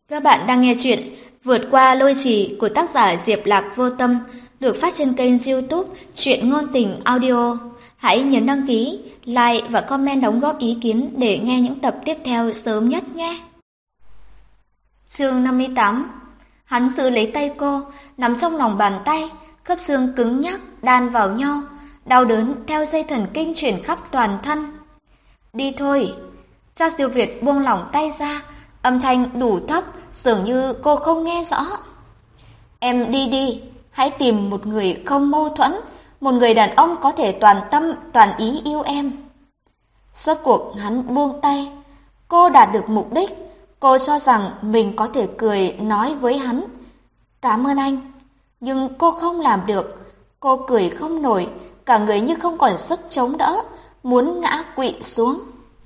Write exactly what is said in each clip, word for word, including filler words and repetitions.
Các bạn đang nghe chuyện Vượt qua lôi trì của tác giả Diệp Lạc Vô Tâm được phát trên kênh YouTube Truyện Ngôn Tình Audio. Hãy nhấn đăng ký, like và comment đóng góp ý kiến để nghe những tập tiếp theo sớm nhất nhé. Chương năm mươi tám. Hắn giữ lấy tay cô, nắm trong lòng bàn tay, khớp xương cứng nhắc đan vào nhau, đau đớn theo dây thần kinh truyền khắp toàn thân. Đi thôi. Trác Siêu Việt buông lỏng tay ra, âm thanh đủ thấp, dường như cô không nghe rõ. Em đi đi, hãy tìm một người không mâu thuẫn, một người đàn ông có thể toàn tâm, toàn ý yêu em. Rốt cuộc hắn buông tay, cô đạt được mục đích, cô cho rằng mình có thể cười nói với hắn. Cảm ơn anh, nhưng cô không làm được, cô cười không nổi, cả người như không còn sức chống đỡ, muốn ngã quỵ xuống.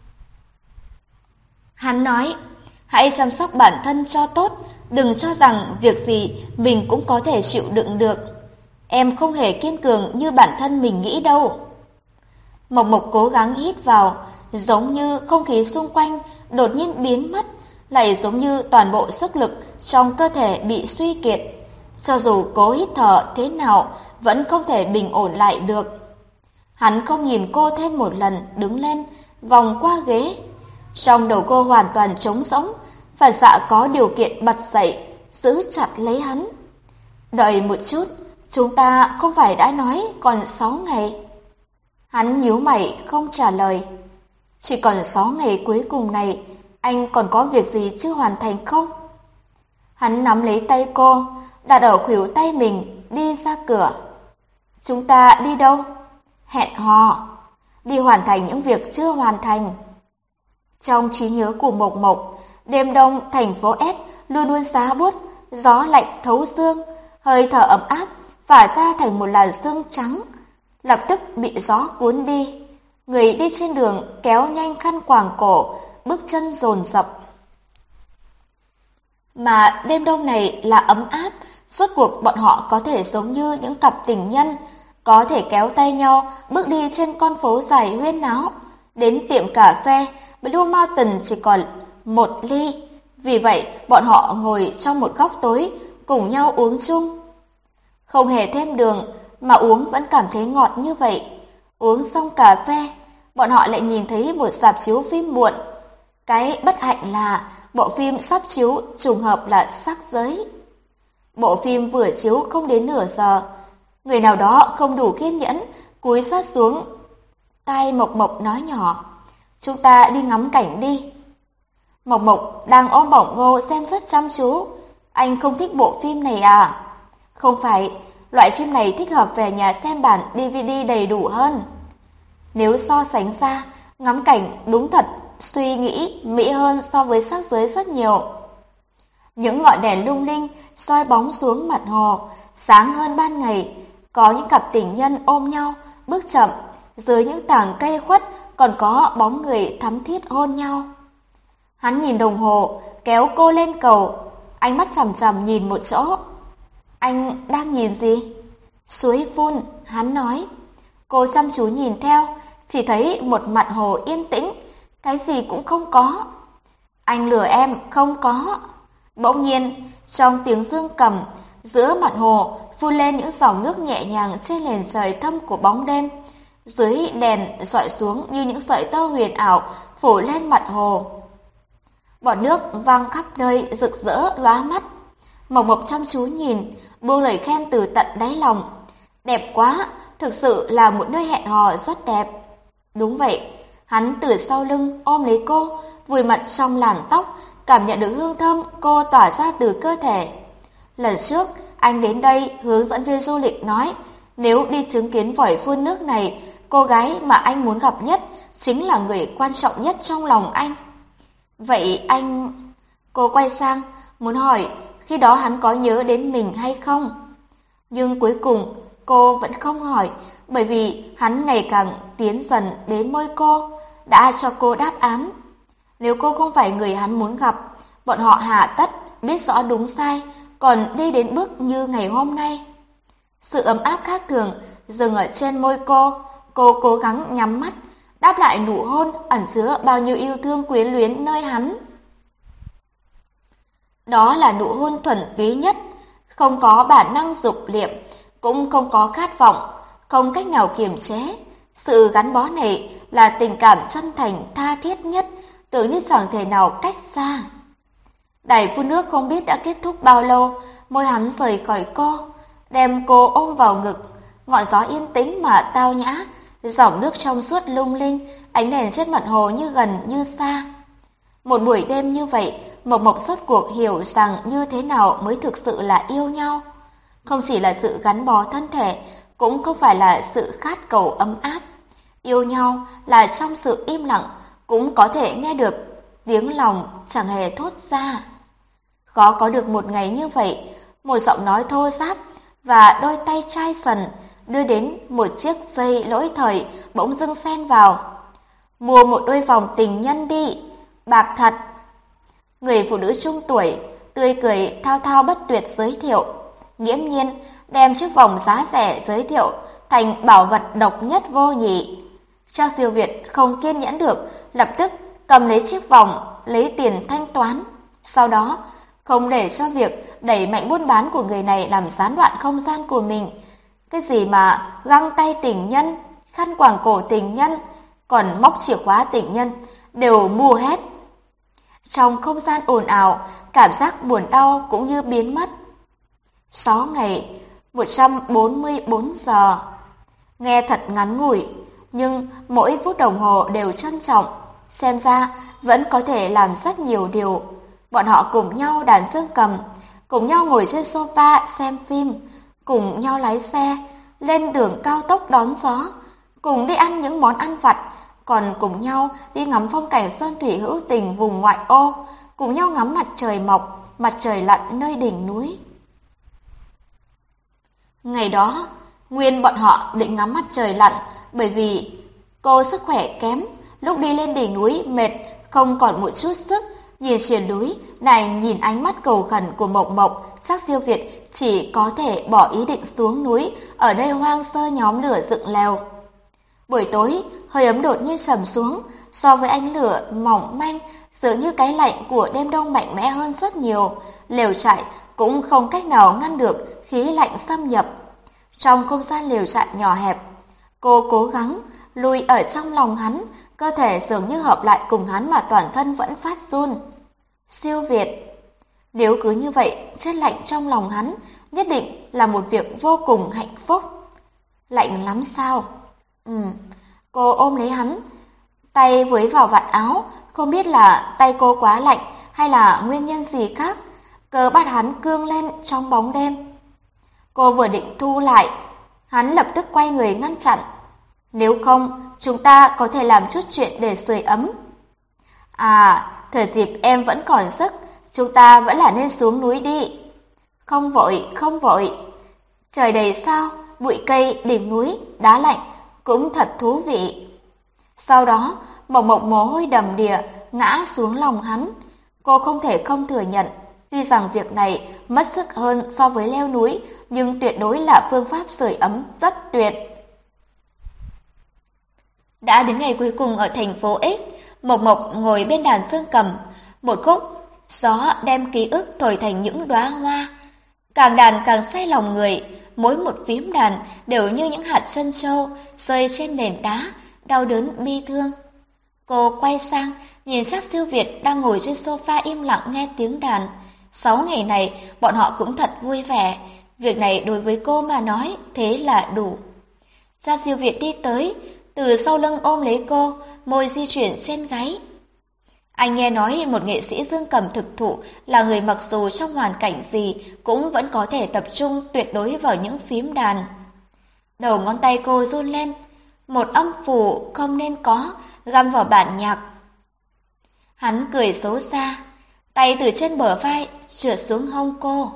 Hắn nói, hãy chăm sóc bản thân cho tốt, đừng cho rằng việc gì mình cũng có thể chịu đựng được. Em không hề kiên cường như bản thân mình nghĩ đâu. Mộc Mộc cố gắng hít vào, giống như không khí xung quanh đột nhiên biến mất, lại giống như toàn bộ sức lực trong cơ thể bị suy kiệt. Cho dù cố hít thở thế nào, vẫn không thể bình ổn lại được. Hắn không nhìn cô thêm một lần, đứng lên, vòng qua ghế. Trong đầu cô hoàn toàn trống rỗng, phản xạ có điều kiện bật dậy, giữ chặt lấy hắn. Đợi một chút, chúng ta không phải đã nói còn sáu ngày. Hắn nhíu mày không trả lời. Chỉ còn sáu ngày cuối cùng này, anh còn có việc gì chưa hoàn thành không? Hắn nắm lấy tay cô, đặt ở khuỷu tay mình, đi ra cửa. Chúng ta đi đâu? Hẹn hò. Đi hoàn thành những việc chưa hoàn thành. Trong trí nhớ của Mộc Mộc, đêm đông thành phố S luôn luôn giá buốt, gió lạnh thấu xương, hơi thở ấm áp phả ra thành một làn sương trắng, lập tức bị gió cuốn đi. Người đi trên đường kéo nhanh khăn quàng cổ, bước chân dồn dập. Mà đêm đông này là ấm áp, rốt cuộc bọn họ có thể giống như những cặp tình nhân, có thể kéo tay nhau bước đi trên con phố dài huyên náo, đến tiệm cà phê Blue Mountain chỉ còn một ly. Vì vậy, bọn họ ngồi trong một góc tối, cùng nhau uống chung. Không hề thêm đường, mà uống vẫn cảm thấy ngọt như vậy. Uống xong cà phê, bọn họ lại nhìn thấy một rạp chiếu phim muộn. Cái bất hạnh là bộ phim sắp chiếu trùng hợp là sắc giới. Bộ phim vừa chiếu không đến nửa giờ. Người nào đó không đủ kiên nhẫn, cúi sát xuống. Tai Mộc Mộc nói nhỏ, chúng ta đi ngắm cảnh đi. Mộc Mộc đang ôm bỏng ngô xem rất chăm chú. Anh không thích bộ phim này à? Không phải, loại phim này thích hợp về nhà xem bản đê vê đê đầy đủ hơn. Nếu so sánh ra, ngắm cảnh đúng thật suy nghĩ mỹ hơn so với sắc giới rất nhiều. Những ngọn đèn lung linh soi bóng xuống mặt hồ, sáng hơn ban ngày. Có những cặp tình nhân ôm nhau, bước chậm, dưới những tảng cây khuất còn có bóng người thắm thiết hôn nhau. Hắn nhìn đồng hồ, kéo cô lên cầu, ánh mắt chằm chằm nhìn một chỗ. Anh đang nhìn gì? Suối phun, hắn nói. Cô chăm chú nhìn theo, chỉ thấy một mặt hồ yên tĩnh, cái gì cũng không có. Anh lừa em, không có. Bỗng nhiên, trong tiếng dương cầm, giữa mặt hồ phun lên những dòng nước nhẹ nhàng trên nền trời thâm của bóng đêm. Dưới đèn dọi xuống như những sợi tơ huyền ảo phủ lên mặt hồ. Bọt nước văng khắp nơi rực rỡ lóa mắt. Mộc Mộc chăm chú nhìn, buông lời khen từ tận đáy lòng. Đẹp quá, thực sự là một nơi hẹn hò rất đẹp. Đúng vậy, hắn từ sau lưng ôm lấy cô, vùi mặt trong làn tóc, cảm nhận được hương thơm cô tỏa ra từ cơ thể. Lần trước, anh đến đây, hướng dẫn viên du lịch nói, nếu đi chứng kiến vòi phun nước này, cô gái mà anh muốn gặp nhất chính là người quan trọng nhất trong lòng anh. Vậy anh... Cô quay sang, muốn hỏi khi đó hắn có nhớ đến mình hay không? Nhưng cuối cùng cô vẫn không hỏi, bởi vì hắn ngày càng tiến dần đến môi cô, đã cho cô đáp án. Nếu cô không phải người hắn muốn gặp, bọn họ hà tất biết rõ đúng sai, còn đi đến bước như ngày hôm nay. Sự ấm áp khác thường dừng ở trên môi cô, cô cố gắng nhắm mắt, đáp lại nụ hôn ẩn chứa bao nhiêu yêu thương quyến luyến nơi hắn. Đó là nụ hôn thuần túy nhất, không có bản năng dục liệm, cũng không có khát vọng, không cách nào kiềm chế. Sự gắn bó này là tình cảm chân thành tha thiết nhất, tưởng như chẳng thể nào cách xa. Đài phun nước không biết đã kết thúc bao lâu, môi hắn rời khỏi cô, đem cô ôm vào ngực. Ngọn gió yên tĩnh mà tao nhã, dòng nước trong suốt lung linh, ánh đèn trên mặt hồ như gần như xa. Một buổi đêm như vậy, Mộc Mộc rốt cuộc hiểu rằng như thế nào mới thực sự là yêu nhau. Không chỉ là sự gắn bó thân thể, cũng không phải là sự khát cầu ấm áp. Yêu nhau là trong sự im lặng, cũng có thể nghe được tiếng lòng chẳng hề thốt ra. Khó có được một ngày như vậy, một giọng nói thô ráp và đôi tay chai sần đưa đến một chiếc dây lỗi thời bỗng dưng xen vào. Mua một đôi vòng tình nhân đi, bạc thật. Người phụ nữ trung tuổi, tươi cười thao thao bất tuyệt giới thiệu, nghiễm nhiên đem chiếc vòng giá rẻ giới thiệu thành bảo vật độc nhất vô nhị. Trang Siêu Việt không kiên nhẫn được, lập tức cầm lấy chiếc vòng, lấy tiền thanh toán. Sau đó, không để cho việc đẩy mạnh buôn bán của người này làm gián đoạn không gian của mình. Cái gì mà găng tay tình nhân, khăn quàng cổ tình nhân, còn móc chìa khóa tình nhân, đều mua hết. Trong không gian ồn ào, cảm giác buồn đau cũng như biến mất. Sáu ngày, một trăm bốn mươi bốn giờ. Nghe thật ngắn ngủi, nhưng mỗi phút đồng hồ đều trân trọng. Xem ra vẫn có thể làm rất nhiều điều. Bọn họ cùng nhau đàn dương cầm, cùng nhau ngồi trên sofa xem phim, cùng nhau lái xe, lên đường cao tốc đón gió, cùng đi ăn những món ăn vặt, còn cùng nhau đi ngắm phong cảnh sơn thủy hữu tình vùng ngoại ô, cùng nhau ngắm mặt trời mọc, mặt trời lặn nơi đỉnh núi. Ngày đó, nguyên bọn họ định ngắm mặt trời lặn, bởi vì cô sức khỏe kém, lúc đi lên đỉnh núi mệt không còn một chút sức. Nhìn sườn núi, này nhìn ánh mắt cầu khẩn của Mộc Mộc, Trác Siêu Việt chỉ có thể bỏ ý định xuống núi, ở đây hoang sơ nhóm lửa dựng lều. Buổi tối, hơi ấm đột nhiên trầm xuống, so với ánh lửa mỏng manh, dường như cái lạnh của đêm đông mạnh mẽ hơn rất nhiều. Lều trại cũng không cách nào ngăn được khí lạnh xâm nhập. Trong không gian lều trại nhỏ hẹp, cô cố gắng lùi ở trong lòng hắn, cơ thể dường như hợp lại cùng hắn mà toàn thân vẫn phát run. Siêu Việt, nếu cứ như vậy, chết lạnh trong lòng hắn nhất định là một việc vô cùng hạnh phúc. Lạnh lắm sao? Ừ, cô ôm lấy hắn, tay với vào vạt áo, không biết là tay cô quá lạnh hay là nguyên nhân gì khác, cờ bắt hắn cương lên trong bóng đêm. Cô vừa định thu lại, hắn lập tức quay người ngăn chặn. Nếu không, chúng ta có thể làm chút chuyện để sưởi ấm. À, thời dịp em vẫn còn sức, chúng ta vẫn là nên xuống núi đi. Không vội, không vội. Trời đầy sao, bụi cây, đỉnh núi, đá lạnh, cũng thật thú vị. Sau đó, Mộc Mộc mồ hôi đầm đìa ngã xuống lòng hắn. Cô không thể không thừa nhận, tuy rằng việc này mất sức hơn so với leo núi, nhưng tuyệt đối là phương pháp sưởi ấm rất tuyệt. Đã đến ngày cuối cùng ở thành phố X, Mộc Mộc ngồi bên đàn dương cầm, một khúc gió đem ký ức thổi thành những đóa hoa. Càng đàn càng say lòng người, mỗi một phím đàn đều như những hạt trân châu rơi trên nền đá, đau đớn bi thương. Cô quay sang, nhìn Trác Siêu Việt đang ngồi trên sofa im lặng nghe tiếng đàn. Sáu ngày này, bọn họ cũng thật vui vẻ. Việc này đối với cô mà nói, thế là đủ. Trác Siêu Việt đi tới, từ sau lưng ôm lấy cô, môi di chuyển trên gáy. Anh nghe nói một nghệ sĩ dương cầm thực thụ là người mặc dù trong hoàn cảnh gì cũng vẫn có thể tập trung tuyệt đối vào những phím đàn. Đầu ngón tay cô run lên, một âm phủ không nên có găm vào bản nhạc. Hắn cười xấu xa, tay từ trên bờ vai trượt xuống hông cô.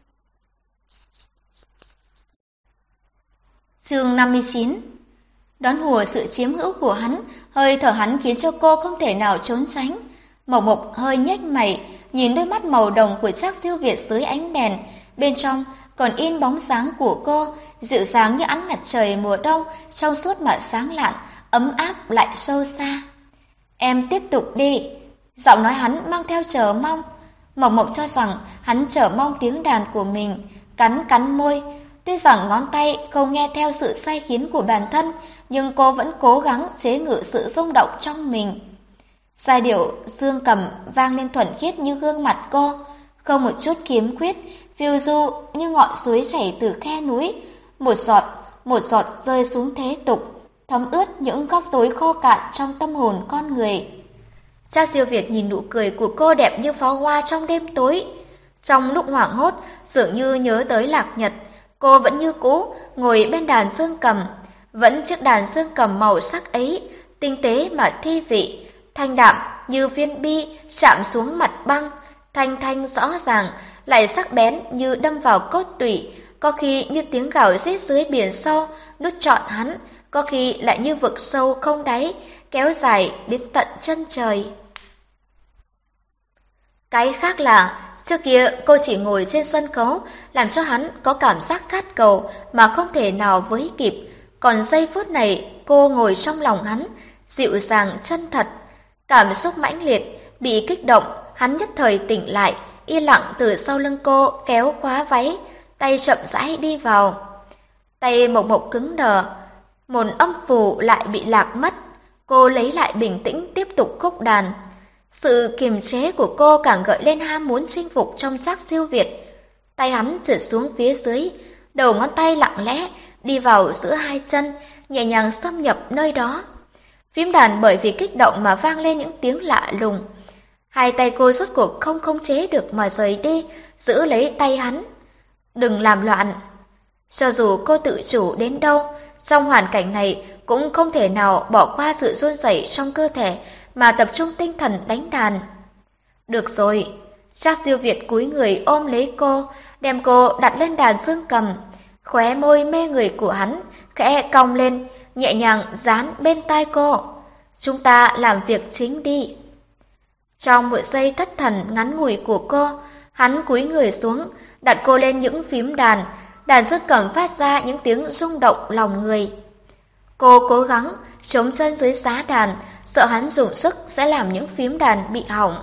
Chương năm mươi chín. Đón hùa sự chiếm hữu của hắn, hơi thở hắn khiến cho cô không thể nào trốn tránh. Mộc Mộc hơi nhếch mày, nhìn đôi mắt màu đồng của Trác Siêu Việt dưới ánh đèn, bên trong còn in bóng dáng của cô, dịu dàng như ánh mặt trời mùa đông, trong suốt mà sáng lạn, ấm áp lại sâu xa. Em tiếp tục đi. Giọng nói hắn mang theo chờ mong. Mộc Mộc cho rằng hắn chờ mong tiếng đàn của mình, cắn cắn môi. Tuy rằng ngón tay không nghe theo sự sai khiến của bản thân, nhưng cô vẫn cố gắng chế ngự sự rung động trong mình. Giai điệu dương cầm vang lên thuần khiết như gương mặt cô, không một chút khiếm khuyết, phiêu du như ngọn suối chảy từ khe núi, một giọt, một giọt rơi xuống thế tục, thấm ướt những góc tối khô cạn trong tâm hồn con người. Trác Siêu Việt nhìn nụ cười của cô đẹp như pháo hoa trong đêm tối. Trong lúc hoảng hốt, dường như nhớ tới Lạc Nhật, cô vẫn như cũ ngồi bên đàn dương cầm, vẫn chiếc đàn dương cầm màu sắc ấy, tinh tế mà thi vị, thanh đạm như viên bi chạm xuống mặt băng, thanh thanh rõ ràng, lại sắc bén như đâm vào cốt tủy, có khi như tiếng gào rít dưới biển sâu nuốt trọn hắn, có khi lại như vực sâu không đáy kéo dài đến tận chân trời. Cái khác là trước kia cô chỉ ngồi trên sân khấu làm cho hắn có cảm giác khát cầu mà không thể nào với kịp, còn giây phút này cô ngồi trong lòng hắn, dịu dàng chân thật. Cảm xúc mãnh liệt, bị kích động, hắn nhất thời tỉnh lại, yên lặng từ sau lưng cô kéo khóa váy, tay chậm rãi đi vào. Tay Mộc Mộc cứng đờ, một âm phù lại bị lạc mất. Cô lấy lại bình tĩnh tiếp tục khúc đàn. Sự kiềm chế của cô càng gợi lên ham muốn chinh phục trong Trác Siêu Việt. Tay hắn trượt xuống phía dưới, đầu ngón tay lặng lẽ đi vào giữa hai chân, nhẹ nhàng xâm nhập nơi đó. Phím đàn bởi vì kích động mà vang lên những tiếng lạ lùng. Hai tay cô rốt cuộc không khống chế được mà rời đi, giữ lấy tay hắn. Đừng làm loạn. Cho dù cô tự chủ đến đâu, trong hoàn cảnh này cũng không thể nào bỏ qua sự run rẩy trong cơ thể mà tập trung tinh thần đánh đàn. Được rồi, Trác Siêu Việt cúi người ôm lấy cô, đem cô đặt lên đàn dương cầm. Khóe môi mê người của hắn khẽ cong lên, nhẹ nhàng dán bên tai cô. Chúng ta làm việc chính đi. Trong một giây thất thần ngắn ngủi của cô, hắn cúi người xuống, đặt cô lên những phím đàn. Đàn dương cầm phát ra những tiếng rung động lòng người. Cô cố gắng chống chân dưới giá đàn, sợ hắn dùng sức sẽ làm những phím đàn bị hỏng.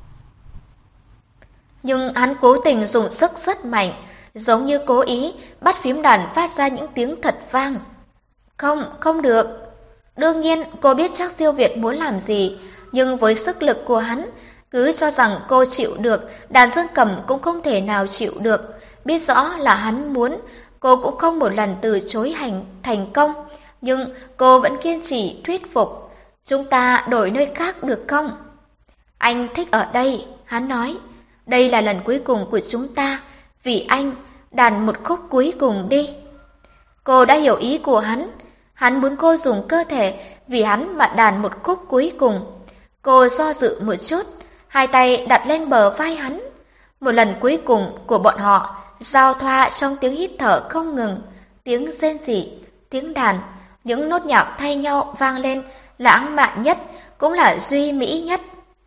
Nhưng hắn cố tình dùng sức rất mạnh, giống như cố ý bắt phím đàn phát ra những tiếng thật vang. Không, không được. Đương nhiên cô biết Trác Siêu Việt muốn làm gì, nhưng với sức lực của hắn, cứ cho rằng cô chịu được, đàn dương cầm cũng không thể nào chịu được. Biết rõ là hắn muốn, cô cũng không một lần từ chối hành thành công, nhưng cô vẫn kiên trì thuyết phục. Chúng ta đổi nơi khác được không? Anh thích ở đây, hắn nói. Đây là lần cuối cùng của chúng ta, vì anh, đàn một khúc cuối cùng đi. Cô đã hiểu ý của hắn, hắn muốn cô dùng cơ thể vì hắn mà đàn một khúc cuối cùng. Cô do dự một chút, hai tay đặt lên bờ vai hắn. Một lần cuối cùng của bọn họ giao thoa trong tiếng hít thở không ngừng, tiếng rên rỉ, tiếng đàn, những nốt nhạc thay nhau vang lên, lãng mạn nhất cũng là duy mỹ nhất.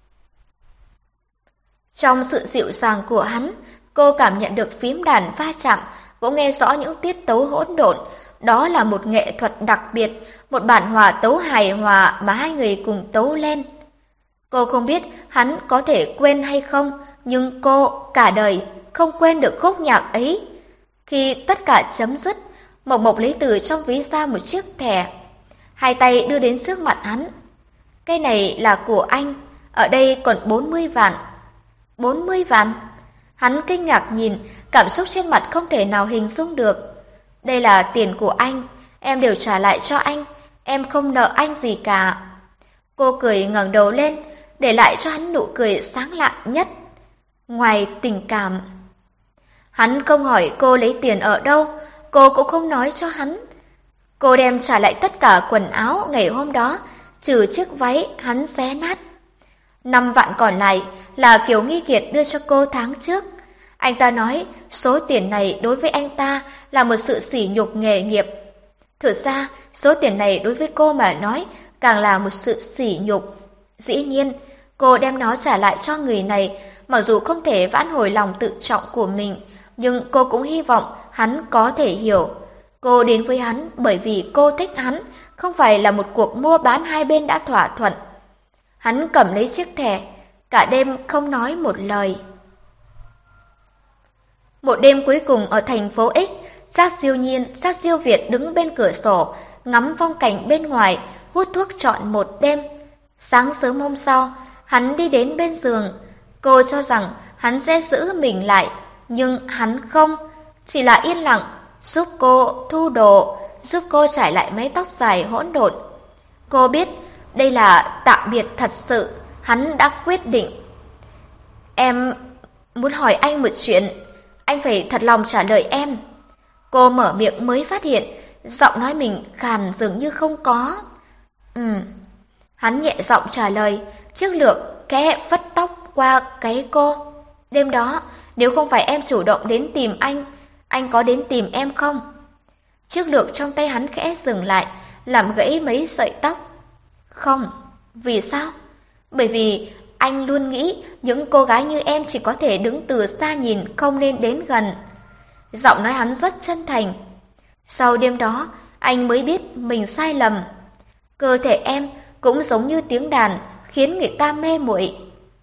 Trong sự dịu dàng của hắn, cô cảm nhận được phím đàn va chạm, cũng nghe rõ những tiết tấu hỗn độn. Đó là một nghệ thuật đặc biệt, một bản hòa tấu hài hòa mà hai người cùng tấu lên. Cô không biết hắn có thể quên hay không, nhưng cô cả đời không quên được khúc nhạc ấy. Khi tất cả chấm dứt, Mộc Mộc lấy từ trong ví ra một chiếc thẻ, hai tay đưa đến trước mặt hắn. Cái này là của anh, ở đây còn bốn mươi vạn. bốn mươi vạn? Hắn kinh ngạc nhìn, cảm xúc trên mặt không thể nào hình dung được. Đây là tiền của anh, em đều trả lại cho anh, em không nợ anh gì cả. Cô cười ngẩng đầu lên, để lại cho hắn nụ cười sáng lạ nhất. Ngoài tình cảm. Hắn không hỏi cô lấy tiền ở đâu, cô cũng không nói cho hắn. Cô đem trả lại tất cả quần áo ngày hôm đó, trừ chiếc váy hắn xé nát. Năm vạn còn lại là Kiều Nghi Kiệt đưa cho cô tháng trước. Anh ta nói số tiền này đối với anh ta là một sự sỉ nhục nghề nghiệp. Thực ra, số tiền này đối với cô mà nói càng là một sự sỉ nhục. Dĩ nhiên, cô đem nó trả lại cho người này, mặc dù không thể vãn hồi lòng tự trọng của mình, nhưng cô cũng hy vọng hắn có thể hiểu. Cô đến với hắn bởi vì cô thích hắn, không phải là một cuộc mua bán hai bên đã thỏa thuận. Hắn cầm lấy chiếc thẻ, cả đêm không nói một lời. Một đêm cuối cùng ở thành phố X, Trác Siêu Nhiên, Trác Siêu Việt đứng bên cửa sổ, ngắm phong cảnh bên ngoài, hút thuốc trọn một đêm. Sáng sớm hôm sau, hắn đi đến bên giường. Cô cho rằng hắn sẽ giữ mình lại, nhưng hắn không, chỉ là yên lặng, giúp cô thu đồ, giúp cô trải lại mái tóc dài hỗn độn. Cô biết đây là tạm biệt thật sự, hắn đã quyết định. Em muốn hỏi anh một chuyện, anh phải thật lòng trả lời em. Cô mở miệng mới phát hiện, giọng nói mình khàn dường như không có. Ừm. Hắn nhẹ giọng trả lời, chiếc lược khẽ vắt tóc qua gáy cô. Đêm đó, nếu không phải em chủ động đến tìm anh, anh có đến tìm em không? Chiếc lược trong tay hắn khẽ dừng lại, làm gãy mấy sợi tóc. Không. Vì sao? Bởi vì anh luôn nghĩ những cô gái như em chỉ có thể đứng từ xa nhìn, không nên đến gần. Giọng nói hắn rất chân thành. Sau đêm đó, anh mới biết mình sai lầm. Cơ thể em cũng giống như tiếng đàn, khiến người ta mê muội.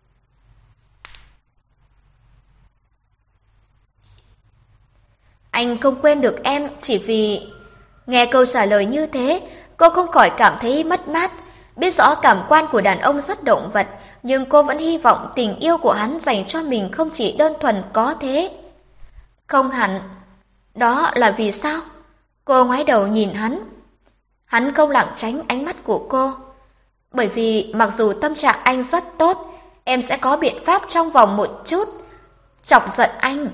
Anh không quên được em chỉ vì... Nghe câu trả lời như thế, cô không khỏi cảm thấy mất mát. Biết rõ cảm quan của đàn ông rất động vật, nhưng cô vẫn hy vọng tình yêu của hắn dành cho mình không chỉ đơn thuần có thế. Không hẳn. Đó là vì sao? Cô ngoái đầu nhìn hắn. Hắn không lảng tránh ánh mắt của cô. Bởi vì mặc dù tâm trạng anh rất tốt, em sẽ có biện pháp trong vòng một chút chọc giận anh.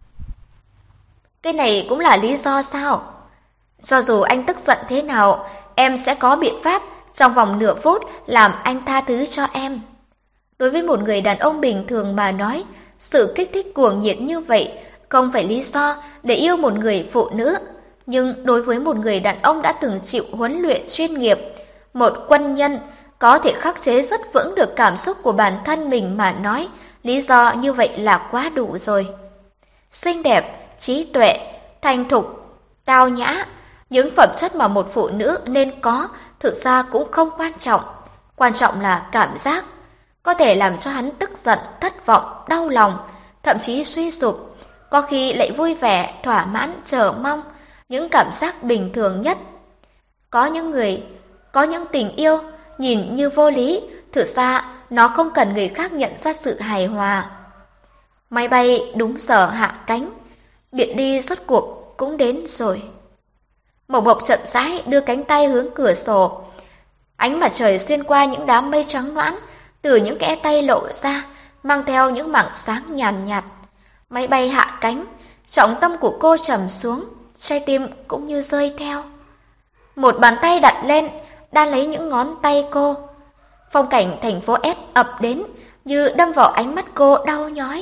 Cái này cũng là lý do sao? Cho dù anh tức giận thế nào, em sẽ có biện pháp trong vòng nửa phút làm anh tha thứ cho em. Đối với một người đàn ông bình thường mà nói, sự kích thích cuồng nhiệt như vậy không phải lý do để yêu một người phụ nữ. Nhưng đối với một người đàn ông đã từng chịu huấn luyện chuyên nghiệp, một quân nhân có thể khắc chế rất vững được cảm xúc của bản thân mình mà nói, lý do như vậy là quá đủ rồi. Xinh đẹp, trí tuệ, thành thục, tao nhã, những phẩm chất mà một phụ nữ nên có thực ra cũng không quan trọng. Quan trọng là cảm giác, có thể làm cho hắn tức giận, thất vọng, đau lòng, thậm chí suy sụp, có khi lại vui vẻ, thỏa mãn, chờ mong, những cảm giác bình thường nhất. Có những người, có những tình yêu nhìn như vô lý, thực ra nó không cần người khác nhận ra sự hài hòa. Máy bay đúng giờ hạ cánh, biệt ly rốt cuộc cũng đến rồi. Mộc Mộc chậm rãi đưa cánh tay hướng cửa sổ. Ánh mặt trời xuyên qua những đám mây trắng noãn, từ những kẽ tay lộ ra, mang theo những mảng sáng nhàn nhạt. Máy bay hạ cánh, trọng tâm của cô trầm xuống, trái tim cũng như rơi theo. Một bàn tay đặt lên, đan lấy những ngón tay cô. Phong cảnh thành phố S ập đến, như đâm vào ánh mắt cô đau nhói.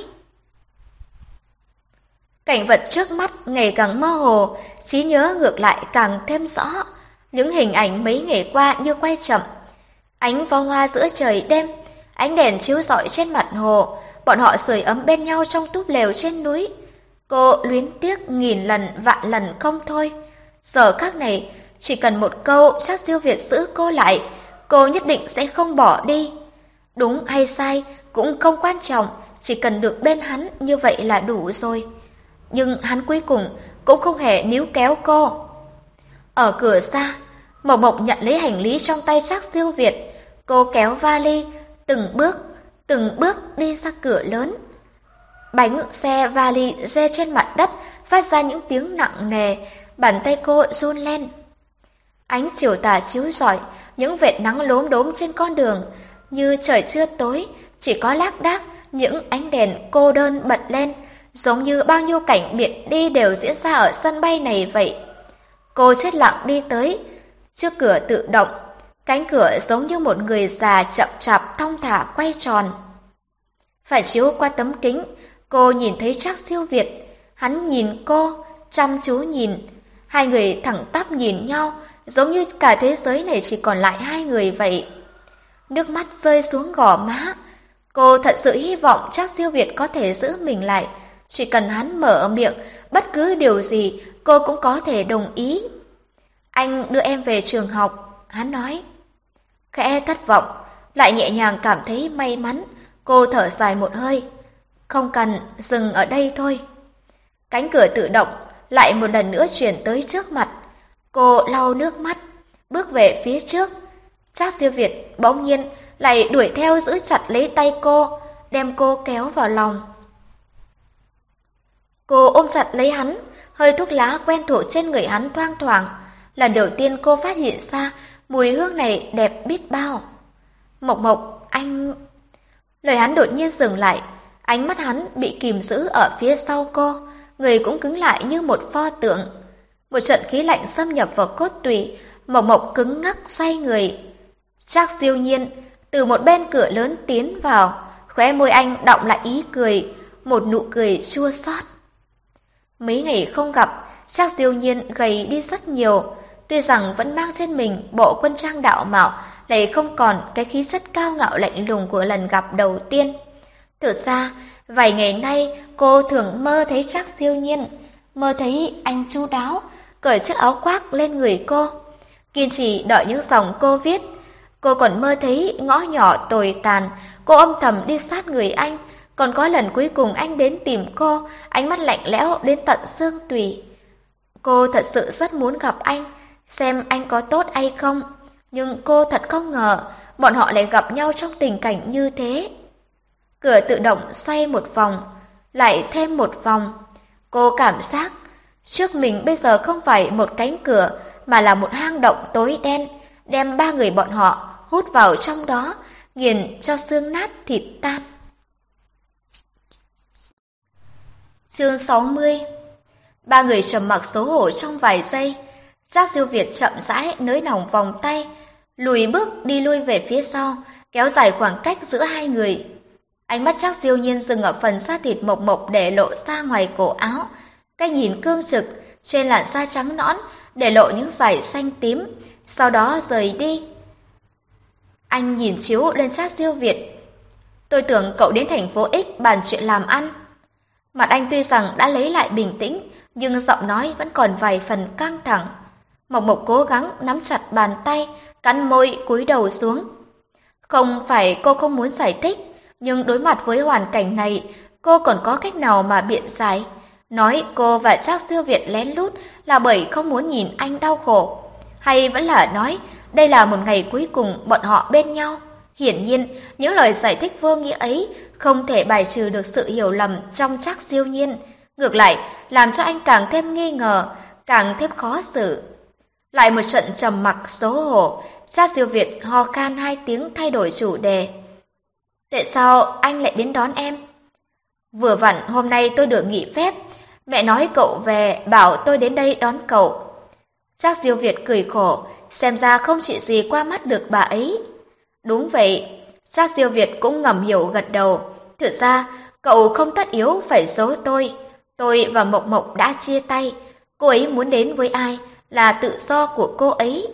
Cảnh vật trước mắt ngày càng mơ hồ, trí nhớ ngược lại càng thêm rõ. Những hình ảnh mấy ngày qua như quay chậm. Ánh pháo hoa giữa trời đêm, ánh đèn chiếu rọi trên mặt hồ, bọn họ sưởi ấm bên nhau trong túp lều trên núi. Cô luyến tiếc nghìn lần vạn lần không thôi. Giờ khắc này, chỉ cần một câu Trác Siêu Việt giữ cô lại, cô nhất định sẽ không bỏ đi. Đúng hay sai cũng không quan trọng, chỉ cần được bên hắn như vậy là đủ rồi. Nhưng hắn cuối cùng cũng không hề níu kéo cô. Ở cửa xa, Mộc Mộc nhận lấy hành lý trong tay Trác Siêu Việt. Cô kéo vali, từng bước, từng bước đi ra cửa lớn. Bánh xe vali rơi trên mặt đất, phát ra những tiếng nặng nề, bàn tay cô run lên. Ánh chiều tà chiếu rọi, những vệt nắng lốm đốm trên con đường, như trời chưa tối, chỉ có lác đác những ánh đèn cô đơn bật lên, giống như bao nhiêu cảnh biệt ly đều diễn ra ở sân bay này vậy. Cô chết lặng đi tới, trước cửa tự động, cánh cửa giống như một người già chậm chạp thong thả quay tròn. Phải chiếu qua tấm kính, cô nhìn thấy Trác Siêu Việt, hắn nhìn cô, chăm chú nhìn, hai người thẳng tắp nhìn nhau, giống như cả thế giới này chỉ còn lại hai người vậy. Nước mắt rơi xuống gò má, cô thật sự hy vọng Trác Siêu Việt có thể giữ mình lại, chỉ cần hắn mở miệng, bất cứ điều gì cô cũng có thể đồng ý. Anh đưa em về trường học, hắn nói. Khẽ thất vọng, lại nhẹ nhàng cảm thấy may mắn, cô thở dài một hơi. Không cần, dừng ở đây thôi. Cánh cửa tự động lại một lần nữa chuyển tới trước mặt. Cô lau nước mắt, bước về phía trước. Trác Siêu Việt bỗng nhiên lại đuổi theo giữ chặt lấy tay cô, đem cô kéo vào lòng. Cô ôm chặt lấy hắn, hơi thuốc lá quen thuộc trên người hắn thoang thoảng. Lần đầu tiên cô phát hiện ra mùi hương này đẹp biết bao. Mộc Mộc, anh... Lời hắn đột nhiên dừng lại, ánh mắt hắn bị kìm giữ ở phía sau cô, người cũng cứng lại như một pho tượng. Một trận khí lạnh xâm nhập vào cốt tủy, Mộc Mộc cứng ngắc xoay người. Trác Siêu Nhiên từ một bên cửa lớn tiến vào, khóe môi anh đọng lại ý cười, một nụ cười chua xót. Mấy ngày không gặp, Trác Siêu Nhiên gầy đi rất nhiều, tuy rằng vẫn mang trên mình bộ quân trang đạo mạo, lại không còn cái khí chất cao ngạo lạnh lùng của lần gặp đầu tiên. Thực ra, vài ngày nay cô thường mơ thấy Trác Siêu Nhiên, mơ thấy anh chu đáo, cởi chiếc áo khoác lên người cô, kiên trì đợi những dòng cô viết. Cô còn mơ thấy ngõ nhỏ tồi tàn, cô âm thầm đi sát người anh, còn có lần cuối cùng anh đến tìm cô, ánh mắt lạnh lẽo đến tận xương tủy. Cô thật sự rất muốn gặp anh, xem anh có tốt hay không, nhưng cô thật không ngờ bọn họ lại gặp nhau trong tình cảnh như thế. Cửa tự động xoay một vòng, lại thêm một vòng. Cô cảm giác trước mình bây giờ không phải một cánh cửa, mà là một hang động tối đen, đem ba người bọn họ hút vào trong đó, nghiền cho xương nát thịt tan. Chương sáu mươi. Ba người trầm mặc xấu hổ trong vài giây. Trác Siêu Việt chậm rãi nới lỏng vòng tay, lùi bước đi lui về phía sau, kéo dài khoảng cách giữa hai người. Ánh mắt Trác Siêu Nhiên dừng ở phần da thịt Mộc Mộc để lộ ra ngoài cổ áo, cái nhìn cương trực trên làn da trắng nõn để lộ những dải xanh tím, sau đó rời đi. Anh nhìn chiếu lên Trác Siêu Việt. Tôi tưởng cậu đến thành phố X bàn chuyện làm ăn. Mặt anh tuy rằng đã lấy lại bình tĩnh, nhưng giọng nói vẫn còn vài phần căng thẳng. Mộc Mộc cố gắng nắm chặt bàn tay, cắn môi cúi đầu xuống. Không phải cô không muốn giải thích, nhưng đối mặt với hoàn cảnh này, cô còn có cách nào mà biện giải? Nói cô và Trác Siêu Việt lén lút là bởi không muốn nhìn anh đau khổ, hay vẫn là nói đây là một ngày cuối cùng bọn họ bên nhau? Hiển nhiên, những lời giải thích vô nghĩa ấy không thể bài trừ được sự hiểu lầm trong Trác Siêu Nhiên, ngược lại làm cho anh càng thêm nghi ngờ, càng thêm khó xử. Lại một trận trầm mặc xấu hổ, Trác Siêu Việt ho khan hai tiếng thay đổi chủ đề. Tại sao anh lại đến đón em? Vừa vặn hôm nay tôi được nghỉ phép, mẹ nói cậu về bảo tôi đến đây đón cậu. Trác Siêu Việt cười khổ, xem ra không chuyện gì qua mắt được bà ấy. Đúng vậy, Trác Siêu Việt cũng ngầm hiểu gật đầu. Thực ra cậu không tất yếu phải giấu tôi, tôi và Mộc Mộc đã chia tay, cô ấy muốn đến với ai là tự do của cô ấy.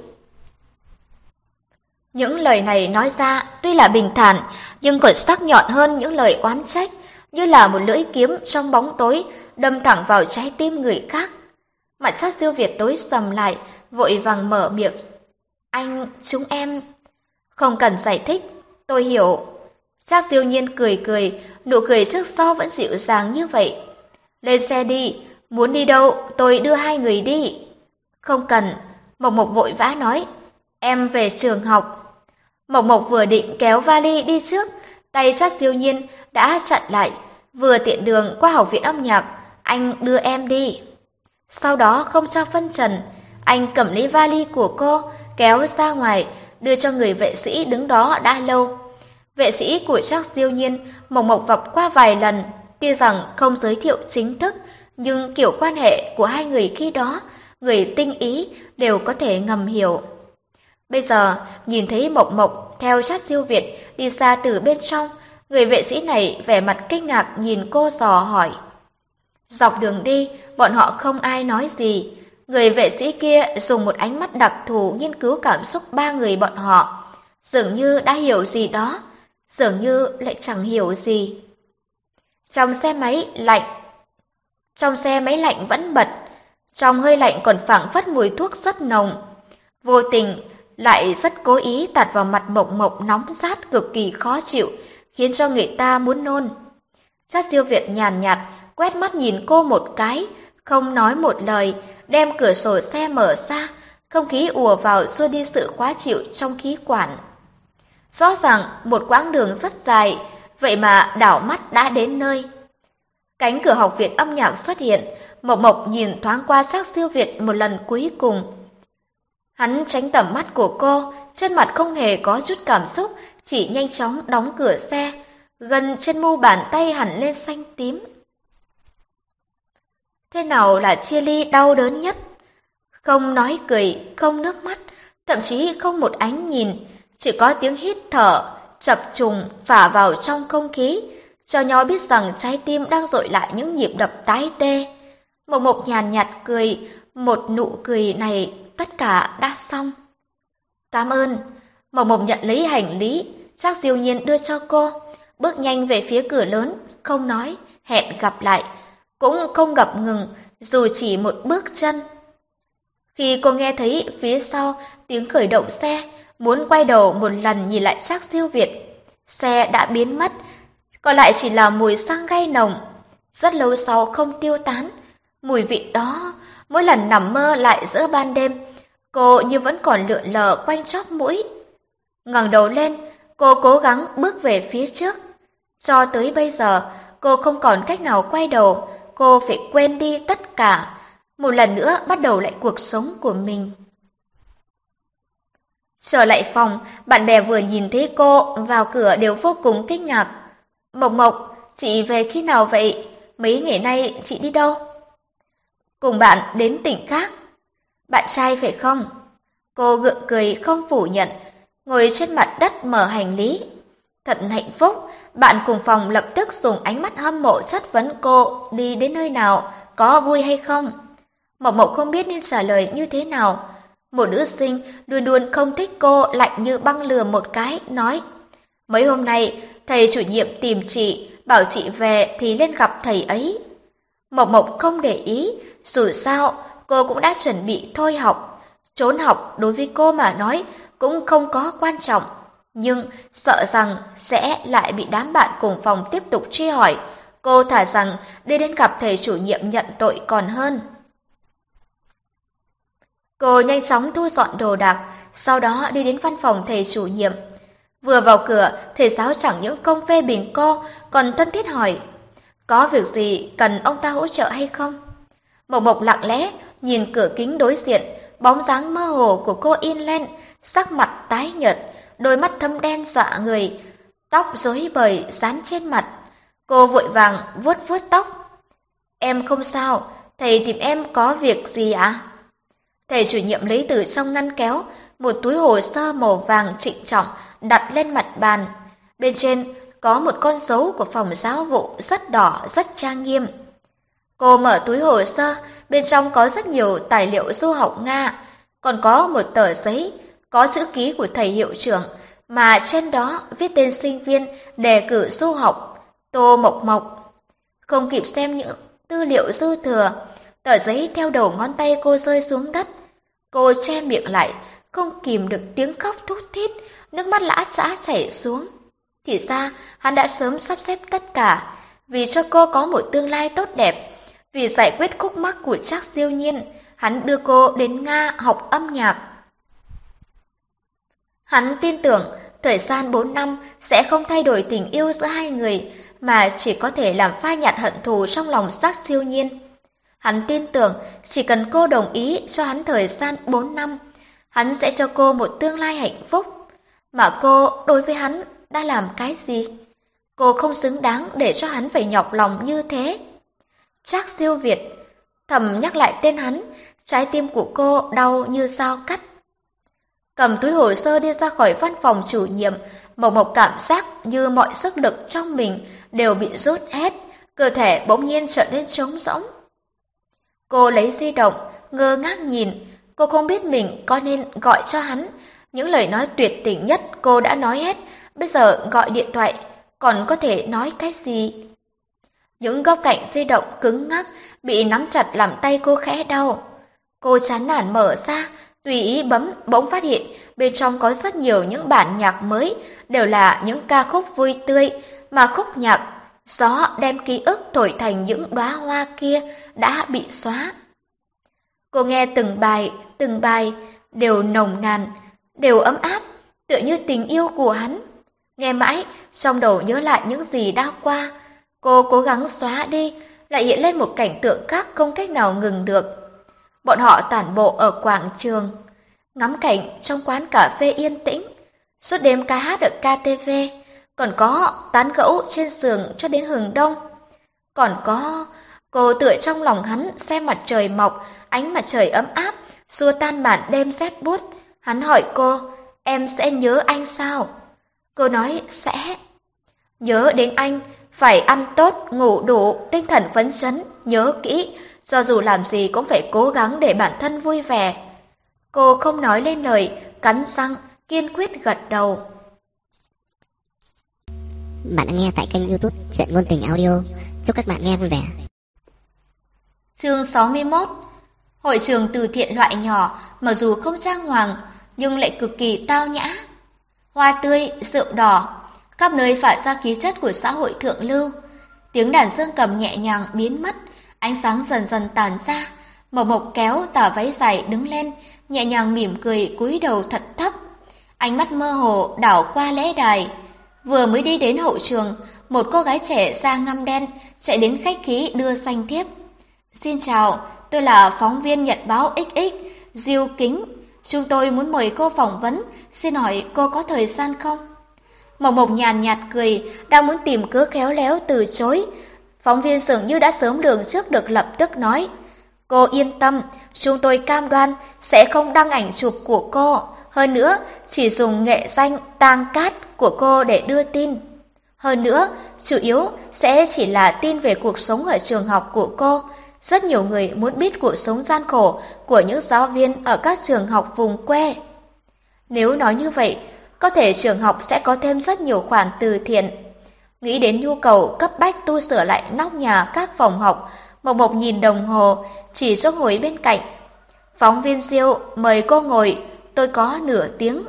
Những lời này nói ra tuy là bình thản, nhưng còn sắc nhọn hơn những lời oán trách, như là một lưỡi kiếm trong bóng tối đâm thẳng vào trái tim người khác. Mặt Trác Siêu Việt tối sầm lại, vội vàng mở miệng. Anh, chúng em... Không cần giải thích, tôi hiểu. Trác Siêu Nhiên cười cười, nụ cười trước sau vẫn dịu dàng như vậy. Lên xe đi, muốn đi đâu tôi đưa hai người đi. Không cần, Mộc Mộc vội vã nói. Em về trường học. Mộc Mộc vừa định kéo vali đi trước, tay Trác Siêu Nhiên đã chặn lại. Vừa tiện đường qua học viện âm nhạc, anh đưa em đi. Sau đó không cho phân trần, anh cầm lấy vali của cô, kéo ra ngoài, đưa cho người vệ sĩ đứng đó đã lâu. Vệ sĩ của Trác Siêu Nhiên, Mộc Mộc gặp qua vài lần, tuy rằng không giới thiệu chính thức, nhưng kiểu quan hệ của hai người khi đó, người tinh ý đều có thể ngầm hiểu. Bây giờ, nhìn thấy Mộc Mộc theo Trác Siêu Việt đi ra từ bên trong, người vệ sĩ này vẻ mặt kinh ngạc nhìn cô dò hỏi. Dọc đường đi, bọn họ không ai nói gì. Người vệ sĩ kia dùng một ánh mắt đặc thù nghiên cứu cảm xúc ba người bọn họ, dường như đã hiểu gì đó, dường như lại chẳng hiểu gì. Trong xe máy lạnh, trong xe máy lạnh vẫn bật, trong hơi lạnh còn phảng phất mùi thuốc rất nồng, vô tình lại rất cố ý tạt vào mặt Mộc Mộc nóng rát cực kỳ khó chịu, khiến cho người ta muốn nôn. Trác Siêu Việt nhàn nhạt quét mắt nhìn cô một cái, không nói một lời, đem cửa sổ xe mở ra, không khí ùa vào xua đi sự khó chịu trong khí quản. Rõ ràng một quãng đường rất dài, vậy mà đảo mắt đã đến nơi. Cánh cửa học viện âm nhạc xuất hiện, Mộc Mộc nhìn thoáng qua Trác Siêu Việt một lần cuối cùng. Hắn tránh tầm mắt của cô, trên mặt không hề có chút cảm xúc, chỉ nhanh chóng đóng cửa xe, gần trên mu bàn tay hẳn lên xanh tím. Thế nào là chia ly đau đớn nhất? Không nói cười, không nước mắt, thậm chí không một ánh nhìn, chỉ có tiếng hít thở chập trùng phả vào trong không khí, cho nhau biết rằng trái tim đang dội lại những nhịp đập tái tê. Mộc Mộc nhàn nhạt cười, một nụ cười này tất cả đã xong. Cảm ơn. Mộc Mộc nhận lấy hành lý, Trác Diêu Nhiên đưa cho cô, bước nhanh về phía cửa lớn, không nói, hẹn gặp lại, cũng không ngập ngừng, dù chỉ một bước chân. Khi cô nghe thấy phía sau tiếng khởi động xe, muốn quay đầu một lần nhìn lại Trác Siêu Việt, xe đã biến mất, còn lại chỉ là mùi xăng gay nồng, rất lâu sau không tiêu tán. Mùi vị đó, mỗi lần nằm mơ lại giữa ban đêm, cô như vẫn còn lượn lờ quanh chóp mũi. Ngẩng đầu lên, cô cố gắng bước về phía trước. Cho tới bây giờ, cô không còn cách nào quay đầu, cô phải quên đi tất cả, một lần nữa bắt đầu lại cuộc sống của mình. Trở lại phòng, bạn bè vừa nhìn thấy cô vào cửa đều vô cùng kinh ngạc. Mộc Mộc, chị về khi nào vậy? Mấy ngày nay chị đi đâu? Cùng bạn đến tỉnh khác. Bạn trai phải không? Cô gượng cười không phủ nhận, ngồi trên mặt đất mở hành lý. Thật hạnh phúc, bạn cùng phòng lập tức dùng ánh mắt hâm mộ chất vấn cô đi đến nơi nào, có vui hay không. Mộc Mộc không biết nên trả lời như thế nào. Một nữ sinh luôn luôn không thích cô lạnh như băng lừa một cái, nói: mấy hôm nay thầy chủ nhiệm tìm chị, bảo chị về thì lên gặp thầy ấy. Mộc Mộc không để ý, dù sao cô cũng đã chuẩn bị thôi học. Trốn học đối với cô mà nói cũng không có quan trọng, nhưng sợ rằng sẽ lại bị đám bạn cùng phòng tiếp tục truy hỏi. Cô thà rằng đi đến gặp thầy chủ nhiệm nhận tội còn hơn. Cô nhanh chóng thu dọn đồ đạc, sau đó đi đến văn phòng thầy chủ nhiệm. Vừa vào cửa, thầy giáo chẳng những không phê bình cô, còn thân thiết hỏi: có việc gì cần ông ta hỗ trợ hay không? Mộc Mộc lặng lẽ nhìn cửa kính đối diện, bóng dáng mơ hồ của cô in lên, sắc mặt tái nhợt, đôi mắt thâm đen dọa người, tóc rối bời dán trên mặt. Cô vội vàng vuốt vuốt tóc. Em không sao, thầy tìm em có việc gì ạ? À? Thầy chủ nhiệm lấy từ trong ngăn kéo một túi hồ sơ màu vàng trịnh trọng đặt lên mặt bàn. Bên trên có một con dấu của phòng giáo vụ rất đỏ, rất trang nghiêm. Cô mở túi hồ sơ, bên trong có rất nhiều tài liệu du học Nga, còn có một tờ giấy có chữ ký của thầy hiệu trưởng, mà trên đó viết tên sinh viên đề cử du học Tô Mộc Mộc. Không kịp xem những tư liệu dư thừa, tờ giấy theo đầu ngón tay cô rơi xuống đất. Cô che miệng lại, không kìm được tiếng khóc thút thít, nước mắt lã chã chảy xuống. Thì ra hắn đã sớm sắp xếp tất cả, vì cho cô có một tương lai tốt đẹp, vì giải quyết khúc mắc của Trác Diêu Nhiên, hắn đưa cô đến Nga học âm nhạc. Hắn tin tưởng thời gian bốn năm sẽ không thay đổi tình yêu giữa hai người, mà chỉ có thể làm phai nhạt hận thù trong lòng Trác Diêu Nhiên. Hắn tin tưởng chỉ cần cô đồng ý cho hắn thời gian bốn năm, hắn sẽ cho cô một tương lai hạnh phúc. Mà cô đối với hắn đã làm cái gì? Cô không xứng đáng để cho hắn phải nhọc lòng như thế. Trác Siêu Việt, thầm nhắc lại tên hắn, trái tim của cô đau như dao cắt. Cầm túi hồ sơ đi ra khỏi văn phòng chủ nhiệm, Mộc Mộc cảm giác như mọi sức lực trong mình đều bị rút hết, cơ thể bỗng nhiên trở nên trống rỗng. Cô lấy di động, ngơ ngác nhìn, cô không biết mình có nên gọi cho hắn. Những lời nói tuyệt tình nhất cô đã nói hết, bây giờ gọi điện thoại, còn có thể nói cái gì? Những góc cạnh di động cứng ngắc, bị nắm chặt làm tay cô khẽ đau. Cô chán nản mở ra, tùy ý bấm, bỗng phát hiện bên trong có rất nhiều những bản nhạc mới, đều là những ca khúc vui tươi, mà khúc nhạc gió đem ký ức thổi thành những đóa hoa kia đã bị xóa. Cô nghe từng bài, từng bài đều nồng nàn, đều ấm áp, tựa như tình yêu của hắn. Nghe mãi, trong đầu nhớ lại những gì đã qua, cô cố gắng xóa đi, lại hiện lên một cảnh tượng khác không cách nào ngừng được. Bọn họ tản bộ ở quảng trường, ngắm cảnh trong quán cà phê yên tĩnh, suốt đêm ca hát ở ca tê vê, còn có tán gẫu trên giường cho đến hừng đông. Còn có cô tựa trong lòng hắn xem mặt trời mọc, ánh mặt trời ấm áp, xua tan màn đêm rét buốt. Hắn hỏi cô, em sẽ nhớ anh sao? Cô nói sẽ. Nhớ đến anh, phải ăn tốt, ngủ đủ, tinh thần phấn chấn, nhớ kỹ, cho dù làm gì cũng phải cố gắng để bản thân vui vẻ. Cô không nói lên lời, cắn răng, kiên quyết gật đầu. Bạn đã nghe tại kênh YouTube Chuyện Ngôn Tình Audio. Chúc các bạn nghe vui vẻ. Chương sáu mươi mốt. Hội trường từ thiện loại nhỏ, mặc dù không trang hoàng, nhưng lại cực kỳ tao nhã. Hoa tươi, rượu đỏ, khắp nơi phả ra khí chất của xã hội thượng lưu. Tiếng đàn dương cầm nhẹ nhàng biến mất, ánh sáng dần dần tàn ra. Mộc Mộc kéo tà váy dài đứng lên, nhẹ nhàng mỉm cười cúi đầu thật thấp. Ánh mắt mơ hồ đảo qua lễ đài. Vừa mới đi đến hậu trường, một cô gái trẻ da ngăm đen chạy đến khách khí đưa danh thiếp. Xin chào, tôi là phóng viên Nhật báo ích ích, Diêu Kính. Chúng tôi muốn mời cô phỏng vấn, xin hỏi cô có thời gian không? Mộc Mộc nhàn nhạt cười, đang muốn tìm cớ khéo léo từ chối. Phóng viên dường như đã sớm lường trước được, lập tức nói, cô yên tâm, chúng tôi cam đoan sẽ không đăng ảnh chụp của cô. Hơn nữa, chỉ dùng nghệ danh Tang Cát của cô để đưa tin. Hơn nữa, chủ yếu sẽ chỉ là tin về cuộc sống ở trường học của cô. Rất nhiều người muốn biết cuộc sống gian khổ của những giáo viên ở các trường học vùng quê. Nếu nói như vậy, có thể trường học sẽ có thêm rất nhiều khoản từ thiện. Nghĩ đến nhu cầu cấp bách tu sửa lại nóc nhà các phòng học, Mộc Mộc nhìn đồng hồ, chỉ cho ngồi bên cạnh. Phóng viên Diêu, mời cô ngồi, tôi có nửa tiếng.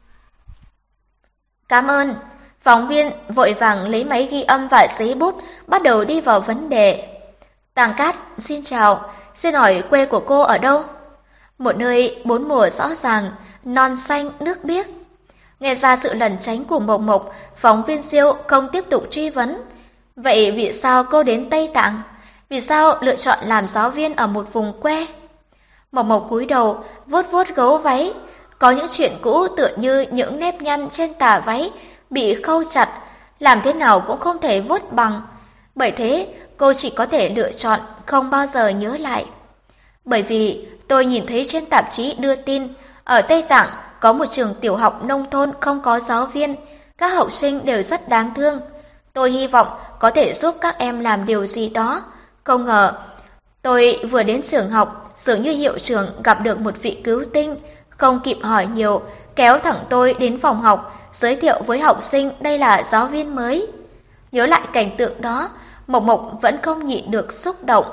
Cảm ơn. Phóng viên vội vàng lấy máy ghi âm và giấy bút, bắt đầu đi vào vấn đề. Tang Cát, xin chào, xin hỏi quê của cô ở đâu? Một nơi bốn mùa rõ ràng, non xanh nước biếc. Nghe ra sự lẩn tránh của Mộc Mộc, phóng viên Diêu không tiếp tục truy vấn. Vậy vì sao cô đến Tây Tạng? Vì sao lựa chọn làm giáo viên ở một vùng quê? Mộc Mộc cúi đầu, vuốt vuốt gấu váy. Có những chuyện cũ tựa như những nếp nhăn trên tà váy bị khâu chặt, làm thế nào cũng không thể vuốt bằng. Bởi thế, cô chỉ có thể lựa chọn không bao giờ nhớ lại. Bởi vì tôi nhìn thấy trên tạp chí đưa tin, ở Tây Tạng có một trường tiểu học nông thôn không có giáo viên, các học sinh đều rất đáng thương. Tôi hy vọng có thể giúp các em làm điều gì đó. Không ngờ, tôi vừa đến trường học, dường như hiệu trưởng gặp được một vị cứu tinh, không kịp hỏi nhiều, kéo thẳng tôi đến phòng học, giới thiệu với học sinh đây là giáo viên mới. Nhớ lại cảnh tượng đó, Mộc Mộc vẫn không nhịn được xúc động.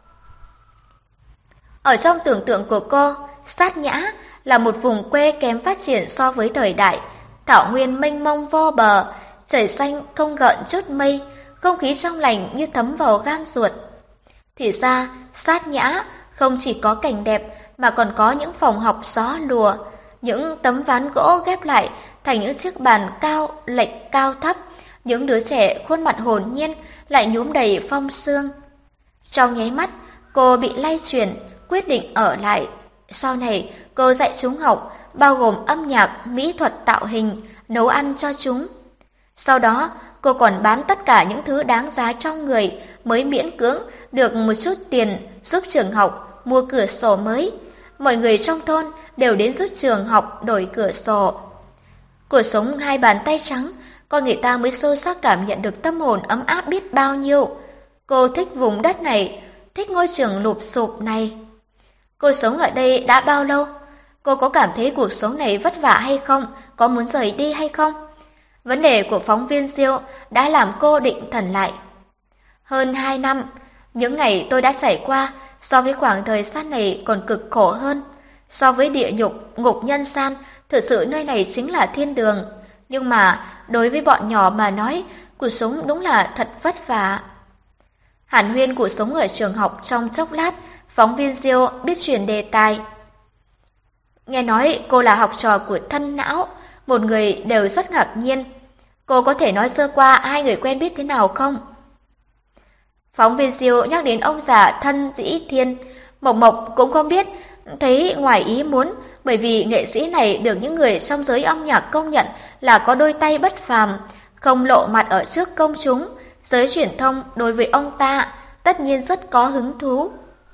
Ở trong tưởng tượng của cô, Sát Nhã là một vùng quê kém phát triển so với thời đại, thảo nguyên mênh mông vô bờ, trời xanh không gợn chút mây, không khí trong lành như thấm vào gan ruột. Thì ra, Sát Nhã không chỉ có cảnh đẹp mà còn có những phòng học gió lùa, những tấm ván gỗ ghép lại thành những chiếc bàn cao, lệch cao thấp, những đứa trẻ khuôn mặt hồn nhiên lại nhuốm đầy phong sương. Trong nháy mắt, cô bị lay chuyển, quyết định ở lại. Sau này, cô dạy chúng học, bao gồm âm nhạc, mỹ thuật tạo hình, nấu ăn cho chúng. Sau đó, cô còn bán tất cả những thứ đáng giá trong người mới miễn cưỡng được một chút tiền giúp trường học mua cửa sổ mới. Mọi người trong thôn đều đến giúp trường học đổi cửa sổ. Cuộc sống hai bàn tay trắng, con người ta mới sâu sắc cảm nhận được tâm hồn ấm áp biết bao nhiêu. Cô thích vùng đất này, thích ngôi trường lụp xụp này. Cô sống ở đây đã bao lâu? Cô có cảm thấy cuộc sống này vất vả hay không? Có muốn rời đi hay không? Vấn đề của phóng viên Diêu đã làm cô định thần lại. Hơn hai năm, những ngày tôi đã trải qua so với khoảng thời gian này còn cực khổ hơn. So với địa nhục, ngục nhân gian, thực sự nơi này chính là thiên đường. Nhưng mà đối với bọn nhỏ mà nói, cuộc sống đúng là thật vất vả. Hàn huyên cuộc sống ở trường học trong chốc lát, phóng viên Diêu biết chuyển đề tài. Nghe nói cô là học trò của Thân Não, một người đều rất ngạc nhiên. Cô có thể nói sơ qua hai người quen biết thế nào không? Phóng viên Diêu nhắc đến ông già Thân Dĩ Thiên, Mộc Mộc cũng không biết, thấy ngoài ý muốn, bởi vì nghệ sĩ này được những người trong giới âm nhạc công nhận là có đôi tay bất phàm, không lộ mặt ở trước công chúng, giới truyền thông đối với ông ta tất nhiên rất có hứng thú.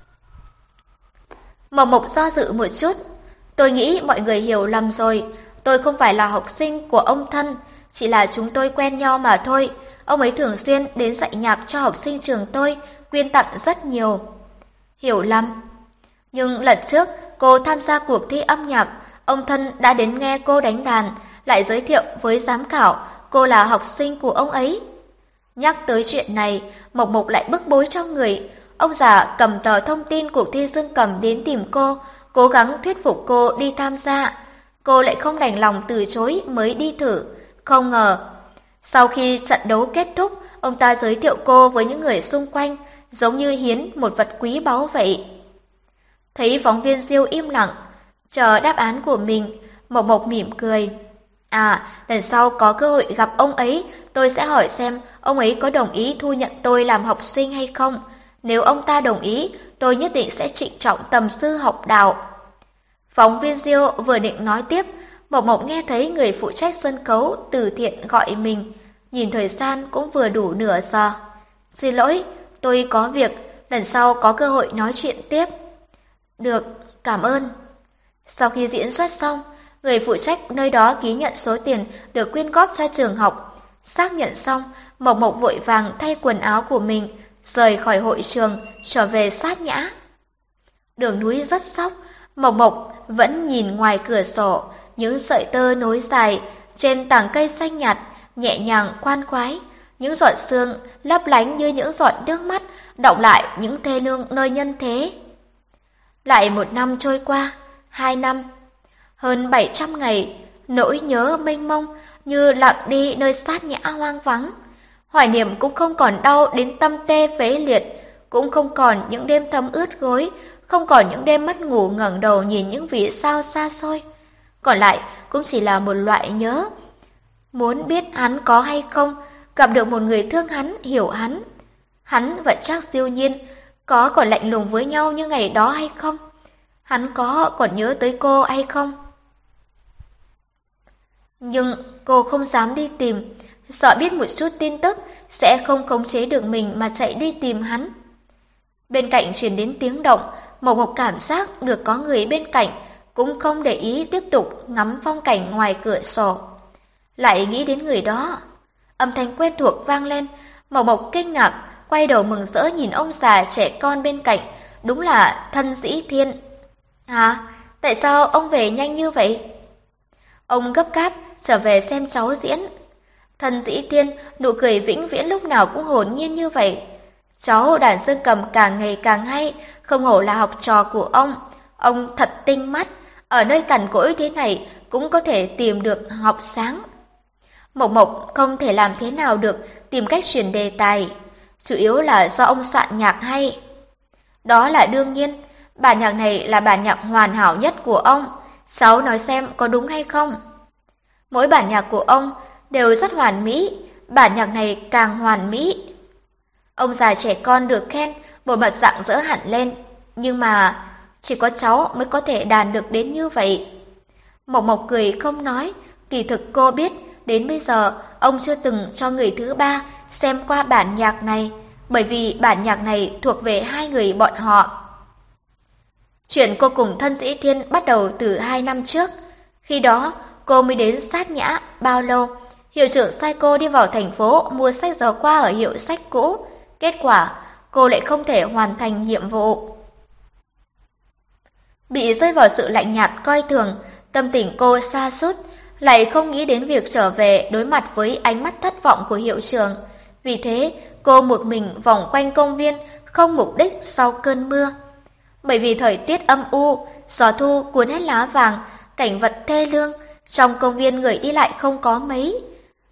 Mộc Mộc do dự một chút, tôi nghĩ mọi người hiểu lầm rồi, tôi không phải là học sinh của ông Thân, chỉ là chúng tôi quen nhau mà thôi. Ông ấy thường xuyên đến dạy nhạc cho học sinh trường tôi, quyên tặng rất nhiều. Hiểu lầm. Nhưng lần trước cô tham gia cuộc thi âm nhạc, ông Thân đã đến nghe cô đánh đàn, lại giới thiệu với giám khảo cô là học sinh của ông ấy. Nhắc tới chuyện này, Mộc Mộc lại bức bối trong người. Ông già cầm tờ thông tin cuộc thi dương cầm đến tìm cô, cố gắng thuyết phục cô đi tham gia. Cô lại không đành lòng từ chối mới đi thử. Không ngờ, sau khi trận đấu kết thúc, ông ta giới thiệu cô với những người xung quanh, giống như hiến một vật quý báu vậy. Thấy phóng viên Diêu im lặng, chờ đáp án của mình, Mộc Mộc mỉm cười. À, lần sau có cơ hội gặp ông ấy, tôi sẽ hỏi xem ông ấy có đồng ý thu nhận tôi làm học sinh hay không. Nếu ông ta đồng ý, tôi nhất định sẽ trịnh trọng tầm sư học đạo. Phóng viên Diêu vừa định nói tiếp, Mộc Mộc nghe thấy người phụ trách sân khấu từ thiện gọi mình, nhìn thời gian cũng vừa đủ nửa giờ. Xin lỗi, tôi có việc, lần sau có cơ hội nói chuyện tiếp. Được, cảm ơn. Sau khi diễn xuất xong, người phụ trách nơi đó ký nhận số tiền được quyên góp cho trường học. Xác nhận xong, Mộc Mộc vội vàng thay quần áo của mình, rời khỏi hội trường, trở về Sát Nhã. Đường núi rất sóc, Mộc Mộc vẫn nhìn ngoài cửa sổ, những sợi tơ nối dài trên tảng cây xanh nhạt, nhẹ nhàng khoan khoái, những giọt sương lấp lánh như những giọt nước mắt, đọng lại những thê lương nơi nhân thế. Lại một năm trôi qua, hai năm, hơn bảy trăm ngày, nỗi nhớ mênh mông như lặng đi nơi Sát Nhã hoang vắng. Hoài Niệm cũng không còn đau đến tâm tê phế liệt, cũng không còn những đêm thấm ướt gối, không còn những đêm mất ngủ ngẩng đầu nhìn những vì sao xa xôi. Còn lại cũng chỉ là một loại nhớ. Muốn biết hắn có hay không, gặp được một người thương hắn, hiểu hắn. Hắn và Trác Diêu Nhiên có còn lạnh lùng với nhau như ngày đó hay không? Hắn có còn nhớ tới cô hay không? Nhưng cô không dám đi tìm, sợ biết một chút tin tức sẽ không khống chế được mình mà chạy đi tìm hắn. Bên cạnh truyền đến tiếng động, Mộc Mộc cảm giác được có người bên cạnh, cũng không để ý tiếp tục ngắm phong cảnh ngoài cửa sổ. Lại nghĩ đến người đó, âm thanh quen thuộc vang lên, Mộc Mộc kinh ngạc, quay đầu mừng rỡ nhìn ông già trẻ con bên cạnh, đúng là Thân Dĩ Thiên. Hả? Tại sao ông về nhanh như vậy? Ông gấp gáp trở về xem cháu diễn. Thân Dĩ Thiên nụ cười vĩnh viễn lúc nào cũng hồn nhiên như vậy. Cháu đàn dương cầm càng ngày càng hay, không hổ là học trò của ông. Ông thật tinh mắt, ở nơi cằn cỗi thế này cũng có thể tìm được học sáng. Mộc Mộc không thể làm thế nào được tìm cách chuyển đề tài, chủ yếu là do ông soạn nhạc hay. Đó là đương nhiên, bản nhạc này là bản nhạc hoàn hảo nhất của ông, cháu nói xem có đúng hay không. Mỗi bản nhạc của ông đều rất hoàn mỹ, bản nhạc này càng hoàn mỹ. Ông già trẻ con được khen, bộ mặt rạng rỡ hẳn lên, nhưng mà chỉ có cháu mới có thể đàn được đến như vậy. Mộc Mộc cười không nói, kỳ thực cô biết, đến bây giờ ông chưa từng cho người thứ ba xem qua bản nhạc này, bởi vì bản nhạc này thuộc về hai người bọn họ. Chuyện cô cùng Thân Dĩ Thiên bắt đầu từ hai năm trước, khi đó cô mới đến Sát Nhã bao lâu, hiệu trưởng sai cô đi vào thành phố mua sách giáo khoa ở hiệu sách cũ, kết quả cô lại không thể hoàn thành nhiệm vụ. Bị rơi vào sự lạnh nhạt coi thường, tâm tình cô sa sút, lại không nghĩ đến việc trở về đối mặt với ánh mắt thất vọng của hiệu trưởng. Vì thế, cô một mình vòng quanh công viên, không mục đích sau cơn mưa. Bởi vì thời tiết âm u, gió thu cuốn hết lá vàng, cảnh vật thê lương, trong công viên người đi lại không có mấy.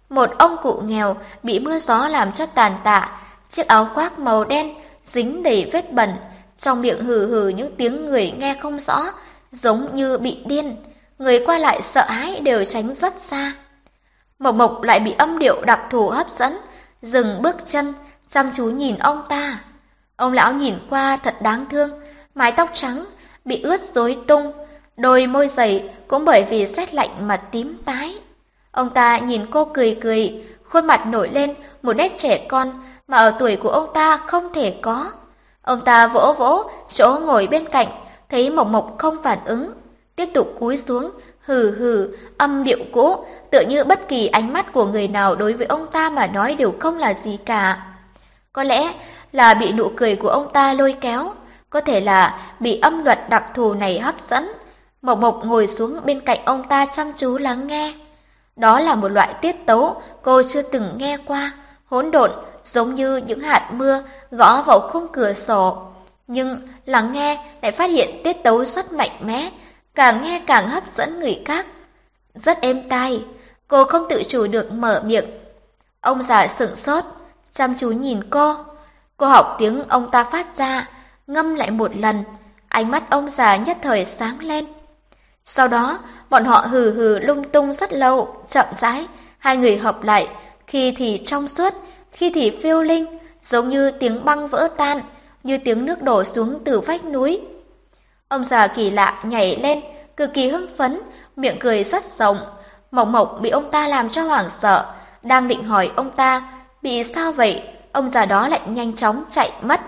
Một ông cụ nghèo bị mưa gió làm cho tàn tạ, chiếc áo khoác màu đen dính đầy vết bẩn, trong miệng hừ hừ những tiếng người nghe không rõ, giống như bị điên. Người qua lại sợ hãi đều tránh rất xa. Mộc Mộc lại bị âm điệu đặc thù hấp dẫn, dừng bước chân, chăm chú nhìn ông ta. Ông lão nhìn qua thật đáng thương, mái tóc trắng bị ướt rối tung, đôi môi dày cũng bởi vì rét lạnh mà tím tái. Ông ta nhìn cô cười cười, khuôn mặt nổi lên một nét trẻ con mà ở tuổi của ông ta không thể có. Ông ta vỗ vỗ chỗ ngồi bên cạnh, thấy Mộc Mộc không phản ứng, tiếp tục cúi xuống, hừ hừ, âm điệu cũ, tựa như bất kỳ ánh mắt của người nào đối với ông ta mà nói đều không là gì cả. Có lẽ là bị nụ cười của ông ta lôi kéo, có thể là bị âm luật đặc thù này hấp dẫn. Mộc Mộc ngồi xuống bên cạnh ông ta chăm chú lắng nghe. Đó là một loại tiết tấu cô chưa từng nghe qua, hỗn độn giống như những hạt mưa gõ vào khung cửa sổ. Nhưng lắng nghe lại phát hiện tiết tấu rất mạnh mẽ, càng nghe càng hấp dẫn người khác. Rất êm tai, cô không tự chủ được mở miệng. Ông già sửng sốt, chăm chú nhìn cô. Cô học tiếng ông ta phát ra, ngâm lại một lần, ánh mắt ông già nhất thời sáng lên. Sau đó, bọn họ hừ hừ lung tung rất lâu, chậm rãi, hai người hợp lại, khi thì trong suốt, khi thì phiêu linh, giống như tiếng băng vỡ tan, như tiếng nước đổ xuống từ vách núi. Ông già kỳ lạ nhảy lên, cực kỳ hưng phấn, miệng cười rất rộng. Mộc Mộc bị ông ta làm cho hoảng sợ, đang định hỏi ông ta bị sao vậy, ông già đó lại nhanh chóng chạy mất.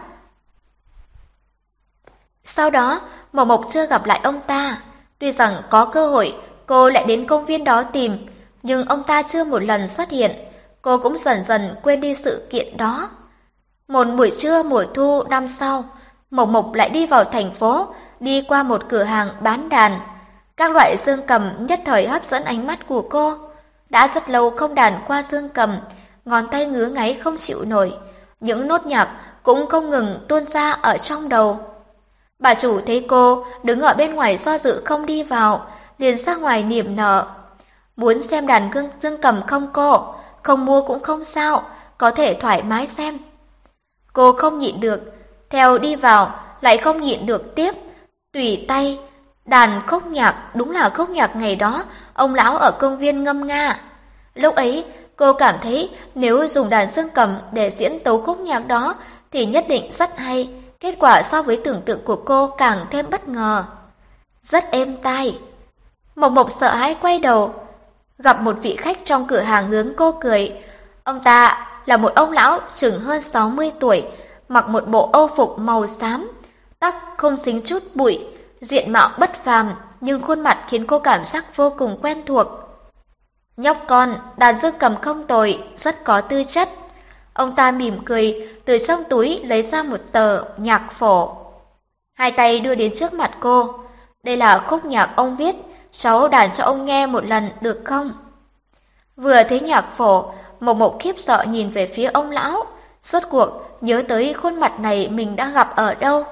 Sau đó, Mộc Mộc chưa gặp lại ông ta. Tuy rằng có cơ hội, cô lại đến công viên đó tìm, nhưng ông ta chưa một lần xuất hiện. Cô cũng dần dần quên đi sự kiện đó. Một buổi trưa mùa thu năm sau, Mộc Mộc lại đi vào thành phố, đi qua một cửa hàng bán đàn. Các loại dương cầm nhất thời hấp dẫn ánh mắt của cô. Đã rất lâu không đàn qua dương cầm, ngón tay ngứa ngáy không chịu nổi. Những nốt nhạc cũng không ngừng tuôn ra ở trong đầu. Bà chủ thấy cô đứng ở bên ngoài do dự không đi vào, liền ra ngoài niềm nở. Muốn xem đàn gương dương cầm không cô? Không mua cũng không sao, có thể thoải mái xem. Cô không nhịn được, theo đi vào, lại không nhịn được tiếp. Tùy tay, đàn khúc nhạc, đúng là khúc nhạc ngày đó, ông lão ở công viên ngâm nga. Lúc ấy, cô cảm thấy nếu dùng đàn dương cầm để diễn tấu khúc nhạc đó thì nhất định rất hay. Kết quả so với tưởng tượng của cô càng thêm bất ngờ. Rất êm tai. Mộc Mộc sợ hãi quay đầu, gặp một vị khách trong cửa hàng hướng cô cười. Ông ta là một ông lão chừng hơn sáu mươi tuổi, mặc một bộ âu phục màu xám, tóc không dính chút bụi, diện mạo bất phàm nhưng khuôn mặt khiến cô cảm giác vô cùng quen thuộc. Nhóc con, đàn dương cầm không tồi, rất có tư chất. Ông ta mỉm cười, từ trong túi lấy ra một tờ nhạc phổ. Hai tay đưa đến trước mặt cô. Đây là khúc nhạc ông viết, cháu đàn cho ông nghe một lần được không? Vừa thấy nhạc phổ, Mộc Mộc khiếp sợ nhìn về phía ông lão, rốt cuộc nhớ tới khuôn mặt này mình đã gặp ở đâu.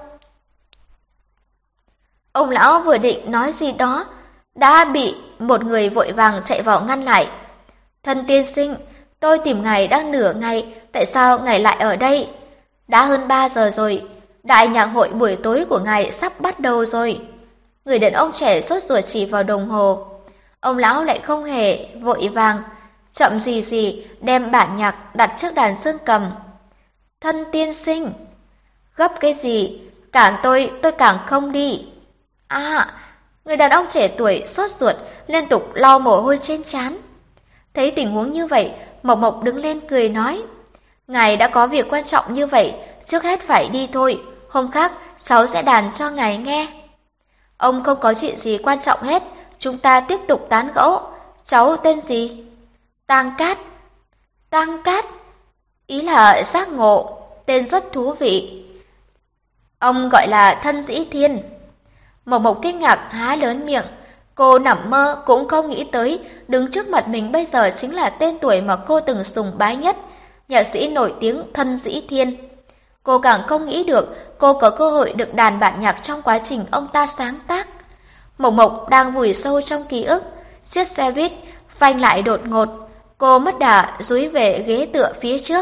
Ông lão vừa định nói gì đó, đã bị một người vội vàng chạy vào ngăn lại. Thân tiên sinh, tôi tìm ngài đang nửa ngày, tại sao ngài lại ở đây? Đã hơn ba giờ rồi, đại nhạc hội buổi tối của ngài sắp bắt đầu rồi. Người đàn ông trẻ sốt ruột chỉ vào đồng hồ. Ông lão lại không hề vội vàng, chậm gì gì đem bản nhạc đặt trước đàn dương cầm. Thân tiên sinh, gấp cái gì? Càng tôi, tôi càng không đi. À, người đàn ông trẻ tuổi sốt ruột liên tục lau mồ hôi trên trán. Thấy tình huống như vậy, Mộc Mộc đứng lên cười nói, ngài đã có việc quan trọng như vậy, trước hết phải đi thôi, hôm khác cháu sẽ đàn cho ngài nghe. Ông không có chuyện gì quan trọng hết, chúng ta tiếp tục tán gẫu. Cháu tên gì? Tang Cát. Tang Cát? Ý là giác ngộ, tên rất thú vị. Ông gọi là Thân Dĩ Thiên. Mộc Mộc kinh ngạc há lớn miệng, cô nằm mơ cũng không nghĩ tới đứng trước mặt mình bây giờ chính là tên tuổi mà cô từng sùng bái nhất, nhạc sĩ nổi tiếng Thân Dĩ Thiên. Cô càng không nghĩ được cô có cơ hội được đàn bản nhạc trong quá trình ông ta sáng tác. Mộc Mộc đang vùi sâu trong ký ức, chiếc xe buýt phanh lại đột ngột, cô mất đà dúi về ghế tựa phía trước.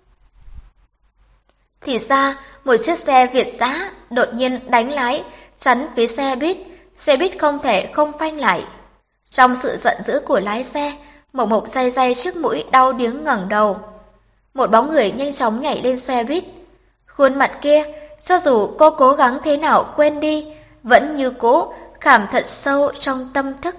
Thì ra, một chiếc xe Việt dã đột nhiên đánh lái, chắn phía xe buýt, xe buýt không thể không phanh lại. Trong sự giận dữ của lái xe, Mộc Mộc day day trước mũi đau điếng ngẩng đầu. Một bóng người nhanh chóng nhảy lên xe buýt. Khuôn mặt kia, cho dù cô cố gắng thế nào quên đi, vẫn như cũ khảm thật sâu trong tâm thức.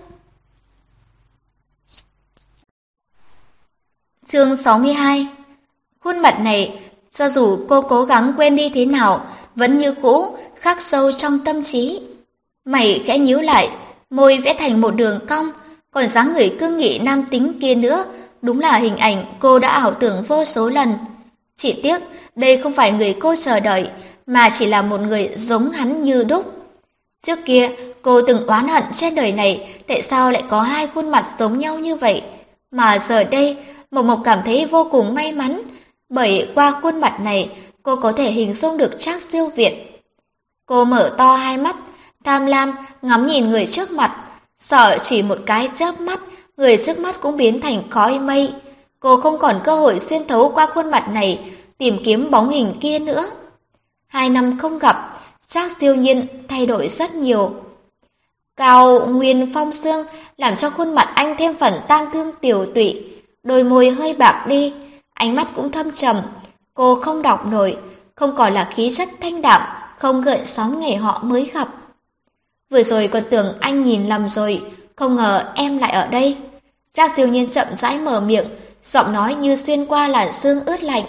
Chương sáu mươi hai. Khuôn mặt này, cho dù cô cố gắng quên đi thế nào, vẫn như cũ khắc sâu trong tâm trí. Mày khẽ nhíu lại, môi vẽ thành một đường cong, còn dáng người cương nghị nam tính kia nữa, đúng là hình ảnh cô đã ảo tưởng vô số lần. Chỉ tiếc, đây không phải người cô chờ đợi, mà chỉ là một người giống hắn như đúc. Trước kia, cô từng oán hận trên đời này tại sao lại có hai khuôn mặt giống nhau như vậy, mà giờ đây, Mộc Mộc cảm thấy vô cùng may mắn, bởi qua khuôn mặt này, cô có thể hình dung được Trác Siêu Việt. Cô mở to hai mắt, tham lam ngắm nhìn người trước mặt, sợ chỉ một cái chớp mắt, người trước mắt cũng biến thành khói mây. Cô không còn cơ hội xuyên thấu qua khuôn mặt này, tìm kiếm bóng hình kia nữa. Hai năm không gặp, Trác Siêu Nhiên thay đổi rất nhiều. Cao nguyên phong sương làm cho khuôn mặt anh thêm phần tang thương tiều tụy, đôi môi hơi bạc đi, ánh mắt cũng thâm trầm. Cô không đọc nổi, không còn là khí chất thanh đạm, không gợn sóng ngày họ mới gặp. Vừa rồi còn tưởng anh nhìn lầm rồi, không ngờ em lại ở đây. Trác Siêu Nhiên chậm rãi mở miệng, giọng nói như xuyên qua làn sương ướt lạnh.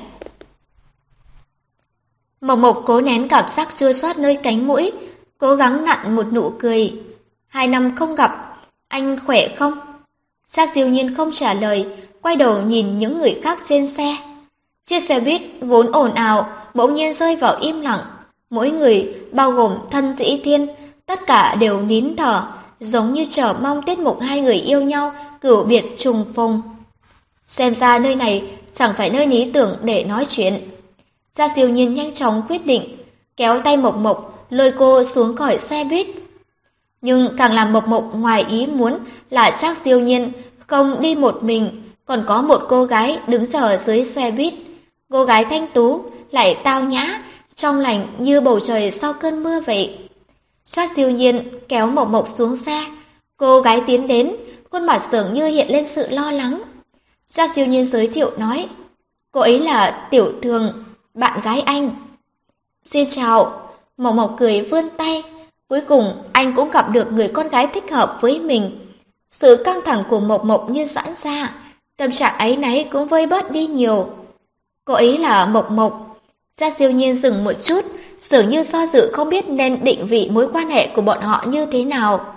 Mộc Mộc cố nén cảm giác chua xót nơi cánh mũi, cố gắng nặn một nụ cười. Hai năm không gặp, anh khỏe không? Trác Siêu Nhiên không trả lời, quay đầu nhìn những người khác trên xe. Chiếc xe buýt vốn ồn ào, bỗng nhiên rơi vào im lặng. Mỗi người, bao gồm Thân Dĩ Thiên, tất cả đều nín thở, giống như chờ mong tiết mục hai người yêu nhau, cửu biệt trùng phùng. Xem ra nơi này chẳng phải nơi lý tưởng để nói chuyện. Trác Siêu Nhiên nhanh chóng quyết định, kéo tay Mộc Mộc, lôi cô xuống khỏi xe buýt. Nhưng càng làm Mộc Mộc ngoài ý muốn là Trác Siêu Nhiên không đi một mình, còn có một cô gái đứng chờ dưới xe buýt. Cô gái thanh tú, lại tao nhã, trong lành như bầu trời sau cơn mưa vậy. Trác Siêu Nhiên kéo Mộc Mộc xuống xe, cô gái tiến đến, khuôn mặt dường như hiện lên sự lo lắng. Trác Siêu Nhiên giới thiệu nói, cô ấy là Tiểu Thường, bạn gái anh. Xin chào. Mộc Mộc cười vươn tay, cuối cùng anh cũng gặp được người con gái thích hợp với mình. Sự căng thẳng của Mộc Mộc như giãn ra, tâm trạng áy náy cũng vơi bớt đi nhiều. Cô ấy là Mộc Mộc. Trác Siêu Nhiên dừng một chút, dường như do dự không biết nên định vị mối quan hệ của bọn họ như thế nào.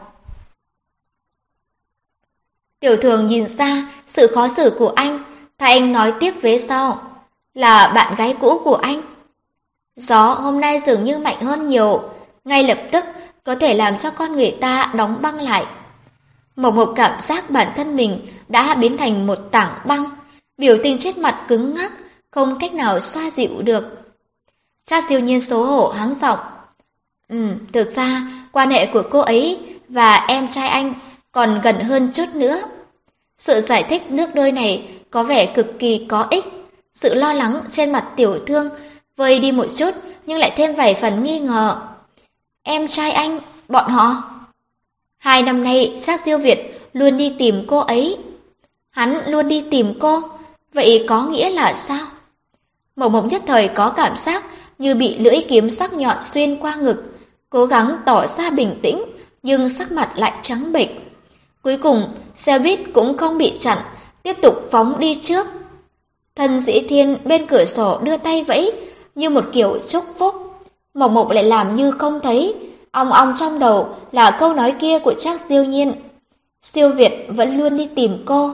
Tiểu Thường nhìn ra sự khó xử của anh, thay anh nói tiếp vế sau, là bạn gái cũ của anh. Gió hôm nay dường như mạnh hơn nhiều, ngay lập tức có thể làm cho con người ta đóng băng lại. Mộc Mộc cảm giác bản thân mình đã biến thành một tảng băng, biểu tình trên mặt cứng ngắc, không cách nào xoa dịu được. Trác Siêu Nhiên xấu hổ hắng giọng. Ừ, thực ra quan hệ của cô ấy và em trai anh còn gần hơn chút nữa. Sự giải thích nước đôi này có vẻ cực kỳ có ích. Sự lo lắng trên mặt Tiểu Thương vơi đi một chút nhưng lại thêm vài phần nghi ngờ. Em trai anh, bọn họ. Hai năm nay Trác Siêu Việt luôn đi tìm cô ấy. Hắn luôn đi tìm cô, vậy có nghĩa là sao? Mộc Mộc nhất thời có cảm giác như bị lưỡi kiếm sắc nhọn xuyên qua ngực, cố gắng tỏ ra bình tĩnh nhưng sắc mặt lại trắng bệch. Cuối cùng xe buýt cũng không bị chặn, tiếp tục phóng đi trước. Thân Dĩ Thiên bên cửa sổ đưa tay vẫy như một kiểu chúc phúc. Mộc Mộc lại làm như không thấy, ong ong trong đầu là câu nói kia của Trác Siêu Nhiên. Siêu Việt vẫn luôn đi tìm cô.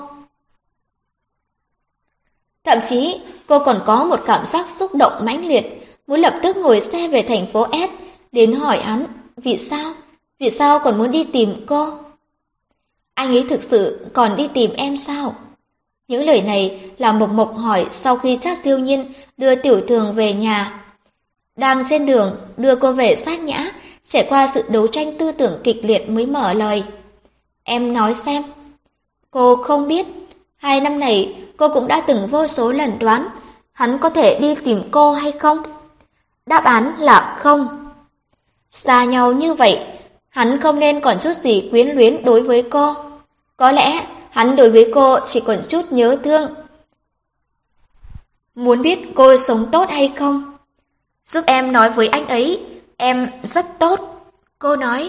Thậm chí cô còn có một cảm giác xúc động mãnh liệt, muốn lập tức ngồi xe về thành phố S, đến hỏi hắn, vì sao, vì sao còn muốn đi tìm cô? Anh ấy thực sự còn đi tìm em sao? Những lời này là Mộc Mộc hỏi sau khi Trác Siêu Nhiên đưa Tiểu Thường về nhà. Đang trên đường đưa cô về sát nhã, trải qua sự đấu tranh tư tưởng kịch liệt mới mở lời. Em nói xem. Cô không biết. Hai năm này cô cũng đã từng vô số lần đoán hắn có thể đi tìm cô hay không? Đáp án là không. Xa nhau như vậy, hắn không nên còn chút gì quyến luyến đối với cô. Có lẽ hắn đối với cô chỉ còn chút nhớ thương. Muốn biết cô sống tốt hay không? Giúp em nói với anh ấy, em rất tốt. Cô nói.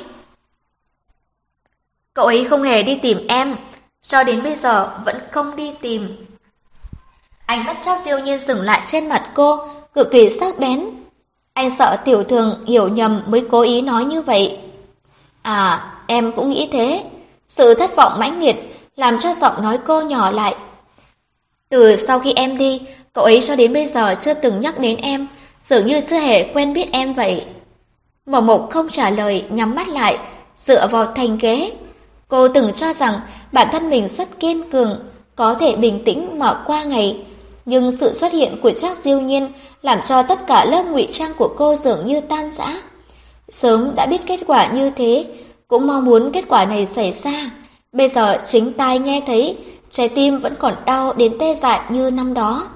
Cậu ấy không hề đi tìm em, cho đến bây giờ vẫn không đi tìm. Ánh mắt Trác Diêu Nhiên dừng lại trên mặt cô, cực kỳ sắc bén. Anh sợ Tiểu Thường hiểu nhầm mới cố ý nói như vậy. À, em cũng nghĩ thế. Sự thất vọng mãnh liệt làm cho giọng nói cô nhỏ lại. Từ sau khi em đi, cậu ấy cho đến bây giờ chưa từng nhắc đến em, dường như chưa hề quen biết em vậy. Mộc Mộc không trả lời, nhắm mắt lại, dựa vào thành ghế. Cô từng cho rằng bản thân mình rất kiên cường, có thể bình tĩnh mà qua ngày. Nhưng sự xuất hiện của Trác Diêu Nhiên làm cho tất cả lớp ngụy trang của cô dường như tan rã. Sớm đã biết kết quả như thế, cũng mong muốn kết quả này xảy ra. Bây giờ chính tai nghe thấy, trái tim vẫn còn đau đến tê dại như năm đó.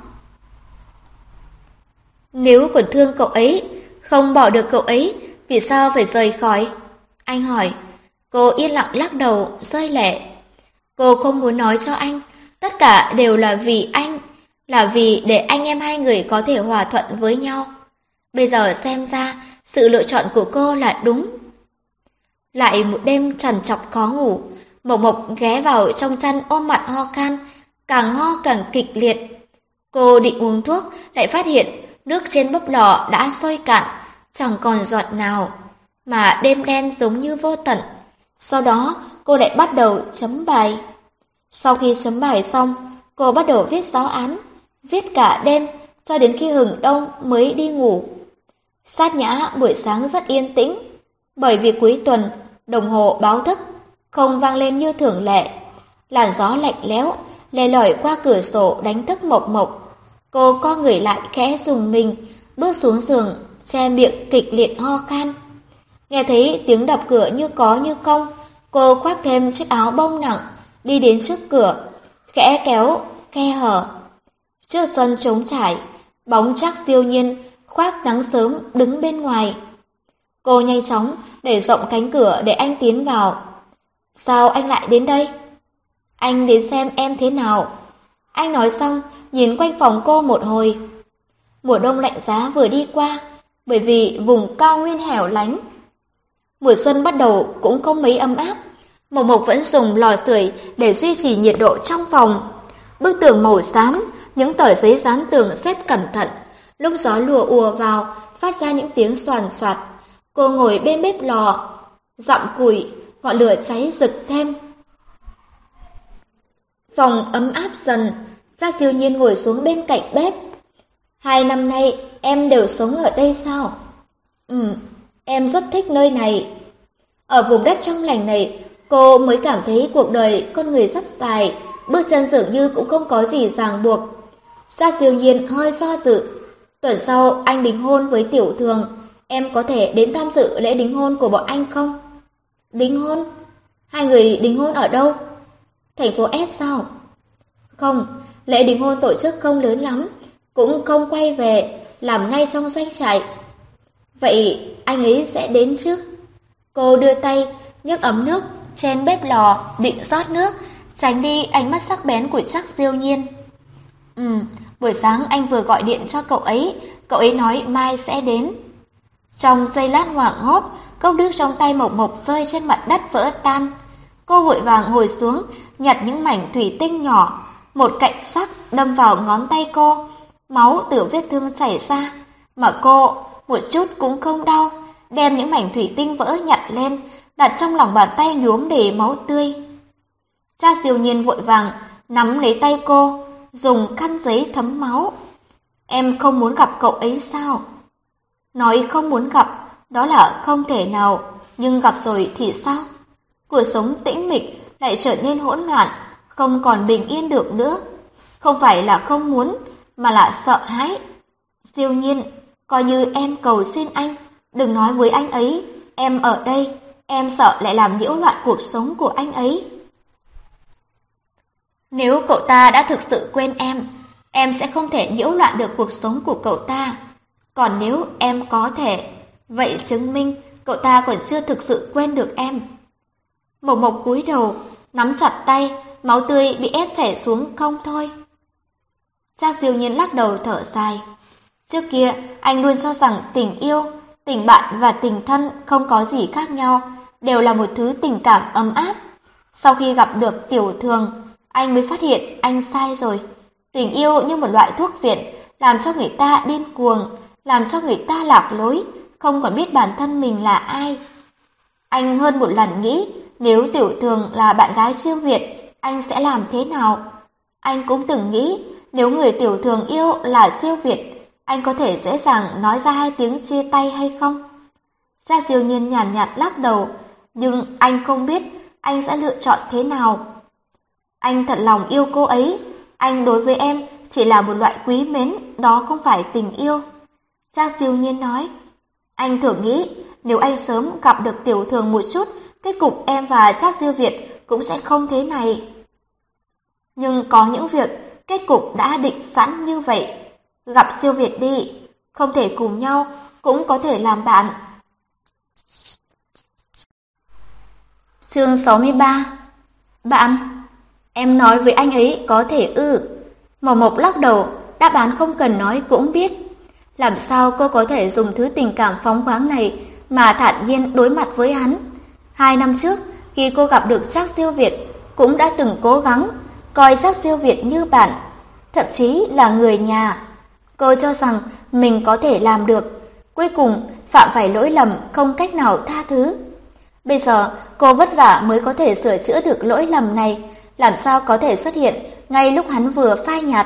Nếu còn thương cậu ấy, không bỏ được cậu ấy, vì sao phải rời khỏi? Anh hỏi. Cô yên lặng lắc đầu, rơi lệ. Cô không muốn nói cho anh, tất cả đều là vì anh, là vì để anh em hai người có thể hòa thuận với nhau. Bây giờ xem ra, sự lựa chọn của cô là đúng. Lại một đêm trằn trọc khó ngủ, Mộc Mộc ghé vào trong chăn ôm mặt ho khan, càng ho càng kịch liệt. Cô định uống thuốc, lại phát hiện nước trên bốc lò đã sôi cạn, chẳng còn giọt nào, mà đêm đen giống như vô tận. Sau đó, cô lại bắt đầu chấm bài. Sau khi chấm bài xong, cô bắt đầu viết giáo án, viết cả đêm, cho đến khi hừng đông mới đi ngủ. Sát Nhã buổi sáng rất yên tĩnh, bởi vì cuối tuần, đồng hồ báo thức không vang lên như thường lệ. Làn gió lạnh lẽo lè lỏi qua cửa sổ đánh thức Mộc Mộc. Cô co người lại khẽ rùng mình, bước xuống giường, che miệng kịch liệt ho khan. Nghe thấy tiếng đập cửa như có như không, cô khoác thêm chiếc áo bông nặng, đi đến trước cửa, khẽ kéo khe hở. Trước sân trống trải, bóng Trác Diêu Nhiên khoác nắng sớm đứng bên ngoài. Cô nhanh chóng đẩy rộng cánh cửa để anh tiến vào. Sao anh lại đến đây? Anh đến xem em thế nào. Anh nói xong, nhìn quanh phòng cô một hồi. Mùa đông lạnh giá vừa đi qua, bởi vì vùng cao nguyên hẻo lánh. Mùa xuân bắt đầu cũng không mấy ấm áp. Mộc Mộc vẫn dùng lò sưởi để duy trì nhiệt độ trong phòng. Bức tường màu xám, những tờ giấy dán tường xếp cẩn thận. Lúc gió lùa ùa vào, phát ra những tiếng xoàn xoạt. Cô ngồi bên bếp lò, dặm củi, ngọn lửa cháy rực thêm. Phòng ấm áp dần, Trác Diêu Nhiên ngồi xuống bên cạnh bếp. Hai năm nay em đều sống ở đây sao? Ừ, em rất thích nơi này. Ở vùng đất trong lành này, cô mới cảm thấy cuộc đời con người rất dài, bước chân dường như cũng không có gì ràng buộc. Trác Diêu Nhiên hơi do dự. Tuần sau anh đính hôn với Tiểu Thường, em có thể đến tham dự lễ đính hôn của bọn anh không? Đính hôn? Hai người đính hôn ở đâu? Thành phố S sao? Không, lễ đính hôn tổ chức không lớn lắm, cũng không quay về, làm ngay trong doanh trại. Vậy anh ấy sẽ đến chứ? Cô đưa tay, nhấc ấm nước trên bếp lò, định rót nước, tránh đi ánh mắt sắc bén của Trác Diêu Nhiên. Ừ, buổi sáng anh vừa gọi điện cho cậu ấy, cậu ấy nói mai sẽ đến. Trong giây lát hoảng hốt, cốc nước trong tay Mộc Mộc rơi trên mặt đất vỡ tan. Cô vội vàng ngồi xuống, nhặt những mảnh thủy tinh nhỏ, một cạnh sắc đâm vào ngón tay cô. Máu từ vết thương chảy ra, mà cô một chút cũng không đau, đem những mảnh thủy tinh vỡ nhặt lên, đặt trong lòng bàn tay nhuốm đầy máu tươi. Trác Diêu Nhiên vội vàng nắm lấy tay cô, dùng khăn giấy thấm máu. Em không muốn gặp cậu ấy sao? Nói không muốn gặp, đó là không thể nào, nhưng gặp rồi thì sao? Cuộc sống tĩnh mịch lại trở nên hỗn loạn, không còn bình yên được nữa. Không phải là không muốn, mà là sợ hãi. Diêu Nhiên, coi như em cầu xin anh, đừng nói với anh ấy, em ở đây, em sợ lại làm nhiễu loạn cuộc sống của anh ấy. Nếu cậu ta đã thực sự quên em, em sẽ không thể nhiễu loạn được cuộc sống của cậu ta. Còn nếu em có thể, vậy chứng minh cậu ta còn chưa thực sự quên được em. Mộc Mộc cúi đầu, nắm chặt tay, máu tươi bị ép chảy xuống không thôi. Trác Diêu Nhiên lắc đầu thở dài. Trước kia, anh luôn cho rằng tình yêu, tình bạn và tình thân không có gì khác nhau, đều là một thứ tình cảm ấm áp. Sau khi gặp được Tiểu Thường, anh mới phát hiện anh sai rồi. Tình yêu như một loại thuốc viện, làm cho người ta điên cuồng, làm cho người ta lạc lối, không còn biết bản thân mình là ai. Anh hơn một lần nghĩ, nếu Tiểu Thường là bạn gái siêu Việt, anh sẽ làm thế nào? Anh cũng từng nghĩ, nếu người Tiểu Thường yêu là siêu Việt, anh có thể dễ dàng nói ra hai tiếng chia tay hay không? Trác Diêu Nhiên nhàn nhạt, nhạt lắc đầu, nhưng anh không biết anh sẽ lựa chọn thế nào. Anh thật lòng yêu cô ấy, anh đối với em chỉ là một loại quý mến, đó không phải tình yêu. Trác Diêu Nhiên nói, anh thường nghĩ nếu anh sớm gặp được Tiểu Thường một chút, kết cục em và Trác Siêu Việt cũng sẽ không thế này. Nhưng có những việc kết cục đã định sẵn như vậy. Gặp Siêu Việt đi, không thể cùng nhau, cũng có thể làm bạn. Chương sáu mươi ba. Bạn, em nói với anh ấy có thể ư? Mộc Mộc lắc đầu, đáp án không cần nói cũng biết. Làm sao cô có thể dùng thứ tình cảm phóng khoáng này mà thản nhiên đối mặt với hắn? Hai năm trước, khi cô gặp được Trác Siêu Việt, cũng đã từng cố gắng coi Trác Siêu Việt như bạn, thậm chí là người nhà. Cô cho rằng mình có thể làm được, cuối cùng phạm phải lỗi lầm không cách nào tha thứ. Bây giờ cô vất vả mới có thể sửa chữa được lỗi lầm này, làm sao có thể xuất hiện ngay lúc hắn vừa phai nhạt.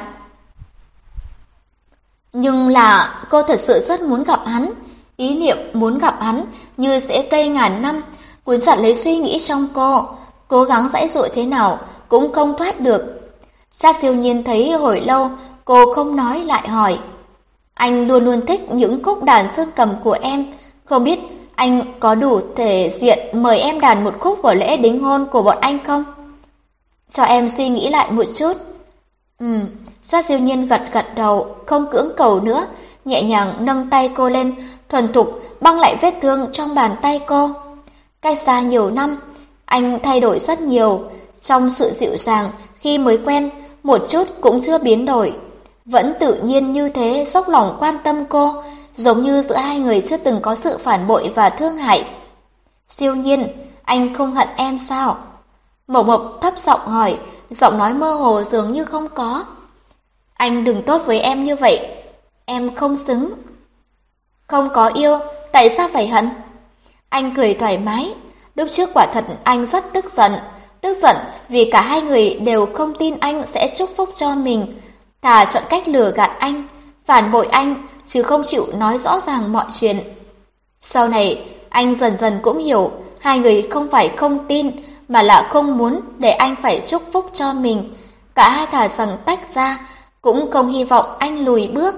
Nhưng là cô thật sự rất muốn gặp hắn, ý niệm muốn gặp hắn như rễ cây ngàn năm, cuốn chặt lấy suy nghĩ trong cô, cố gắng giãy giụa thế nào cũng không thoát được. Trác Siêu Nhiên thấy hồi lâu cô không nói lại hỏi, anh luôn luôn thích những khúc đàn dương cầm của em, không biết anh có đủ thể diện mời em đàn một khúc vào lễ đính hôn của bọn anh không? Cho em suy nghĩ lại một chút. Ừm, Trác Siêu Nhiên gật gật đầu, không cưỡng cầu nữa, nhẹ nhàng nâng tay cô lên, thuần thục băng lại vết thương trong bàn tay cô. Cách xa nhiều năm, anh thay đổi rất nhiều, trong sự dịu dàng khi mới quen, một chút cũng chưa biến đổi. Vẫn tự nhiên như thế dốc lòng quan tâm cô, giống như giữa hai người chưa từng có sự phản bội và thương hại. Siêu Nhiên, anh không hận em sao? Mộc Mộc thấp giọng hỏi, giọng nói mơ hồ dường như không có. Anh đừng tốt với em như vậy, em không xứng. Không có yêu, tại sao phải hận? Anh cười thoải mái, lúc trước quả thật anh rất tức giận, tức giận vì cả hai người đều không tin anh sẽ chúc phúc cho mình, thà chọn cách lừa gạt anh, phản bội anh, chứ không chịu nói rõ ràng mọi chuyện. Sau này, anh dần dần cũng hiểu, hai người không phải không tin, mà là không muốn để anh phải chúc phúc cho mình. Cả hai thà rằng tách ra, cũng không hy vọng anh lùi bước.